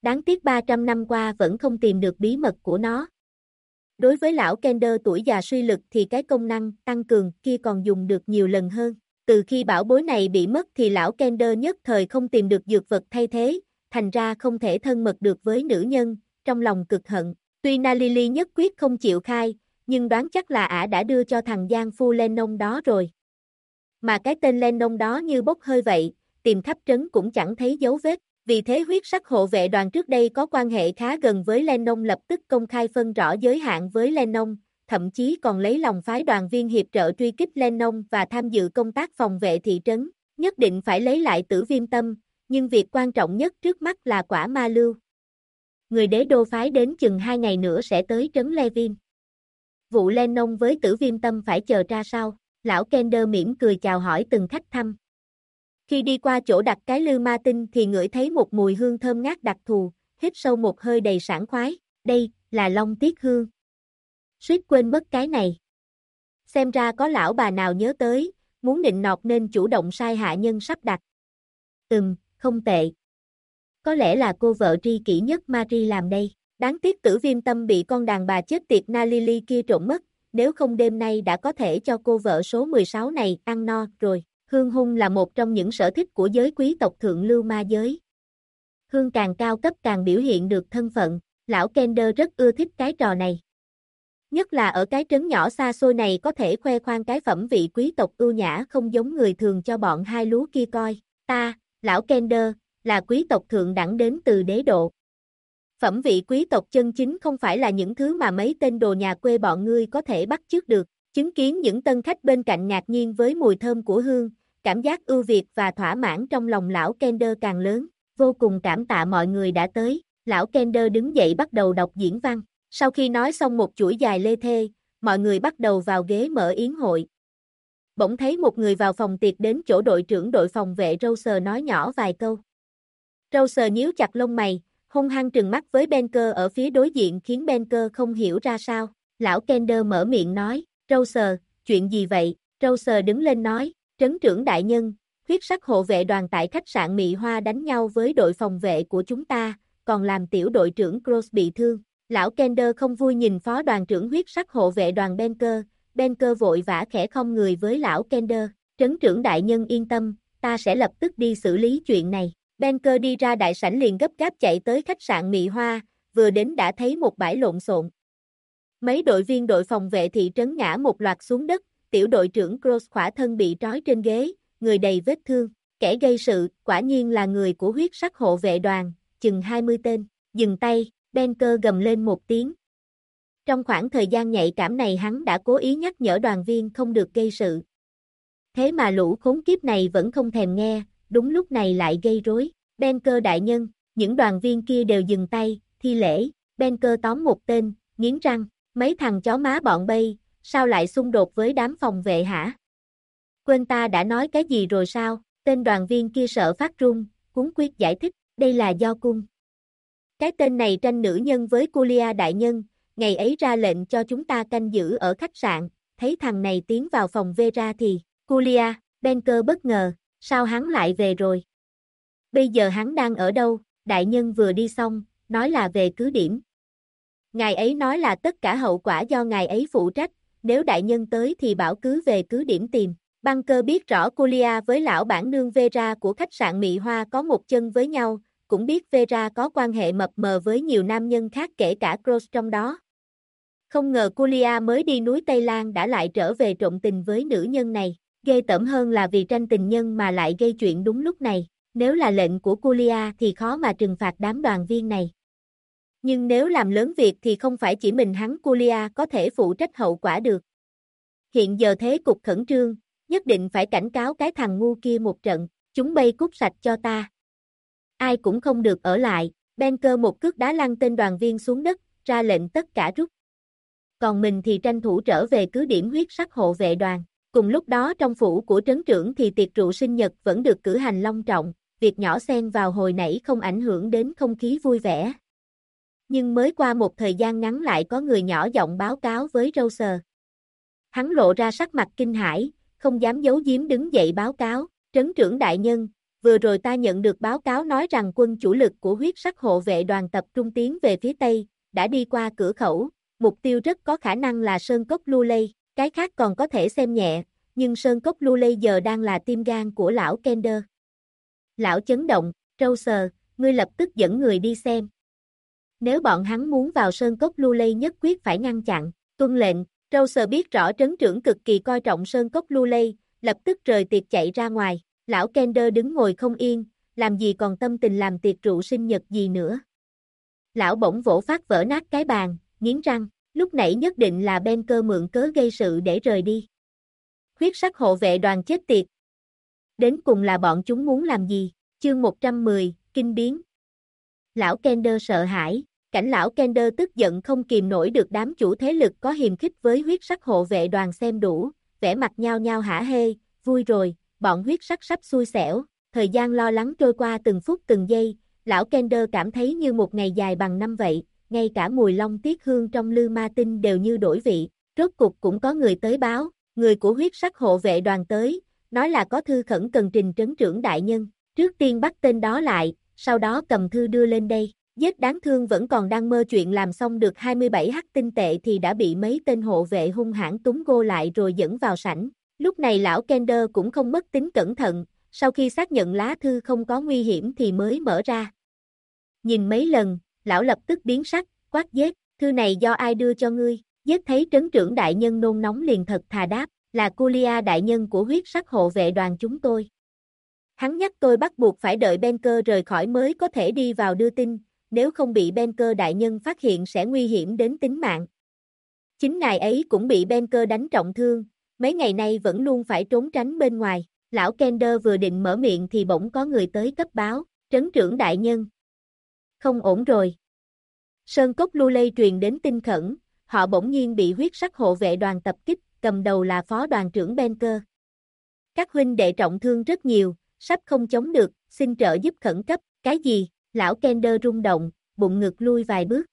Đáng tiếc 300 năm qua vẫn không tìm được bí mật của nó. Đối với lão Kender tuổi già suy lực thì cái công năng tăng cường kia còn dùng được nhiều lần hơn. Từ khi bảo bối này bị mất thì lão Kender nhất thời không tìm được dược vật thay thế, thành ra không thể thân mật được với nữ nhân, trong lòng cực hận. Tuy Nalili nhất quyết không chịu khai, nhưng đoán chắc là ả đã đưa cho thằng giang phu Lennon đó rồi. Mà cái tên Lennon đó như bốc hơi vậy, tìm khắp trấn cũng chẳng thấy dấu vết. Vì thế huyết sắc hộ vệ đoàn trước đây có quan hệ khá gần với Lennon lập tức công khai phân rõ giới hạn với Lennon, thậm chí còn lấy lòng phái đoàn viên hiệp trợ truy kích Lennon và tham dự công tác phòng vệ thị trấn. Nhất định phải lấy lại Tử Viêm Tâm, nhưng việc quan trọng nhất trước mắt là quả ma lưu. Người đế đô phái đến chừng 2 ngày nữa sẽ tới trấn Levin. Vụ Lennon với Tử Viêm Tâm phải chờ ra sau. Lão Kender mỉm cười chào hỏi từng khách thăm. Khi đi qua chỗ đặt cái lư ma tinh thì ngửi thấy một mùi hương thơm ngát đặc thù, hít sâu một hơi đầy sảng khoái. Đây là Long Tiết Hương. Suýt quên mất cái này. Xem ra có lão bà nào nhớ tới, muốn nịnh nọt nên chủ động sai hạ nhân sắp đặt. Không tệ. Có lẽ là cô vợ tri kỷ nhất Marie làm đây. Đáng tiếc Tử Viêm Tâm bị con đàn bà chết tiệt Nalili kia trộm mất, nếu không đêm nay đã có thể cho cô vợ số 16 này ăn no rồi. Hương hung là một trong những sở thích của giới quý tộc thượng lưu ma giới. Hương càng cao cấp càng biểu hiện được thân phận, lão Kender rất ưa thích cái trò này. Nhất là ở cái trấn nhỏ xa xôi này có thể khoe khoang cái phẩm vị quý tộc ưu nhã không giống người thường cho bọn hai lú kia coi. Ta, lão Kender, là quý tộc thượng đẳng đến từ đế độ. Phẩm vị quý tộc chân chính không phải là những thứ mà mấy tên đồ nhà quê bọn ngươi có thể bắt chước được. Chứng kiến những tân khách bên cạnh ngạc nhiên với mùi thơm của hương, cảm giác ưu việt và thỏa mãn trong lòng lão Kender càng lớn. Vô cùng cảm tạ mọi người đã tới. Lão Kender đứng dậy bắt đầu đọc diễn văn. Sau khi nói xong một chuỗi dài lê thê, mọi người bắt đầu vào ghế mở yến hội. Bỗng thấy một người vào phòng tiệc đến chỗ đội trưởng đội phòng vệ Rose nói nhỏ vài câu. Rose nhíu chặt lông mày, hung hăng trừng mắt với Benker ở phía đối diện khiến Benker không hiểu ra sao. Lão Kender mở miệng nói, Rose, chuyện gì vậy? Rose đứng lên nói, trấn trưởng đại nhân, huyết sắc hộ vệ đoàn tại khách sạn Mị Hoa đánh nhau với đội phòng vệ của chúng ta, còn làm tiểu đội trưởng Cross bị thương. Lão Kender không vui nhìn phó đoàn trưởng huyết sắc hộ vệ đoàn Benker vội vã khẽ khom người với lão Kender. Trấn trưởng đại nhân yên tâm, ta sẽ lập tức đi xử lý chuyện này. Benker đi ra đại sảnh liền gấp gáp chạy tới khách sạn Mị Hoa, vừa đến đã thấy một bãi lộn xộn. Mấy đội viên đội phòng vệ thị trấn ngã một loạt xuống đất, tiểu đội trưởng Cross khỏa thân bị trói trên ghế, người đầy vết thương. Kẻ gây sự, quả nhiên là người của huyết sắc hộ vệ đoàn, chừng 20 tên. Dừng tay, Benker gầm lên một tiếng. Trong khoảng thời gian nhạy cảm này hắn đã cố ý nhắc nhở đoàn viên không được gây sự. Thế mà lũ khốn kiếp này vẫn không thèm nghe, đúng lúc này lại gây rối. Benker đại nhân, những đoàn viên kia đều dừng tay, thi lễ. Benker tóm một tên, nghiến răng, mấy thằng chó má bọn bay, sao lại xung đột với đám phòng vệ hả? Quên ta đã nói cái gì rồi sao? Tên đoàn viên kia sợ phát run, cuống quyết giải thích, đây là do cung. Cái tên này tranh nữ nhân với Culia đại nhân, ngày ấy ra lệnh cho chúng ta canh giữ ở khách sạn, thấy thằng này tiến vào phòng Vera thì, Culia, Benker bất ngờ, sao hắn lại về rồi? Bây giờ hắn đang ở đâu? Đại nhân vừa đi xong, nói là về cứ điểm. Ngài ấy nói là tất cả hậu quả do ngài ấy phụ trách, nếu đại nhân tới thì bảo cứ về cứ điểm tìm. Bunker biết rõ Culia với lão bản nương Vera của khách sạn Mị Hoa có một chân với nhau, cũng biết Vera có quan hệ mập mờ với nhiều nam nhân khác kể cả Cross trong đó. Không ngờ Culia mới đi núi Tây Lan đã lại trở về trộn tình với nữ nhân này. Ghê tởm hơn là vì tranh tình nhân mà lại gây chuyện đúng lúc này. Nếu là lệnh của Culia thì khó mà trừng phạt đám đoàn viên này. Nhưng nếu làm lớn việc thì không phải chỉ mình hắn Culia có thể phụ trách hậu quả được. Hiện giờ thế cục khẩn trương, nhất định phải cảnh cáo cái thằng ngu kia một trận, chúng bay cút sạch cho ta. Ai cũng không được ở lại, Benker một cước đá lăn tên đoàn viên xuống đất, ra lệnh tất cả rút. Còn mình thì tranh thủ trở về cứ điểm huyết sắc hộ vệ đoàn. Cùng lúc đó trong phủ của trấn trưởng thì tiệc rượu sinh nhật vẫn được cử hành long trọng, việc nhỏ xen vào hồi nãy không ảnh hưởng đến không khí vui vẻ. Nhưng mới qua một thời gian ngắn lại có người nhỏ giọng báo cáo với Rose. Hắn lộ ra sắc mặt kinh hãi, không dám giấu giếm đứng dậy báo cáo, trấn trưởng đại nhân, vừa rồi ta nhận được báo cáo nói rằng quân chủ lực của huyết sắc hộ vệ đoàn tập trung tiến về phía Tây, đã đi qua cửa khẩu, mục tiêu rất có khả năng là Sơn Cốc Lưu Lây, cái khác còn có thể xem nhẹ, nhưng Sơn Cốc Lưu Lây giờ đang là tim gan của lão Kender. Lão chấn động, trâu sờ, ngươi lập tức dẫn người đi xem. Nếu bọn hắn muốn vào Sơn Cốc Lưu Lây nhất quyết phải ngăn chặn, tuân lệnh, trâu sờ biết rõ trấn trưởng cực kỳ coi trọng Sơn Cốc Lưu Lây, lập tức rời tiệc chạy ra ngoài, lão Kender đứng ngồi không yên, làm gì còn tâm tình làm tiệc rượu sinh nhật gì nữa. Lão bỗng vỗ phát vỡ nát cái bàn, nghiến răng, lúc nãy nhất định là Banker mượn cớ gây sự để rời đi. Huyết sắc hộ vệ đoàn chết tiệt. Đến cùng là bọn chúng muốn làm gì? Chương 110, kinh biến. Lão Kender sợ hãi, cảnh lão Kender tức giận không kìm nổi được đám chủ thế lực có hiềm khích với huyết sắc hộ vệ đoàn xem đủ, vẻ mặt nhao nhao hả hê, vui rồi, bọn huyết sắc sắp xui xẻo, thời gian lo lắng trôi qua từng phút từng giây, lão Kender cảm thấy như một ngày dài bằng năm vậy, ngay cả mùi long tiết hương trong lư ma tinh đều như đổi vị, rốt cục cũng có người tới báo, người của huyết sắc hộ vệ đoàn tới, nói là có thư khẩn cần trình trấn trưởng đại nhân, trước tiên bắt tên đó lại, sau đó cầm thư đưa lên đây, giết đáng thương vẫn còn đang mơ chuyện làm xong được 27 hắc tinh tệ thì đã bị mấy tên hộ vệ hung hãn túm gô lại rồi dẫn vào sảnh, lúc này lão Kender cũng không mất tính cẩn thận, sau khi xác nhận lá thư không có nguy hiểm thì mới mở ra. Nhìn mấy lần, lão lập tức biến sắc, quát giết, thư này do ai đưa cho ngươi, giết thấy trấn trưởng đại nhân nôn nóng liền thật thà đáp, là Kulia đại nhân của huyết sắc hộ vệ đoàn chúng tôi. Hắn nhắc tôi bắt buộc phải đợi Banker rời khỏi mới có thể đi vào đưa tin, nếu không bị Banker đại nhân phát hiện sẽ nguy hiểm đến tính mạng. Chính ngài ấy cũng bị Banker đánh trọng thương, mấy ngày nay vẫn luôn phải trốn tránh bên ngoài, lão Kender vừa định mở miệng thì bỗng có người tới cấp báo, trấn trưởng đại nhân. Không ổn rồi. Sơn Cốc Lưu Lây truyền đến tin khẩn, họ bỗng nhiên bị huyết sắc hộ vệ đoàn tập kích, cầm đầu là phó đoàn trưởng Banker. Các huynh đệ trọng thương rất nhiều, sắp không chống được, xin trợ giúp khẩn cấp, cái gì? Lão Kender rung động, bụng ngực lui vài bước.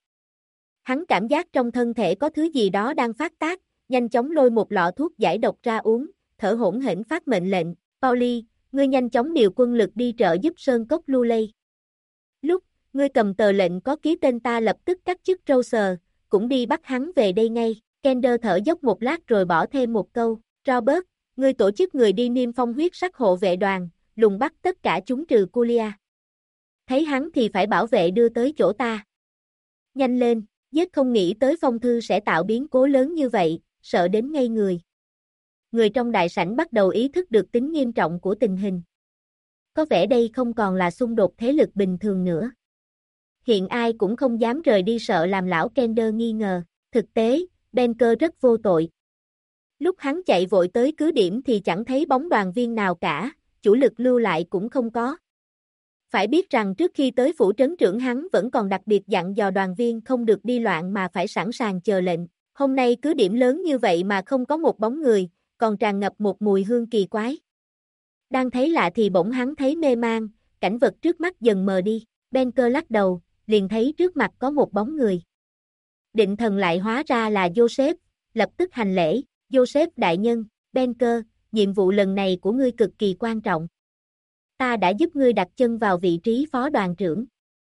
Hắn cảm giác trong thân thể có thứ gì đó đang phát tác, nhanh chóng lôi một lọ thuốc giải độc ra uống, thở hổn hển phát mệnh lệnh, Pauli, ngươi nhanh chóng điều quân lực đi trợ giúp Sơn Cốc Lưu Lây. Lúc, ngươi cầm tờ lệnh có ký tên ta lập tức cắt chức Rose, cũng đi bắt hắn về đây ngay, Kender thở dốc một lát rồi bỏ thêm một câu, Robert, ngươi tổ chức người đi niêm phong huyết sắc hộ vệ đoàn, lùng bắt tất cả chúng trừ Kulia. Thấy hắn thì phải bảo vệ đưa tới chỗ ta. Nhanh lên, giết không nghĩ tới phong thư sẽ tạo biến cố lớn như vậy, sợ đến ngây người. Người trong đại sảnh bắt đầu ý thức được tính nghiêm trọng của tình hình. Có vẻ đây không còn là xung đột thế lực bình thường nữa. Hiện ai cũng không dám rời đi sợ làm lão Kender nghi ngờ, thực tế, Banker rất vô tội. Lúc hắn chạy vội tới cứ điểm thì chẳng thấy bóng đoàn viên nào cả, chủ lực lưu lại cũng không có. Phải biết rằng trước khi tới phủ trấn trưởng hắn vẫn còn đặc biệt dặn dò đoàn viên không được đi loạn mà phải sẵn sàng chờ lệnh. Hôm nay cứ điểm lớn như vậy mà không có một bóng người, còn tràn ngập một mùi hương kỳ quái. Đang thấy lạ thì bỗng hắn thấy mê man, cảnh vật trước mắt dần mờ đi, Banker lắc đầu, liền thấy trước mặt có một bóng người. Định thần lại hóa ra là Joseph, lập tức hành lễ, Joseph đại nhân, Banker, nhiệm vụ lần này của ngươi cực kỳ quan trọng. Ta đã giúp ngươi đặt chân vào vị trí phó đoàn trưởng.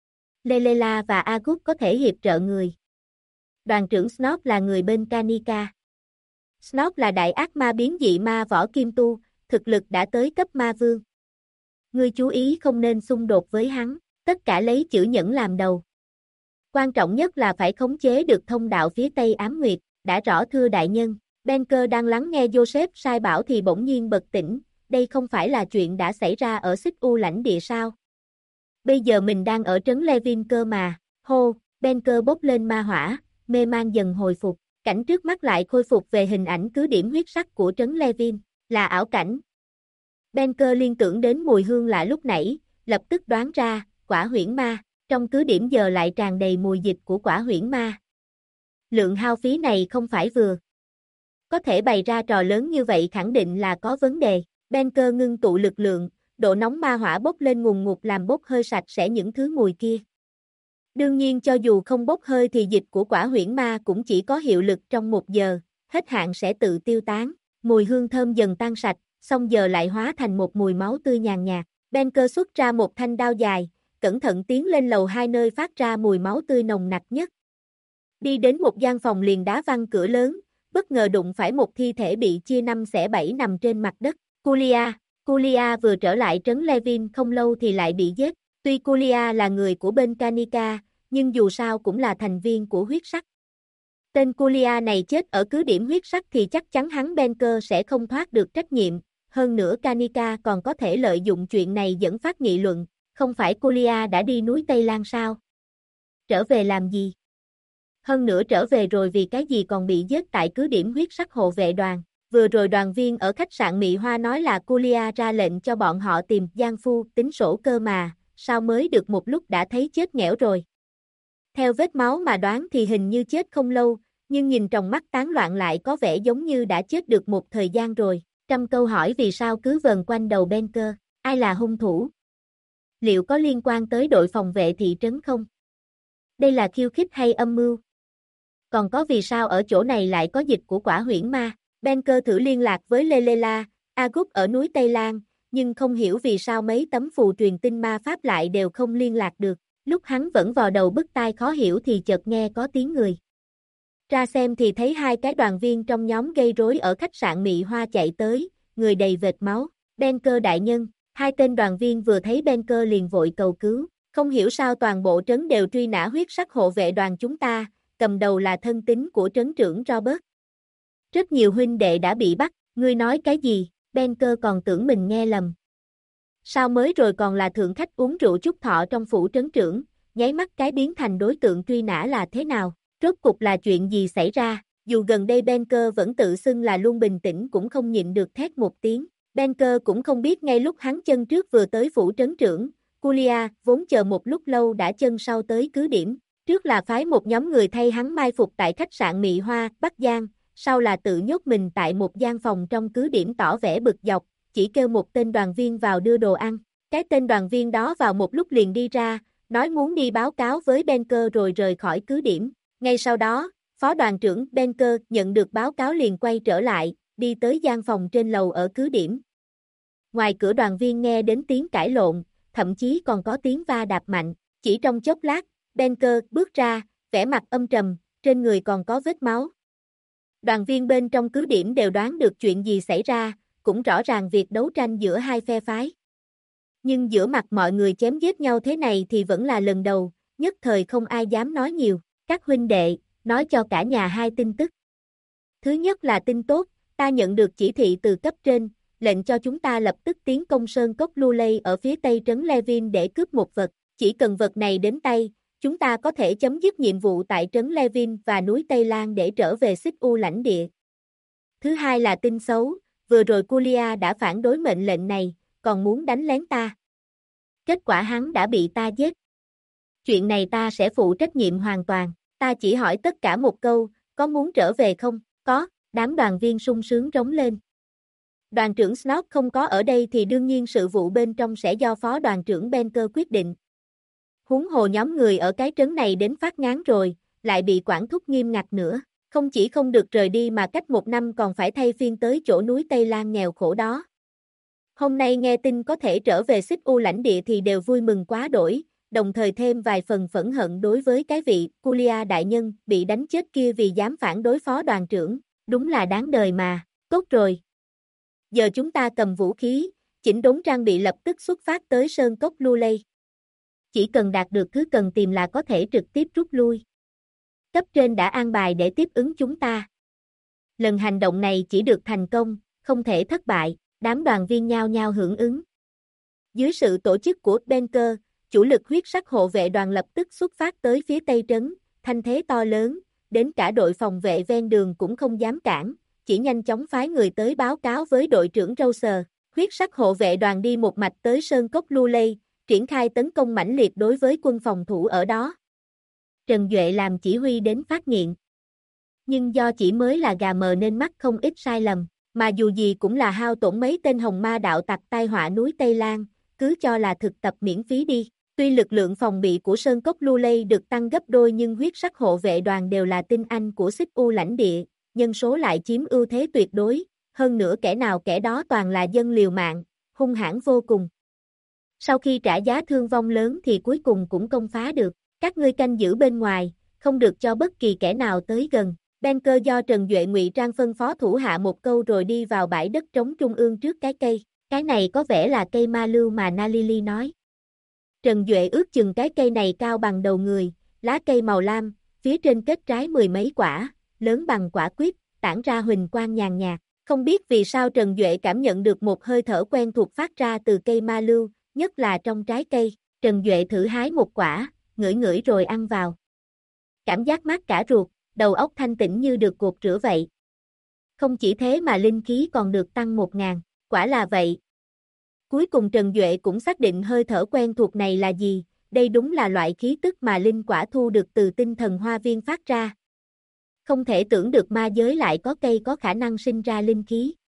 Lelela và Agut có thể hiệp trợ người. Đoàn trưởng Snob là người bên Kanika. Snob là đại ác ma biến dị ma võ kim tu, thực lực đã tới cấp ma vương. Ngươi chú ý không nên xung đột với hắn, tất cả lấy chữ nhẫn làm đầu. Quan trọng nhất là phải khống chế được thông đạo phía Tây Ám Nguyệt, đã rõ thưa đại nhân. Banker đang lắng nghe Joseph sai bảo thì bỗng nhiên bật tỉnh, đây không phải là chuyện đã xảy ra ở Xích U lãnh địa sao? Bây giờ mình đang ở trấn Levin cơ mà, hô, Banker bốc lên ma hỏa, mê man dần hồi phục, cảnh trước mắt lại khôi phục về hình ảnh cứ điểm huyết sắc của trấn Levin, là ảo cảnh. Banker liên tưởng đến mùi hương lạ lúc nãy, lập tức đoán ra, quả huyễn ma, trong cứ điểm giờ lại tràn đầy mùi dịch của quả huyễn ma. Lượng hao phí này không phải vừa. Có thể bày ra trò lớn như vậy khẳng định là có vấn đề. Banker ngưng tụ lực lượng, độ nóng ma hỏa bốc lên ngùn ngụt làm bốc hơi sạch sẽ những thứ mùi kia. Đương nhiên cho dù không bốc hơi thì dịch của quả huyễn ma cũng chỉ có hiệu lực trong 1 giờ, hết hạn sẽ tự tiêu tán. Mùi hương thơm dần tan sạch, xong giờ lại hóa thành một mùi máu tươi nhàn nhạt. Banker xuất ra một thanh đao dài, cẩn thận tiến lên lầu 2 nơi phát ra mùi máu tươi nồng nặc nhất. Đi đến một gian phòng liền đá văng cửa lớn, bất ngờ đụng phải một thi thể bị chia 5 xẻ 7 nằm trên mặt đất. Kulia vừa trở lại trấn Levin không lâu thì lại bị giết. Tuy Kulia là người của bên Kanika, nhưng dù sao cũng là thành viên của huyết sắc. Tên Kulia này chết ở cứ điểm huyết sắc thì chắc chắn hắn Banker sẽ không thoát được trách nhiệm. Hơn nữa Kanika còn có thể lợi dụng chuyện này dẫn phát nghị luận. Không phải Kulia đã đi núi Tây Lan sao? Trở về làm gì? Hơn nữa trở về rồi vì cái gì còn bị giết tại cứ điểm huyết sắc hộ vệ đoàn. Vừa rồi đoàn viên ở khách sạn Mị Hoa nói là Kulia ra lệnh cho bọn họ tìm Giang Phu tính sổ cơ mà, sao mới được một lúc đã thấy chết nghẽo rồi. Theo vết máu mà đoán thì hình như chết không lâu, nhưng nhìn trong mắt tán loạn lại có vẻ giống như đã chết được một thời gian rồi. Trăm câu hỏi vì sao cứ vần quanh đầu Banker, ai là hung thủ? Liệu có liên quan tới đội phòng vệ thị trấn không? Đây là khiêu khích hay âm mưu? Còn có vì sao ở chỗ này lại có dịch của quả huyễn ma? Banker thử liên lạc với Lelela, Agut ở núi Tây Lan, nhưng không hiểu vì sao mấy tấm phù truyền tin ma pháp lại đều không liên lạc được. Lúc hắn vẫn vò đầu bứt tai khó hiểu thì chợt nghe có tiếng người. Ra xem thì thấy hai cái đoàn viên trong nhóm gây rối ở khách sạn Mị Hoa chạy tới, người đầy vệt máu. Banker đại nhân, hai tên đoàn viên vừa thấy Banker liền vội cầu cứu. Không hiểu sao toàn bộ trấn đều truy nã huyết sắc hộ vệ đoàn chúng ta, cầm đầu là thân tín của trấn trưởng Robert. Rất nhiều huynh đệ đã bị bắt, ngươi nói cái gì? Banker còn tưởng mình nghe lầm. Sao mới rồi còn là thượng khách uống rượu chúc thọ trong phủ trấn trưởng, nháy mắt cái biến thành đối tượng truy nã là thế nào? Rốt cục là chuyện gì xảy ra? Dù gần đây Banker vẫn tự xưng là luôn bình tĩnh cũng không nhịn được thét một tiếng. Banker cũng không biết ngay lúc hắn chân trước vừa tới phủ trấn trưởng, Kulia vốn chờ một lúc lâu đã chân sau tới cứ điểm. Trước là phái một nhóm người thay hắn mai phục tại khách sạn Mị Hoa, Bắc Giang, sau là tự nhốt mình tại một gian phòng trong cứ điểm tỏ vẻ bực dọc, chỉ kêu một tên đoàn viên vào đưa đồ ăn. Cái tên đoàn viên đó vào một lúc liền đi ra, nói muốn đi báo cáo với Banker rồi rời khỏi cứ điểm. Ngay sau đó, phó đoàn trưởng Banker nhận được báo cáo liền quay trở lại, đi tới gian phòng trên lầu ở cứ điểm. Ngoài cửa đoàn viên nghe đến tiếng cãi lộn, thậm chí còn có tiếng va đạp mạnh. Chỉ trong chốc lát, Banker bước ra, vẻ mặt âm trầm, trên người còn có vết máu. Đoàn viên bên trong cứ điểm đều đoán được chuyện gì xảy ra, cũng rõ ràng việc đấu tranh giữa hai phe phái. Nhưng giữa mặt mọi người chém giết nhau thế này thì vẫn là lần đầu, nhất thời không ai dám nói nhiều. Các huynh đệ, nói cho cả nhà hai tin tức. Thứ nhất là tin tốt, ta nhận được chỉ thị từ cấp trên, lệnh cho chúng ta lập tức tiến công sơn cốc Luley ở phía tây trấn Levin để cướp một vật. Chỉ cần vật này đến tay, chúng ta có thể chấm dứt nhiệm vụ tại trấn Levin và núi Tây Lan để trở về Xích U lãnh địa. Thứ hai là tin xấu, vừa rồi Kulia đã phản đối mệnh lệnh này, còn muốn đánh lén ta. Kết quả hắn đã bị ta giết. Chuyện này ta sẽ phụ trách nhiệm hoàn toàn, ta chỉ hỏi tất cả một câu, có muốn trở về không? Có, đám đoàn viên sung sướng rống lên. Đoàn trưởng Snot không có ở đây thì đương nhiên sự vụ bên trong sẽ do phó đoàn trưởng Banker quyết định. Huống hồ nhóm người ở cái trấn này đến phát ngán rồi, lại bị quản thúc nghiêm ngặt nữa, không chỉ không được rời đi mà cách một năm còn phải thay phiên tới chỗ núi Tây Lan nghèo khổ đó. Hôm nay nghe tin có thể trở về Xích U lãnh địa thì đều vui mừng quá đổi, đồng thời thêm vài phần phẫn hận đối với cái vị Kulia đại nhân bị đánh chết kia vì dám phản đối phó đoàn trưởng, đúng là đáng đời mà. Tốt rồi. Giờ chúng ta cầm vũ khí, chỉnh đốn trang bị lập tức xuất phát tới sơn cốc Luley. Chỉ cần đạt được thứ cần tìm là có thể trực tiếp rút lui. Cấp trên đã an bài để tiếp ứng chúng ta. Lần hành động này chỉ được thành công, không thể thất bại, đám đoàn viên nhao nhao hưởng ứng. Dưới sự tổ chức của Banker, chủ lực huyết sắc hộ vệ đoàn lập tức xuất phát tới phía tây trấn, thanh thế to lớn, đến cả đội phòng vệ ven đường cũng không dám cản, chỉ nhanh chóng phái người tới báo cáo với đội trưởng Rauser. Huyết sắc hộ vệ đoàn đi một mạch tới sơn cốc Luley, triển khai tấn công mãnh liệt đối với quân phòng thủ ở đó. Trần Duệ làm chỉ huy đến phát nghiện. Nhưng do chỉ mới là gà mờ nên mắc không ít sai lầm, mà dù gì cũng là hao tổn mấy tên hồng ma đạo tặc tai họa núi Tây Lan, cứ cho là thực tập miễn phí đi. Tuy lực lượng phòng bị của sơn cốc Luley được tăng gấp đôi nhưng huyết sắc hộ vệ đoàn đều là tinh anh của Xích U lãnh địa, nhân số lại chiếm ưu thế tuyệt đối, hơn nữa kẻ nào kẻ đó toàn là dân liều mạng, hung hãn vô cùng. Sau khi trả giá thương vong lớn thì cuối cùng cũng công phá được. Các ngươi canh giữ bên ngoài, không được cho bất kỳ kẻ nào tới gần. Banker do Trần Duệ ngụy trang phân phó thủ hạ một câu rồi đi vào bãi đất trống trung ương trước cái cây. Cái này có vẻ là cây ma lưu mà Nalili nói. Trần Duệ ước chừng cái cây này cao bằng đầu người, lá cây màu lam, phía trên kết trái 10 mấy quả, lớn bằng quả quýt, tản ra huỳnh quang nhàn nhạt. Không biết vì sao Trần Duệ cảm nhận được một hơi thở quen thuộc phát ra từ cây ma lưu, nhất là trong trái cây. Trần Duệ thử hái một quả, ngửi ngửi rồi ăn vào. Cảm giác mát cả ruột, đầu óc thanh tĩnh như được gột rửa vậy. Không chỉ thế mà linh khí còn được tăng 1000, quả là vậy. Cuối cùng Trần Duệ cũng xác định hơi thở quen thuộc này là gì, đây đúng là loại khí tức mà linh quả thu được từ tinh thần hoa viên phát ra. Không thể tưởng được ma giới lại có cây có khả năng sinh ra linh khí.